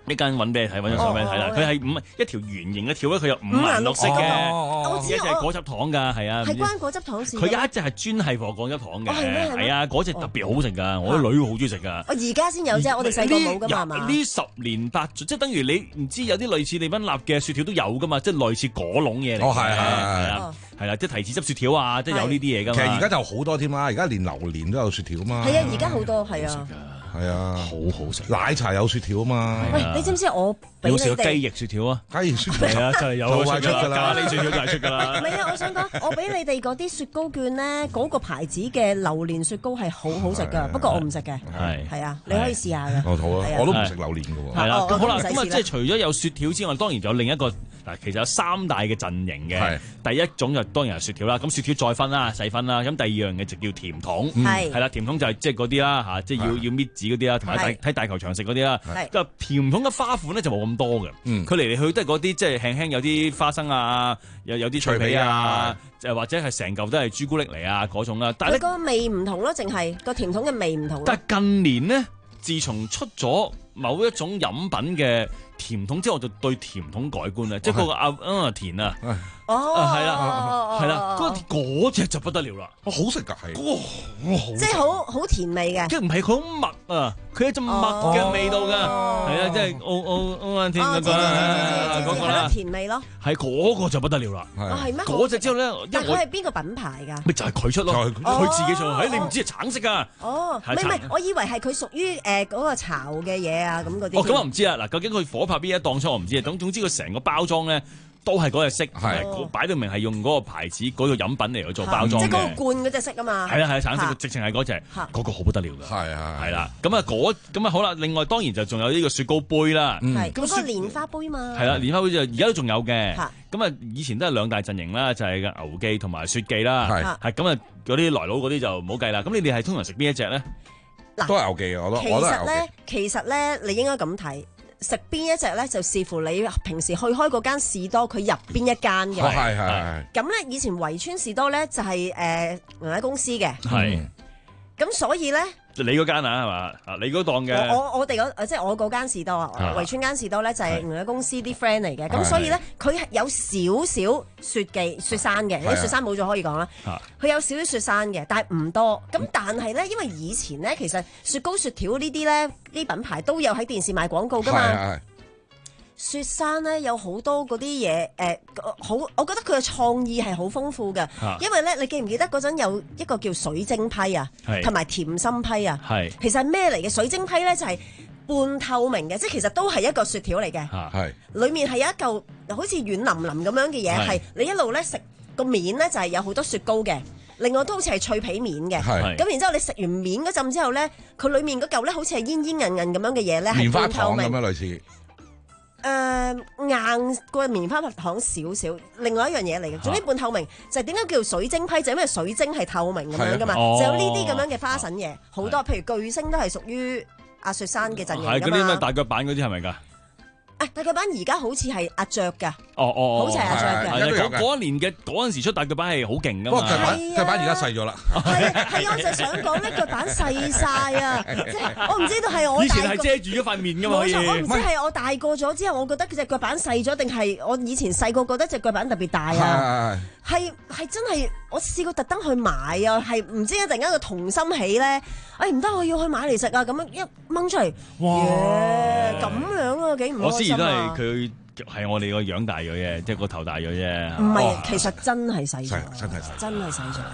Speaker 13: 一間揾俾你睇，揾張相俾你睇啦。佢係五一條圓形嘅條咧，佢有五顏六色嘅，一隻係果汁糖㗎，係啊。
Speaker 14: 係關果汁糖事。
Speaker 13: 佢有一隻係專係放果汁糖嘅，係啊，嗰隻特別好食㗎，我啲女好中意食㗎。
Speaker 14: 我而家先有啫，我哋細個冇㗎嘛。
Speaker 13: 呢十年八即係等於你唔知有啲類似利賓納嘅雪條都有㗎嘛，即係類似果籠嘢嚟。
Speaker 15: 哦，係係
Speaker 13: 係係啦，即係提子汁雪條啊，即係有呢啲嘢㗎嘛。
Speaker 15: 其實而家就好多添啦，而家連榴蓮都有雪條啊嘛。
Speaker 14: 係啊，而家好多係啊。
Speaker 15: 係啊，
Speaker 13: 好好食。
Speaker 15: 奶茶有雪條啊嘛。
Speaker 14: 喂，你知唔知我俾你哋？
Speaker 13: 有食雞翼雪條啊？
Speaker 15: 雞翼雪條
Speaker 13: 係啊，就係有出㗎啦，咖喱雪條就係出㗎啦。
Speaker 14: 唔係啊，我想講，我俾你哋嗰啲雪糕券咧，嗰個牌子嘅榴蓮雪糕係好好食㗎，不過我唔食嘅。係係啊，你可以試下㗎。
Speaker 15: 我好啊，我都唔食榴蓮㗎喎。
Speaker 13: 係啦，咁好啦，咁啊，即係除咗有雪條之外，當然仲有另一個嗱，其實有三大嘅陣營嘅。第一種就當然係雪條啦，咁雪條再分啦，細分啦。咁第二樣嘅就叫甜筒，係係啦，甜筒就係即係嗰啲啦嚇，即係要要搣紙嗰啲啦，同埋睇大球場食嗰啲啦。咁甜筒嘅花款咧就冇咁多嘅，佢嚟嚟去都係嗰啲即係輕輕有啲花生啊，有有啲脆皮啊，誒或者係成嚿都係朱古力嚟啊嗰種啦。但係
Speaker 14: 佢個味唔同咯，淨係個甜筒嘅味唔同。
Speaker 13: 但係近年呢，自從出咗某一種飲品嘅甜筒之後，我就對甜筒改觀啦，即係嗰個阿啊甜啊。
Speaker 14: 哦，
Speaker 13: 係啦，係啦，嗰嗰隻就不得了啦，
Speaker 15: 好食㗎係，
Speaker 14: 即係好好甜味嘅，
Speaker 13: 即係唔係佢好麥啊，佢有一陣麥嘅味道㗎，係啊，即係澳澳澳甜嗰個啦，嗰個啦，
Speaker 14: 甜味咯，
Speaker 13: 係嗰個就不得了啦，
Speaker 14: 係咩？
Speaker 13: 嗰隻之後咧，
Speaker 14: 但佢係邊個品牌㗎？
Speaker 13: 咪就係佢出咯，佢自己做，誒你唔知係橙色㗎，
Speaker 14: 哦，唔係唔係，我以為係佢屬於誒嗰個巢嘅嘢啊，咁嗰啲。
Speaker 13: 哦，咁我唔知啊，嗱，究竟佢火拍邊一檔出我唔知啊，總總之佢成個包裝咧。都係嗰隻色，係擺到明係用嗰個牌子嗰個飲品嚟去做包裝嘅，
Speaker 14: 即係嗰個罐嗰隻色啊嘛。
Speaker 13: 係啊係啊，橙色直情係嗰隻，嗰個好不得了㗎。係
Speaker 15: 啊
Speaker 13: 係啦，咁啊嗰咁啊好啦，另外當然就仲有呢個雪糕杯啦。
Speaker 14: 係嗰個蓮花杯嘛。係
Speaker 13: 啦，蓮花杯就而家都仲有嘅。咁啊以前都係兩大陣營啦，就係牛記同埋雪記啦。係係咁啊嗰啲來佬嗰啲就唔好計啦。咁你哋係通常食邊一隻咧？
Speaker 15: 都係牛記嘅，我都我都係牛記。其實咧，
Speaker 14: 其實咧，你應該咁睇。食邊一隻咧，就視乎你平時去開嗰間士多，佢入邊一間嘅。
Speaker 15: 係係係。
Speaker 14: 咁咧，以前圍村士多咧就係誒另一公司嘅。係。咁所以咧，
Speaker 13: 你嗰間啊係嘛？啊，你嗰檔嘅。
Speaker 14: 我我哋嗰即係我嗰間士多，圍村間士多咧就係另一公司啲 friend 嚟嘅。咁所以咧，佢係有少少雪記雪山嘅，啲雪山冇咗可以講啦。佢有少少雪山嘅，但係唔多。咁但係咧，因為以前咧，其實雪糕雪條呢啲咧，啲品牌都有喺電視賣廣告㗎嘛。雪山咧有好多嗰啲嘢，誒好，我覺得佢嘅創意係好豐富嘅，因為咧你記唔記得嗰陣有一個叫水晶批啊，同埋甜心批啊，其實係咩嚟嘅？水晶批咧就係半透明嘅，即係其實都係一個雪條嚟嘅，係裡面係有一嚿好似軟腍腍咁樣嘅嘢，係你一路咧食個面咧就係有好多雪糕嘅，另外都好似係脆皮面嘅，咁然之後你食完面嗰陣之後咧，佢裡面嗰嚿咧好似係煙煙韌韌咁樣嘅嘢咧，係半透明
Speaker 15: 咁樣類似。
Speaker 14: 誒、呃、硬個棉花糖少少，另外一樣嘢嚟嘅，總之半透明，就係點解叫水晶批？就係因為水晶係透明咁樣噶嘛，啊、就有呢啲咁樣嘅花神嘢，好、啊、多，譬如巨星都係屬於阿雪山嘅陣營㗎嘛。係嗰
Speaker 13: 啲咩大腳板嗰啲係咪㗎？
Speaker 14: 誒大腳板而家好似係阿雀㗎，
Speaker 13: 哦哦，
Speaker 14: 好似係阿雀嘅。
Speaker 13: 嗰一年嘅嗰陣時出大腳板係好勁㗎嘛。
Speaker 15: 腳板腳板而家細咗啦。
Speaker 14: 係係，我就想講咧，腳板細晒啊！即係我唔知道係我
Speaker 13: 以前係遮住咗塊面㗎嘛。
Speaker 14: 冇錯，我唔知係我大個咗之後，我覺得佢隻腳板細咗，定係我以前細個覺得隻腳板特別大啊？係係真係，我試過特登去買啊，係唔知突然間個童心起咧，誒唔得，我要去買嚟食啊！咁樣一掹出嚟，哇咁樣啊，幾唔開心啊！
Speaker 13: 都係佢係我哋個樣大咗啫，即係個頭大咗啫。
Speaker 14: 唔係，其實真係細咗，
Speaker 15: 真係細，
Speaker 14: 真係細咗。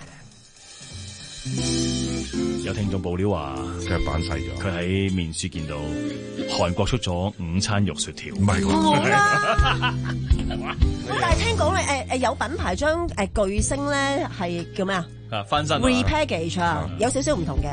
Speaker 13: 有聽眾報料話
Speaker 15: 腳板細咗，
Speaker 13: 佢喺面書見到韓國出咗午餐肉雪條。唔
Speaker 15: 係
Speaker 14: 冇啦，但係聽講咧，誒誒有品牌將誒巨星咧係叫咩啊？
Speaker 13: 啊翻身
Speaker 14: repackage 啊，有少少唔同嘅。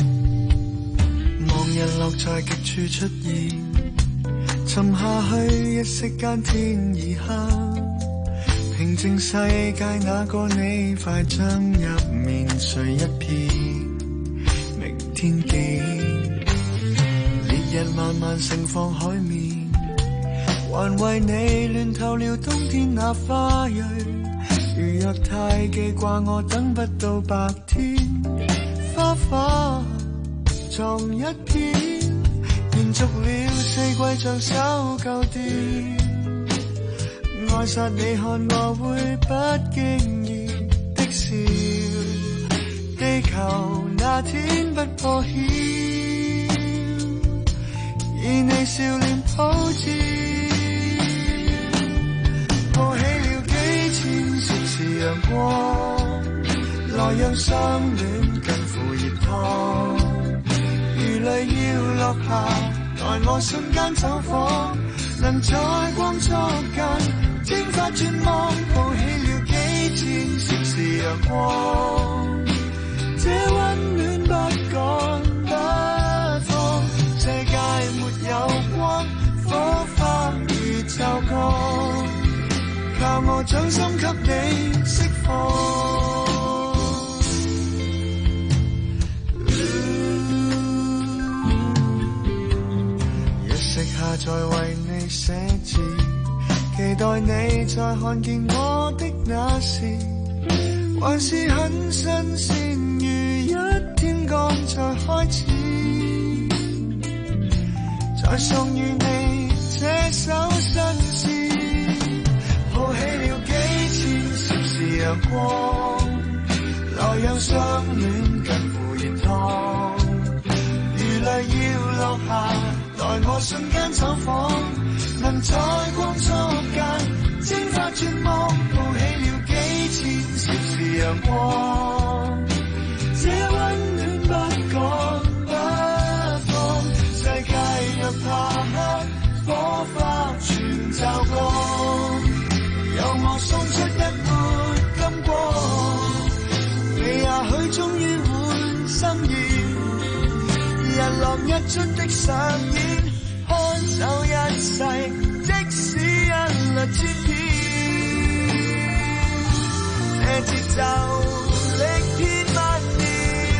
Speaker 6: 望日落在極處出現。沉下去，一息間天已黑，平靜世界那個你快將入眠睡一片，明天見。烈日慢慢盛放海面，還為你亂透了冬天那花蕊。如若太記掛我，等不到白天，花花撞一片，延續了。 四季像手舊電，愛殺你看我會不經意的笑，地球那天不破曉，以你笑臉普照，抱起了幾千攝氏陽光，來讓相戀近乎熱燙，如淚要落下，待我瞬間走訪，能在光速間蒸發絕望，抱起了幾千攝氏陽光，這溫暖不趕不放，世界沒有光，火花如驟降，靠我掌心給你釋放。一息下再為你寫字，期待你再看見我的那時，還是很新鮮，如一天剛才開始，再送予你這首新詩，抱起了幾千攝氏陽光，來讓相戀近乎熱燙，如淚要落下，待我瞬間走訪，能在光速間蒸發絕望，抱起了幾千攝氏陽光，這溫暖不趕不放，世界若怕黑，火花全驟降，由我送出一抹金光，你也許終於會心意，日落日出的上演，看守一世，即使一律千遍，這節奏力遍萬年。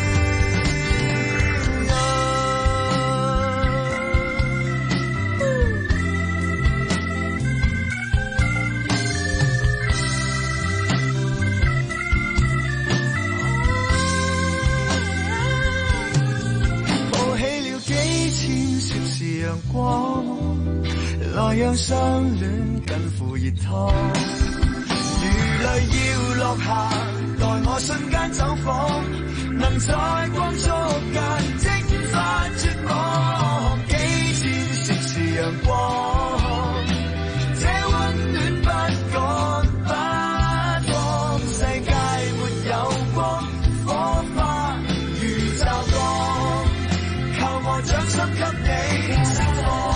Speaker 6: 抱起了幾千攝氏陽光，來讓相戀近乎熱燙，如淚要落下，待我瞬間走訪，能在光速間蒸發絕望，幾千攝氏陽光，這溫暖不趕不放，世界沒有光，火花如驟降，靠我掌心給你釋放。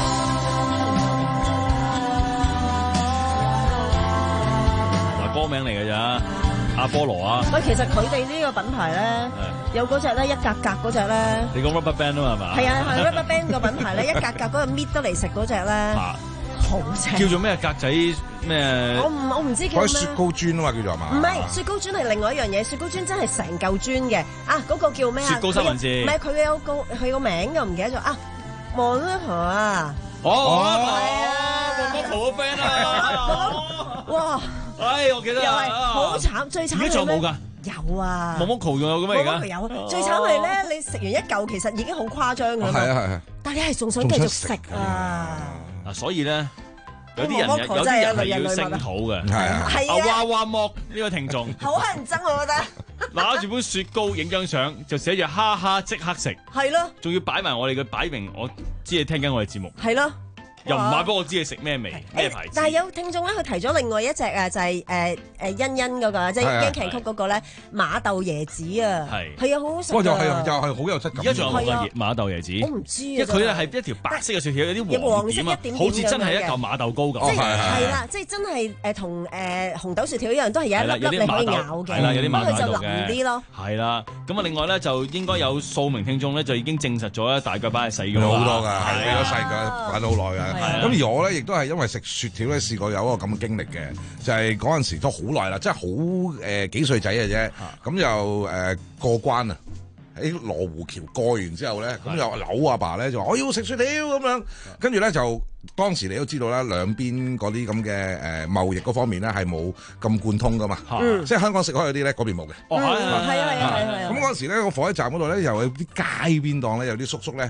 Speaker 13: 歌名嚟嘅咋，阿波羅啊！
Speaker 14: 喂，其實佢哋呢個品牌咧，有嗰隻咧一格格嗰隻咧，
Speaker 13: 你講 Rubber Band 啊嘛係嘛？
Speaker 14: 係啊，係 Rubber Band 個品牌咧，一格格嗰個搣得嚟食嗰隻咧，好正。
Speaker 13: 叫做咩格仔咩？
Speaker 14: 我唔我唔知叫咩。
Speaker 15: 開雪糕磚啊嘛，叫做係嘛？
Speaker 14: 唔係雪糕磚係另外一樣嘢，雪糕磚真係成嚿磚嘅。啊，嗰個叫咩啊？
Speaker 13: 雪糕三文治。
Speaker 14: 唔係佢有個佢個名㗎，唔記得咗啊。望一婆啊！
Speaker 13: 哦，
Speaker 14: 係啊，
Speaker 13: 望一婆個 friend 啊！
Speaker 14: 哇！
Speaker 13: 唉，我記得
Speaker 14: 又係好慘，最慘係咩？
Speaker 13: 而家仲有冇㗎？
Speaker 14: 有啊
Speaker 13: Momoko 仲有嘅咩而家？
Speaker 14: 有，最慘係咧，你食完一嚿其實已經好誇張㗎嘛。
Speaker 15: 係啊係啊。
Speaker 14: 但係你係仲想繼續食啊！
Speaker 13: 嗱，所以咧，有啲人有啲人係要聲討嘅。
Speaker 15: 係啊。
Speaker 14: 係啊。
Speaker 13: 阿娃娃莫呢個聽眾。
Speaker 14: 好乞人憎我覺得。
Speaker 13: 拿住本雪糕影張相，就寫住哈哈即刻食。
Speaker 14: 係咯。仲
Speaker 13: 要擺埋我哋嘅擺明，我知你聽緊我哋節目。
Speaker 14: 係咯。
Speaker 13: 又唔話俾我知你食咩味咩牌子？
Speaker 14: 但係有聽眾咧，佢提咗另外一隻啊，就係誒誒欣欣嗰個，即係驚劇曲嗰個咧，馬豆椰子啊，係係啊，好好食啊！
Speaker 15: 又係又係好有質感。
Speaker 13: 而家仲有冇個馬豆椰子？
Speaker 14: 我唔知啊，
Speaker 13: 因為佢咧係一條白色嘅雪條，有啲黃點啊，好似真係一嚿馬豆糕咁。
Speaker 14: 即係係啦，即係真係誒同誒紅豆雪條一樣，都係有一粒粒你可以咬嘅。
Speaker 13: 係啦，有啲馬豆嘅。
Speaker 14: 咁佢就腍啲咯。
Speaker 13: 係啦，咁啊另外咧就應該有數名聽眾咧就已經證實咗咧，大腳板係細嘅。
Speaker 15: 好多㗎，係比較細嘅，擺咗好耐㗎。咁而我咧。亦都係因為食雪條咧，試過有一個咁嘅經歷嘅，就係嗰陣時都好耐啦，即係好誒幾歲仔嘅啫，咁又誒過關啊！喺羅湖橋過完之後咧，咁又扭阿爸咧就話我要食雪條咁樣，跟住咧就當時你都知道啦，兩邊嗰啲咁嘅誒貿易嗰方面咧係冇咁貫通噶嘛，即係香港食開嗰啲咧嗰邊冇嘅。
Speaker 14: 哦，係啊係啊係啊係啊！
Speaker 15: 咁嗰陣時咧，我火車站嗰度咧又有啲街邊檔咧，有啲叔叔咧。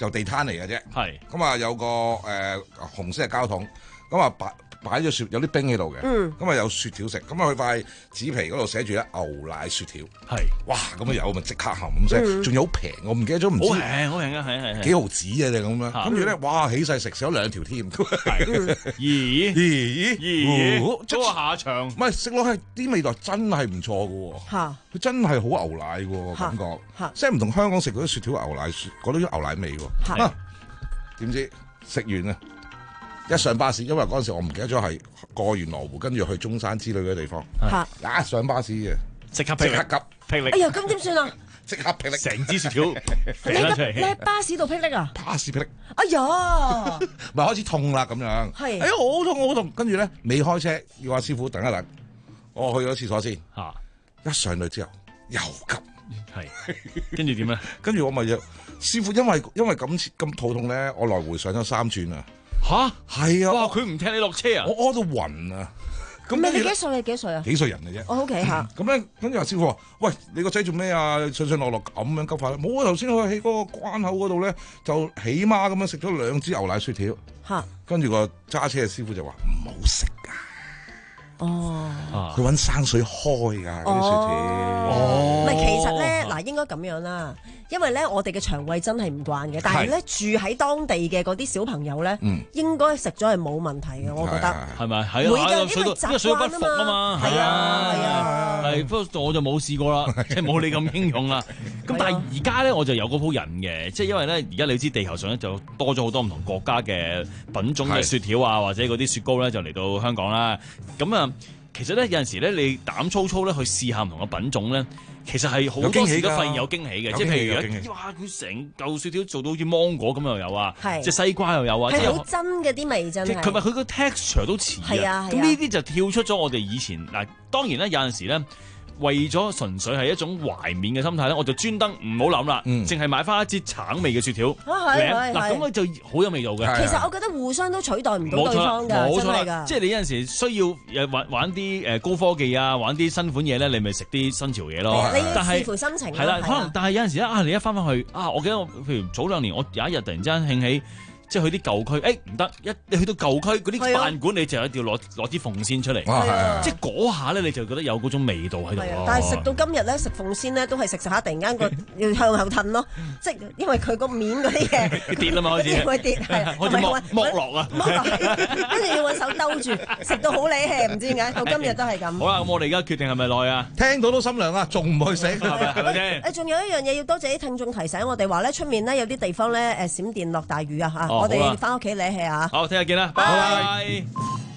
Speaker 15: 就地攤嚟嘅啫。
Speaker 13: 係
Speaker 15: 咁啊，有個誒、呃、紅色嘅膠桶，咁啊擺擺咗雪有啲冰喺度嘅。嗯，咁啊有雪條食，咁啊佢塊紙皮嗰度寫住咧牛奶雪條。係，哇咁啊有咪即刻冚咁聲，仲要好平，我唔記得咗唔知。
Speaker 13: 好平好平啊，係係係
Speaker 15: 幾毫子嘅啫咁樣，跟住咧哇起勢食，食咗兩條添。
Speaker 13: 咦咦咦，嗰個下場
Speaker 15: 唔係食落去啲味道真係唔錯嘅喎。嚇，佢真係好牛奶嘅感覺。嚇，即係唔同香港食嗰啲雪條牛奶雪嗰啲牛奶味喎。嚇，點知食完啊？一上巴士，因為嗰陣時我唔記得咗係過完羅湖，跟住去中山之類嘅地方。嚇，一上巴士嘅，
Speaker 13: 即刻
Speaker 15: 即刻急
Speaker 13: 霹靂。
Speaker 14: 哎呀，咁點算啊？
Speaker 15: 即刻霹靂，
Speaker 13: 成支雪條
Speaker 14: 你喺你喺巴士度霹靂啊？
Speaker 15: 巴士霹靂。
Speaker 14: 哎呀，
Speaker 15: 咪開始痛啦咁樣。係。哎呀，好痛好痛，跟住咧未開車，要阿師傅等一等，我去咗廁所先。嚇！一上去之後又急。
Speaker 13: 係。跟住點咧？
Speaker 15: 跟住我咪就師傅，因為因為咁咁肚痛咧，我來回上咗三轉啊。
Speaker 13: 吓？
Speaker 15: 係啊！
Speaker 13: 哇！佢唔踢你落車啊！
Speaker 15: 我屙到暈啊！
Speaker 14: 咁你幾歲啊？幾歲啊？
Speaker 15: 幾歲人嘅啫？
Speaker 14: 我 OK 嚇。
Speaker 15: 咁咧，跟住阿師傅話：喂，你個仔做咩啊？上上落落咁樣急法咧？冇啊！頭先佢喺嗰個關口嗰度咧，就起碼咁樣食咗兩支牛奶雪條。嚇！跟住個揸車嘅師傅就話：唔好食㗎。哦，佢揾生水開㗎嗰啲雪條。
Speaker 14: 哦，唔係其實咧，嗱應該咁樣啦，因為咧我哋嘅腸胃真係唔慣嘅，但係咧住喺當地嘅嗰啲小朋友咧，應該食咗係冇問題嘅，我覺得。係咪？係啊，因為習慣啊嘛。係啊，係啊。係，不過我就冇試過啦，即係冇你咁英勇啦。咁但係而家咧我就有嗰鋪癮嘅，即係因為咧而家你知地球上咧就多咗好多唔同國家嘅品種嘅雪條啊，或者嗰啲雪糕咧就嚟到香港啦。咁啊〜其實咧有陣時咧，你膽粗粗咧去試下唔同嘅品種咧，其實係好多時都發現有驚喜嘅。即係譬如哇，佢成嚿雪條做到好似芒果咁又有啊，即係西瓜又有啊，係好真嘅啲味真係。佢咪佢個 texture 都似啊。咁呢啲就跳出咗我哋以前嗱，當然咧有陣時咧。為咗純粹係一種懷緬嘅心態咧，我就專登唔好諗啦，淨係買翻一支橙味嘅雪條。嗱咁佢就好有味道嘅。其實我覺得互相都取代唔到對方㗎，真係㗎。即係你有陣時需要誒玩玩啲誒高科技啊，玩啲新款嘢咧，你咪食啲新潮嘢咯。但係視乎心情。係啦，可能但係有陣時咧啊，你一翻翻去啊，我記得我譬如早兩年，我有一日突然之間興起。即係去啲舊區，誒唔得，一你去到舊區嗰啲飯館，你就一定要攞攞啲鳳仙出嚟，即係嗰下咧，你就覺得有嗰種味道喺度。但係食到今日咧，食鳳仙咧都係食食下，突然間個要向後褪咯，即係因為佢個面嗰啲嘢跌啦嘛，開始會跌，係開始剝剝落啊，跟住要揾手兜住，食到好理氣，唔知點解到今日都係咁。好啦，咁我哋而家決定係咪耐啊？聽到都心涼啊，仲唔去食係咪？係咪先？誒，仲有一樣嘢要多謝啲聽眾提醒我哋話咧，出面咧有啲地方咧誒閃電落大雨啊嚇。我哋翻屋企理氣啊！好，聽日見啦，拜拜。